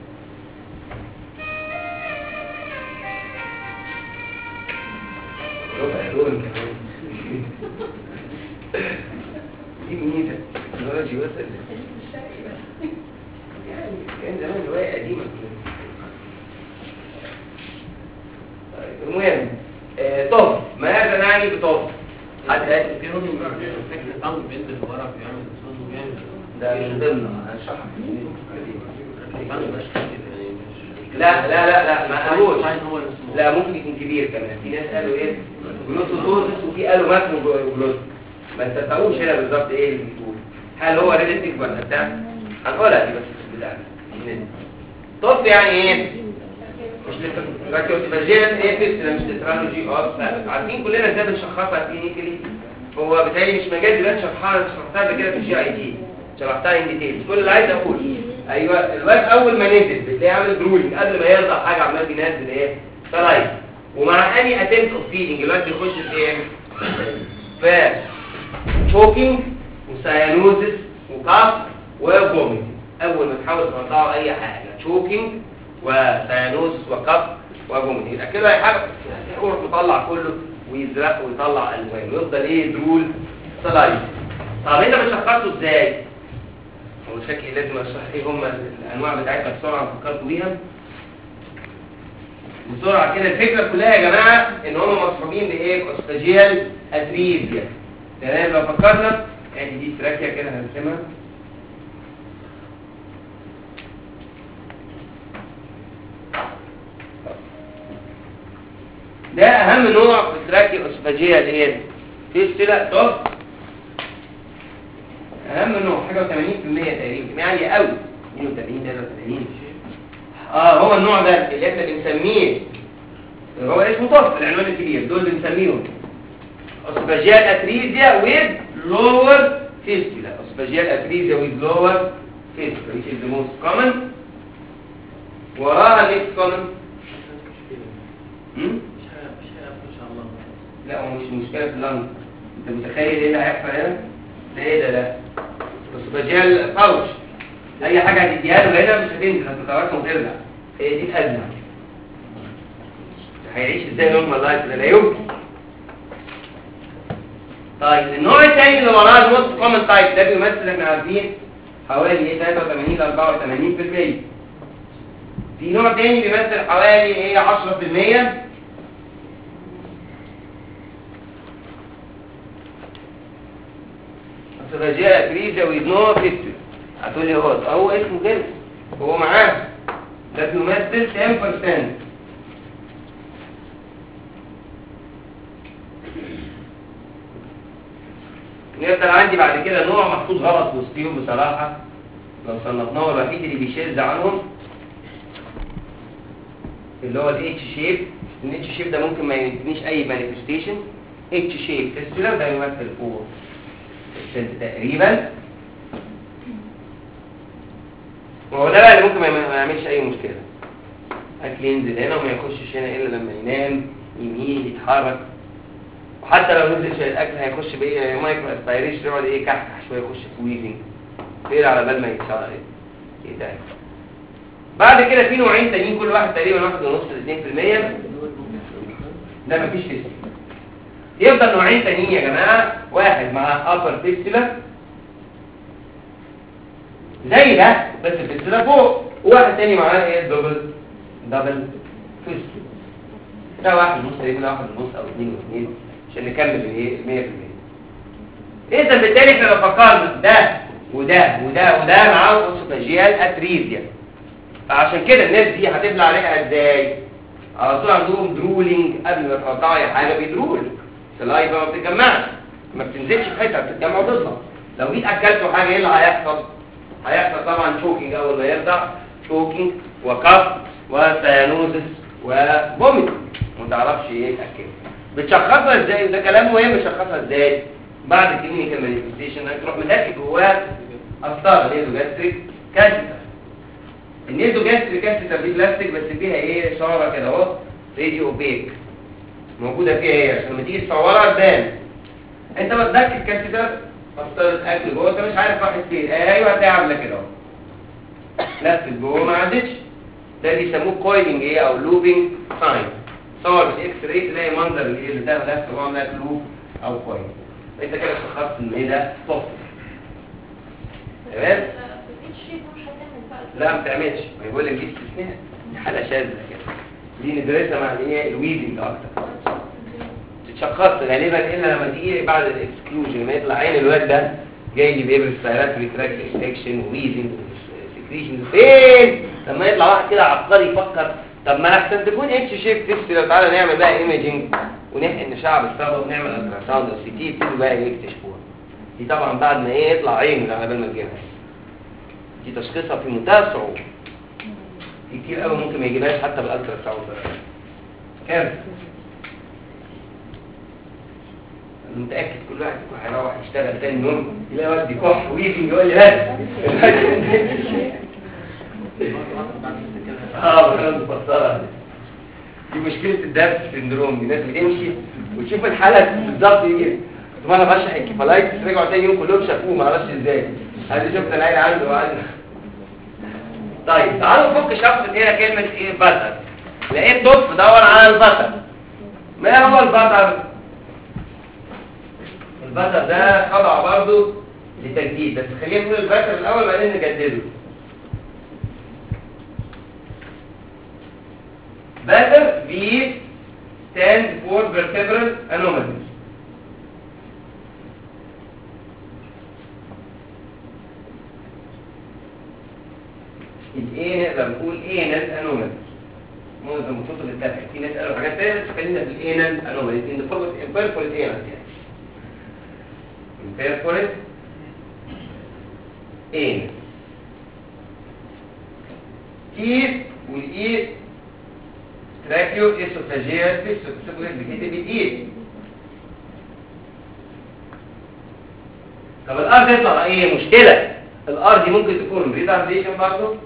روبن كمان دي ميزه تكنولوجي وصل يعني كان زمان روايه قديمه. طيب المهم طب ماذا نعني بطب؟ حد قال في راجل فكرة طنج بينزل ورا بيعمل صوت وبيعمل ده من ضمن هشرحها طنج مش كده لا لا لا لا ما قالوش. هو اسمه لا ممكن يكون كبير كمان. في ناس قالوا ايه جلوتوزوزس وفي قالوا ماكرو جلوتوز، ما تتقوش هنا بالظبط ايه اللي بيقول، هل هو ريليتيف ولا بتاع؟ هنقولها دي بس بتاعنا. طب يعني ايه؟ مش للتراكيوسفاجيال ايه مش للترانوجي عارفين كلنا ازاي بنشخصها كلينيكالي. هو بالتالي مش مجال دلوقتي شرحتها قبل كده في الجي اي تي، شرحتها ان ديتيلز. كل اللي عايز اقول ايوه الواد اول ما نزل بتلاقيه عامل درولينج قبل ما يرضع حاجه، عمال بينزل ايه سلايد، ومع اني اتمت اوف فيدنج الواد بيخش في ايه ف تشوكينج وسايانوزس وكاف وفوميتنج. اول ما تحاول ترضعه اي حاجه تشوكينج وسايانوزس وكاف وفوميتنج، يبقى كده هيحاول يروح مطلع كله ويزرق ويطلع الوان ويفضل ايه درول سلايد. طب انت بتشخصه ازاي؟ هو شكلي لازم اشرح ايه هم الانواع بتاعتها بسرعه فكرتوا بيها بسرعه كده. الفكره كلها يا جماعه ان هم مصحوبين بايه؟ اوستاجيال اتريزيا. تمام؟ لو فكرنا ادي دي تراكيا كده هنرسمها. ده اهم نوع في التراكيا اوستاجيال ايه؟ فيستولا توب. اهم نوع حاجه 80% تقريبا عاليه قوي 82 83. هو النوع ده اللي احنا بنسميه هو اسمه طف العنوان الكبير. دول بنسميهم اسوفاجيال اتريزيا with lower fistula. اسوفاجيال اتريزيا with lower fistula which is the most common. وراها next common مش عارف ان شاء الله. لا هو مش مشكله في اللنج. انت متخيل ايه اللي هيحصل هنا؟ ده ايه ده اسوفاجيال باوتش. اي حاجه هتديها له هنا مش هتنزل، هتتراكم وترجع. هي دي الازمه. هيعيش ازاي نورمال لايف ده؟ لا يمكن. طيب النوع الثاني اللي وراه الموست كومن تايب ده بيمثل احنا عارفين حوالي 83 ل 84%. في نوع ثاني بيمثل حوالي 10%. اسوفاجيال اتريزيا with no fistula. هتقول لي هو اسمه كده هو معاه ده بيمثل 10%. يفضل عندي بعد كده نوع محطوط غلط وسطيهم بصراحه لو صنفناه الوحيد اللي بيشذ عنهم اللي هو الاتش شيب. الاتش شيب ده ممكن ما يدينيش اي مانيفستيشن. اتش شيب فيستولا ده يمثل 4% تقريبا، وهو ده بقى اللي ممكن ما يعملش اي مشكله. اكل ينزل هنا وما يخشش هنا الا لما ينام يميل يتحرك، وحتى لو نزل شويه الاكل هيخش بايه مايكرو اسبيريشن، يقعد ايه كحكح شويه، يخش في ويزنج خير على بال ما يتشعر يتعب. بعد كده في نوعين تانيين كل واحد تقريبا 1.5 ل 2%، ده مفيش فيستula. يفضل نوعين تانيين يا جماعه، واحد مع upper fistula زي ده بس الفيستula فوق، وواحد تاني معاه ايه دبل فيستula. ده 1.5 تقريبا 1.5 او 2 عشان نكمل الايه 100%. اذا بالتالي احنا لو فكرنا ده وده وده وده معاهم اوسوفاجيال اتريزيا، فعشان كده الناس دي هتبلع عليها ازاي؟ على طول عندهم درولينج قبل ما تقطعوا اي حاجه بيدرول، السلايفا ما بتتجمعش، ما بتنزلش في حته، بتتجمع وتطلع. لو جيت اكلتوا حاجه ايه اللي هيحصل؟ هيحصل طبعا شوكينج اول ما يرضع، شوكينج وكف وسيانوزس وفوميت، ما تعرفش ايه تاكل. بتشخصها ازاي؟ ده كلام مهم. بتشخصها ازاي؟ بعد كلينيكال مانيفستيشن هتروح متاكد جواه قسطره نيزوجاستريك كانسر. النيزوجاستريك كانسر دي بلاستيك بس فيها ايه اشاره كده اهو راديو اوبيك موجوده فيها ايه عشان لما تيجي تصورها تبان. انت بتدكك كانسر قسطره اكل جوه، انت مش عارف راحت فين. ايوه هتلاقيها عامله كده اهو لفت جوه ما عدتش. ده بيسموه كويلنج ايه او لوبينج ساين. صور بالاكس راي تلاقي منظر الايه اللي ده لف جوه عامله لوب او كويل. انت كده شخصت ان ايه ده طفل. تمام؟ لا ما بتعملش، ما يقول لك دي استثناء، دي حاله شاذه كده، دي ندرسها مع الايه الويزنج اكتر. تتشخص غالبا الا لما تيجي بعد الاكسكلوجن لما يطلع عين الواد ده جاي لي بريسبيراتوري تراكت انفكشن وويزنج سكريشن. فين لما يطلع واحد كده عبقري يفكر طب ما احسن تكون اتش شيب فيستula، تعالى نعمل بقى ايميجنج ونحقن نشعه بالصبغه ونعمل الترا ساوند او سي تي يبتدوا بقى يكتشفوها. دي طبعا بعد ما ايه يطلع عينه على بال ما تجيبها. دي تشخيصها في منتهى الصعوبه، في كتير قوي ممكن ما يجيبهاش حتى بالالترا ساوند. كام انا متاكد كل واحد فيكم هيروح يشتغل تاني يوم يلاقي واد بيكح ويجي يقول لي خلاص بطلها. دي مشكله الدرس سندروم، دي ناس بتمشي وتشوف الحاله بالظبط يجي. طب انا بشرح الكفالايتس رجعوا تاني يوم كلهم شافوه ما اعرفش ازاي. ادي شفت العيل عنده وعنده. طيب تعالوا نفك شخص هنا كلمه ايه بطل. لقيت طفل دور على البطل. ما هو البطل؟ البطل ده خضع برضه لتجديد، بس خلينا نقول البطل الاول بعدين نجدده. بطل B stands for vertebral anomaly. الايه نقدر نقول انال انومالي. معظم الكتب التابعه في ناس قالوا حاجات ثانيه بس خلينا في الانال انومالي ان فورمت امبيرفورت انال يعني امبيرفورت انال. كيف والايه تراكيو اسوفاجيال فيستولا بكتب الايه. طب الار دي تطلع ايه مشكله؟ الار دي ممكن تكون ريتارديشن برضه.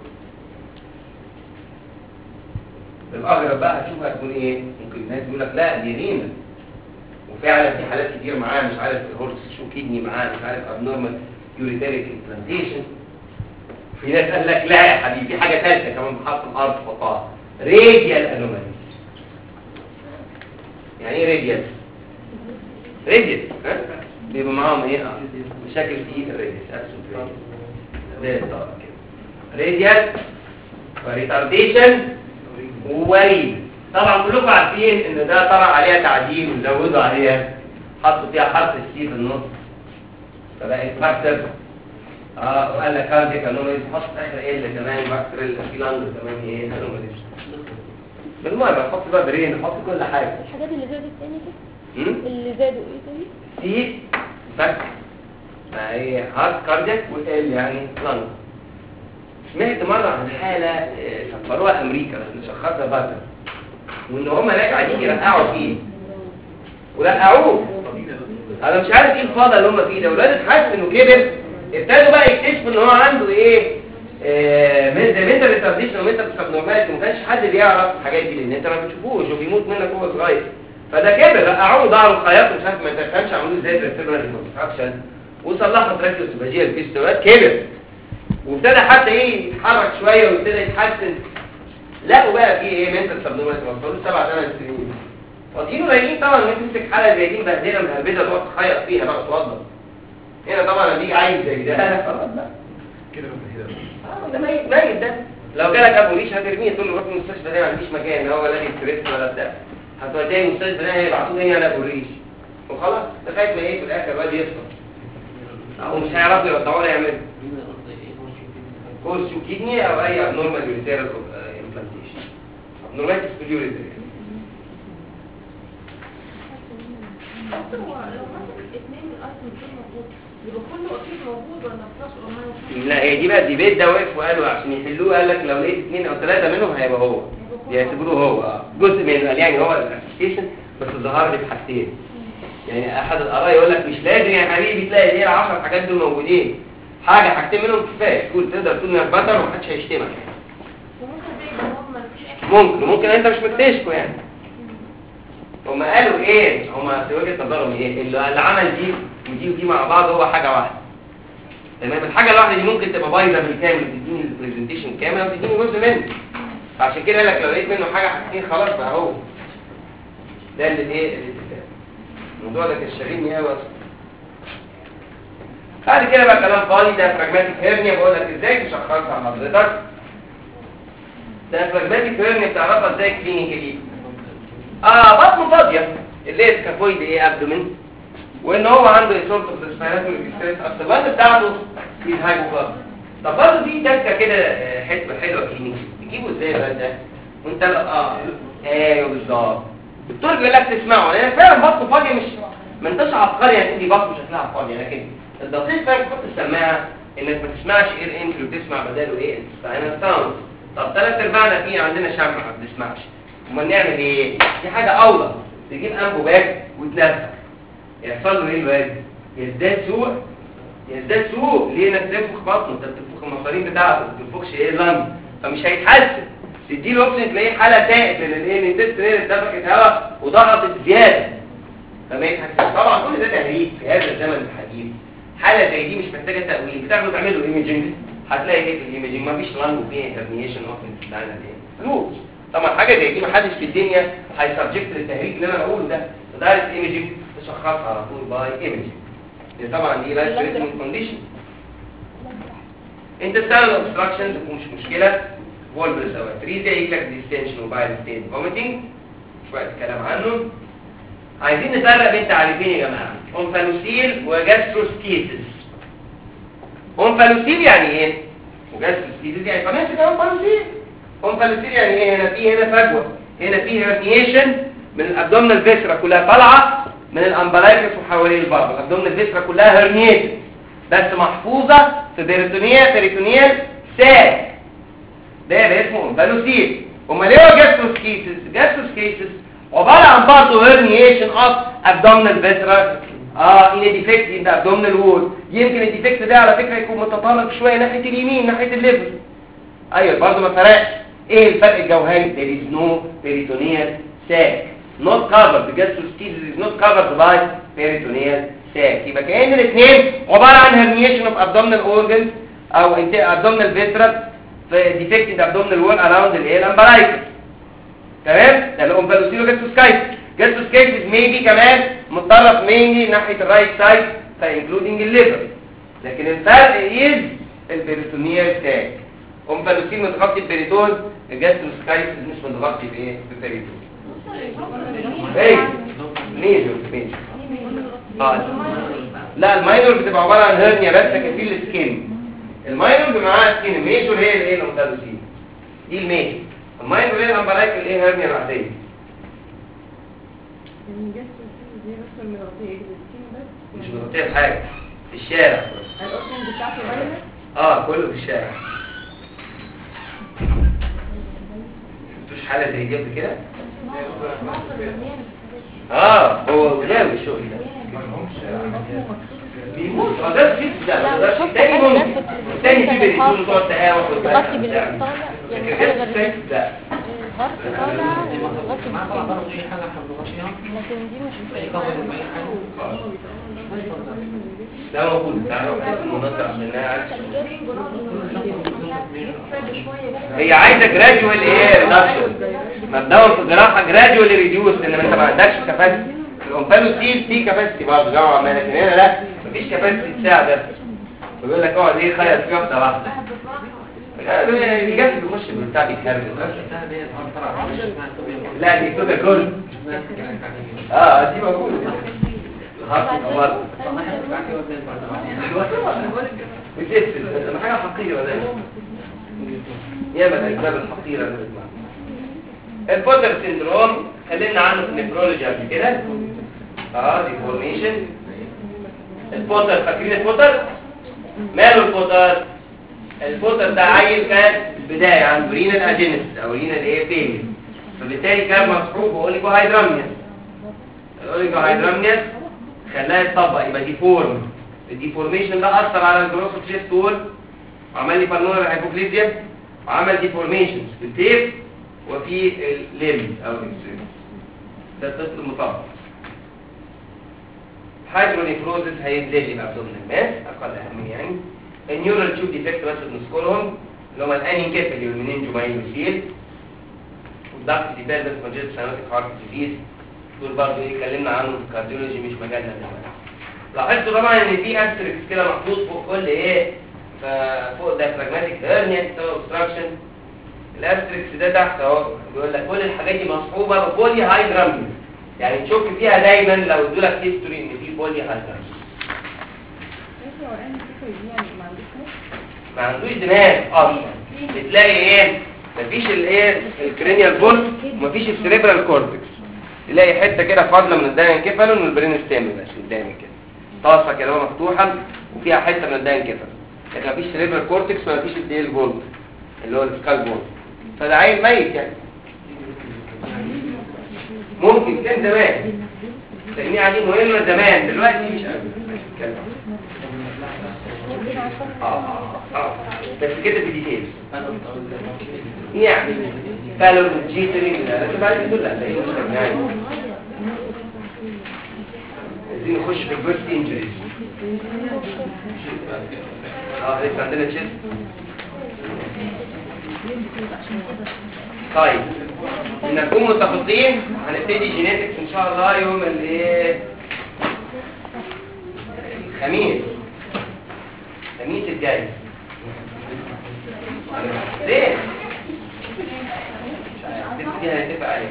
الاغرب بقى هتشوف هتكون ايه. ممكن الناس يقول لك لا دي رينال، وفعلا في حالات كتير معاه مش عارف هورس شو كيدني معاه مش عارف ابنورمال يوريتريك امبلانتيشن. في ناس قال لك لا يا حبيبي في حاجه ثالثه كمان بحط الارض فقط راديال انومالي. يعني ايه راديال؟ راديال ها بيبقى معاهم ايه مشاكل في الراديس ابسولوت راديس ده طبعا كده راديال وريتارديشن ووريد. طبعا كلكم عارفين ان ده طبعا عليها تعديل وزودوا عليها حطوا فيها حرف السي في النص فبقت فاكتور وقال لك كارديك انوماليز حط اخر ايه اللي كمان فاكتور الفيلاند كمان ايه انوماليز. بالمره حط بقى برين حط كل حاجه. الحاجات اللي زادوا الثاني كده اللي زادوا ايه تاني سي فاكتور ما هي هارت كارديك وال يعني لانج. سمعت مرة عن حالة سفروها أمريكا بس نشخصها بدر وإن هم هناك قاعدين يرقعوا فيه ورقعوه. أنا مش عارف إيه الفاضة اللي هم فيه ده. ولاد اتحس إنه كبر ابتدوا بقى يكتشفوا إن هو عنده إيه منتال ريتارديشن ومنتال سبنورماليتي ما كانش حد بيعرف الحاجات دي لان انت ما بتشوفوش وبيموت منك وهو صغير. فده كبر رقعوه ظهره خياطه مش عارف ما تفهمش عملوه ازاي بالسيرفر ريكونستراكشن وصلحوا تراكيوس باجيال فيستولات كبر وابتدى حتى ايه يتحرك شويه وابتدى يتحسن. لقوا بقى في ايه منتال سبنورماليتي وصلوا 7 8 سنين فاضيين قليلين طبعا ان انت تمسك حاله زي دي مبهدله مهبده تقعد تخيط فيها بقى توضب. هنا طبعا لما يجي عيل زي ده خلاص بقى كده متهدى. ده ميت ده لو جالك ابو ريش هترميه تقول له روح المستشفى ده ما عنديش مكان هو لا ستريس ولا بتاع هتوديه المستشفى ده هيبعتوه هنا على ابو ريش وخلاص لغايه ما ايه في الاخر الواد يفطر او مش هيعرفوا يرضعوه ولا يعملوا كورس كيدني او اي ابنورمال يوريتيرال امبلانتيشن ابنورمال سبيوريتيرال. لو مثلا 2 من الايتم دول موجود يبقى كله اكيد موجود ولا بلاش ولا لا هي دي بقى ديبيت ده واقف وقالوا عشان يحلوه قال لك لو لقيت 2 أو 3 منهم هيبقى هو يعتبروه هو جزء من يعني هو الاسوسيشن بس ظهر لي في حاجتين. يعني احد الاراء يقول لك مش لازم يا حبيبي تلاقي ايه ال10 حاجات دول موجودين حاجتين منهم كفايه تقول تقدر تقول انك بطل ومحدش هيشتمك. ممكن انت مش مكتشفه يعني. هم قالوا ايه هم في وجهه نظرهم ايه اللي عمل دي ودي مع بعض هو حاجه واحده. تمام الحاجه الواحده دي ممكن تبقى بايظه بالكامل تديني البرزنتيشن كامل او تديني جزء منه. فعشان كده قال لك لو لقيت منه حاجتين خلاص بقى هو ده اللي ايه الاتفاق. الموضوع ده كان شاغلني قوي اصلا. بعد كده بقى كلام فاضي. ده فراجماتيك هيرنيا بقول لك ازاي تشخصها حضرتك. ده فراجماتيك هيرنيا بتعرفها ازاي كلينيكالي. بطنه فاضيه اللي هي سكافويد ايه ابدومين وان هو عنده سورت اوف ريسبيراتوري ديستريس السبب بتاعته في الهايبوكارد. طب برضه في تكه كده حته حلوه كلينيكي تجيبه ازاي بقى ده وانت ايوه بالظبط. الدكتور بيقول لك تسمعه لان فعلا بطنه فاضيه مش ما انتش عبقري يعني عندي بطنه شكلها فاضيه لكن الدقيق فعلا تحط السماعه انك ما تسمعش اير انتري وتسمع بداله ايه انتستاينال ساوند. طب 3/4 في عندنا شمع ما بنسمعش. امال نعمل ايه؟ دي حاجه اولى تجيب انبوبات وتنفخ يحصل له ايه الواد؟ يزداد سوء ليه انك تنفخ بطنه انت بتنفخ المصارين بتاعته ما بتنفخش ايه لنج فمش هيتحسن. تديله اوكسجين تلاقيه حاله تائب لان الايه الانتست اتنفخت هواء وضغطت زياده فما يتحسنش. طبعا كل ده تهريج في هذا الزمن الحديث. حاله زي دي مش محتاجه تاويل بتاخده تعمل له ايميجنج هتلاقي ايه في الايميجنج مفيش لنج وفيه هرنيشن اوف انتستاينال فلوس. طبعا حاجه زي دي محدش في الدنيا هيسبجكت للتهريج اللي انا بقوله ده. دايركت ايميجنج تشخصها على طول باي ايميجنج. دي طبعا دي لايف ثريتنينج كونديشن. انتستاينال اوبستراكشن مش مشكله فولفلس او اتريزيا يجي لك ديستنشن وبايل ستين فوميتنج شويه كلام عنه. عايزين نفرق بين تعريفين يا جماعه اونفالوسيل وجاستروسكيتس. اونفالوسيل يعني ايه وجاستروسكيتس يعني كمان كده اونفالوسيل. اونفالوسيل يعني ايه هنا فجوه هنا في هرنيشن من الابدومينال فيسرا كلها طالعه من الامبلايكس وحوالين البطن. الابدومينال فيسرا كلها هرنيتد بس محفوظه في بيريتونيال ساك ده اسمه اونفالوسيل. امال ايه جاستروسكيتس عباره عن برضه هرنيشن اوف ابدومينال فيسرا ان ديفكت ان ابدومينال وول. يمكن الديفكت ده على فكره يكون متطرف شويه ناحيه اليمين ناحيه الليفر. ايوه برضه ما فرقش. ايه الفرق الجوهري؟ there is no peritoneal sac not covered. the gastroschisis is not covered by peritoneal sac. يبقى كأن الاثنين عباره عن herniation of abdominal organs او abdominal viscera defect in the abdominal wall around the umbilicus. تمام؟ ده الامبالوسيل وجاستروسكايتس. جاستروسكايتس maybe كمان متطرف mainly ناحيه الرايت سايد including الليفر. لكن الفرق is البيريتونيال ساك. امبالوسيل متغطي ببريتون الجاستروسكايتس مش متغطي بايه؟ ببريتون. ايه؟ ميجور لا الماينور بتبقى عباره عن هرنيا بس كفيل السكين. الماينور بيبقى معاها سكين. الميجور هي الايه الامبالوسيل دي الميجور. الماينور هي الامبلايك الايه هرنيا العاديه. مش مغطيه بحاجه في الشارع الاوبشن بتاعته باينه كله في الشارع. مفيش حاله زي دي قبل كده؟ هو غاوي الشغل ده بيموت. ده في ده تاني ممكن تاني في بريتون تقعد تقاوح تغطي بالطالع يعني حاجه غير لا الغرس طالع وتغطي بالطالع لكن دي مش ده موجود تعرف المناطق عشانها عايز هي عايزه جراديوال ايه ريدكشن مبدأ في الجراحه جراديوال ريديوس لان انت ما عندكش كفاستي الامبالوستيل فيه كفاستي برضه جوه عمال لكن هنا لا مفيش كفاستي تساعد بيقول لك اقعد ايه خيط فيه واحده واحده الجسم بيخش بالبتاع بيتهرب لا دي كده كل دي موجوده بتقفل حاجه حقيره ده ياما الاسباب الحقيره البوتر سيندروم اتكلمنا عنه في النيفرولوجي قبل كده ديفورميشن البوتر فاكرين البوتر ماله البوتر البوتر ده عيل كان في البدايه عنده رينال اجينيس او رينال ايه فيلير فبالتالي كان مصحوب باوليجوهيدرامنيوس الاوليجوهيدرامنيوس خلاه يتطبق يبقى ديفورم الديفورميشن ده اثر على الجلوكوجيت تول وعمل لي بالمونر هايبوكليزيا وعمل ديفورميشن في التيب وفي الليمب او الاكستريم ده الطفل المطبق هايدرونيفروزس هينزل لي بابدومينال ماس اقل اهميه يعني النيورال تيوب ديفكت بس بنذكرهم اللي هم الانينكيفالي والمننجومايلوسيل والضغط ديفال بس كونجنتال ساينوتيك هارت ديزيز دول برضه ايه اتكلمنا عنهم في الكارديولوجي مش مجالنا دلوقتي. لاحظتوا طبعا ان في استريكس كده محطوط فوق كل ايه فوق الدايفراجماتيك هيرنيا بتسبب اوبستراكشن الاستريكس ده تحت اهو بيقول لك كل الحاجات دي مصحوبه ببولي هايدرامنيوس يعني تشك فيها دايما لو ادوا لك هيستوري ان في بولي هايدرامنيوس ما عندوش دماغ اصلا بتلاقي ايه مفيش الايه الكرينيال بول ومفيش السيريبرال كورتكس تلاقي حته كده فاضله من الداينكيفالون والبرين ستيم بس قدامك كده طاسه كده مفتوحه وفيها حته من الداينكيفالون لكن مفيش سيريبرال كورتكس ومفيش الديل بول اللي هو السكال بول فده عيل ميت يعني ممكن كان زمان التجميع دي مهمه زمان دلوقتي مش قادر بس كده في ديتيلز يعني بالون جيتري لازم بعد كده لا ده مش تجميع عايزين نخش في البيرث انجريز لسه عندنا تشيست طيب نكون متفقين هنبتدي جينيتكس ان شاء الله يوم الايه الخميس الجاي ليه دي هنتفق عليه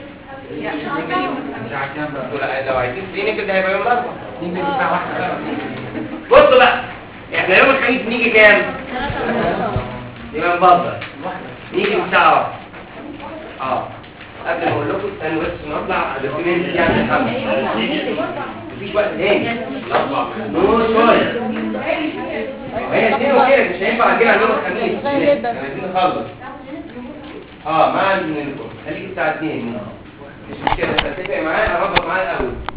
لو عايزين كلينيكال ده هيبقى يوم الاربعاء نيجي الساعه 1 بصوا بقى احنا يوم الخميس نيجي كام يبقى نبطل نيجي الساعه 1 قبل ما اقول لكم استنوا بس نطلع الدوكيومنت دي عند الحمد مفيش وقت تاني نو شويه هي اثنين وكده مش هينفع اجيب على يوم الخميس عايزين نخلص ما عندي منكم خليك الساعه 2 مش مشكله تتفق معايا اربط معايا الاول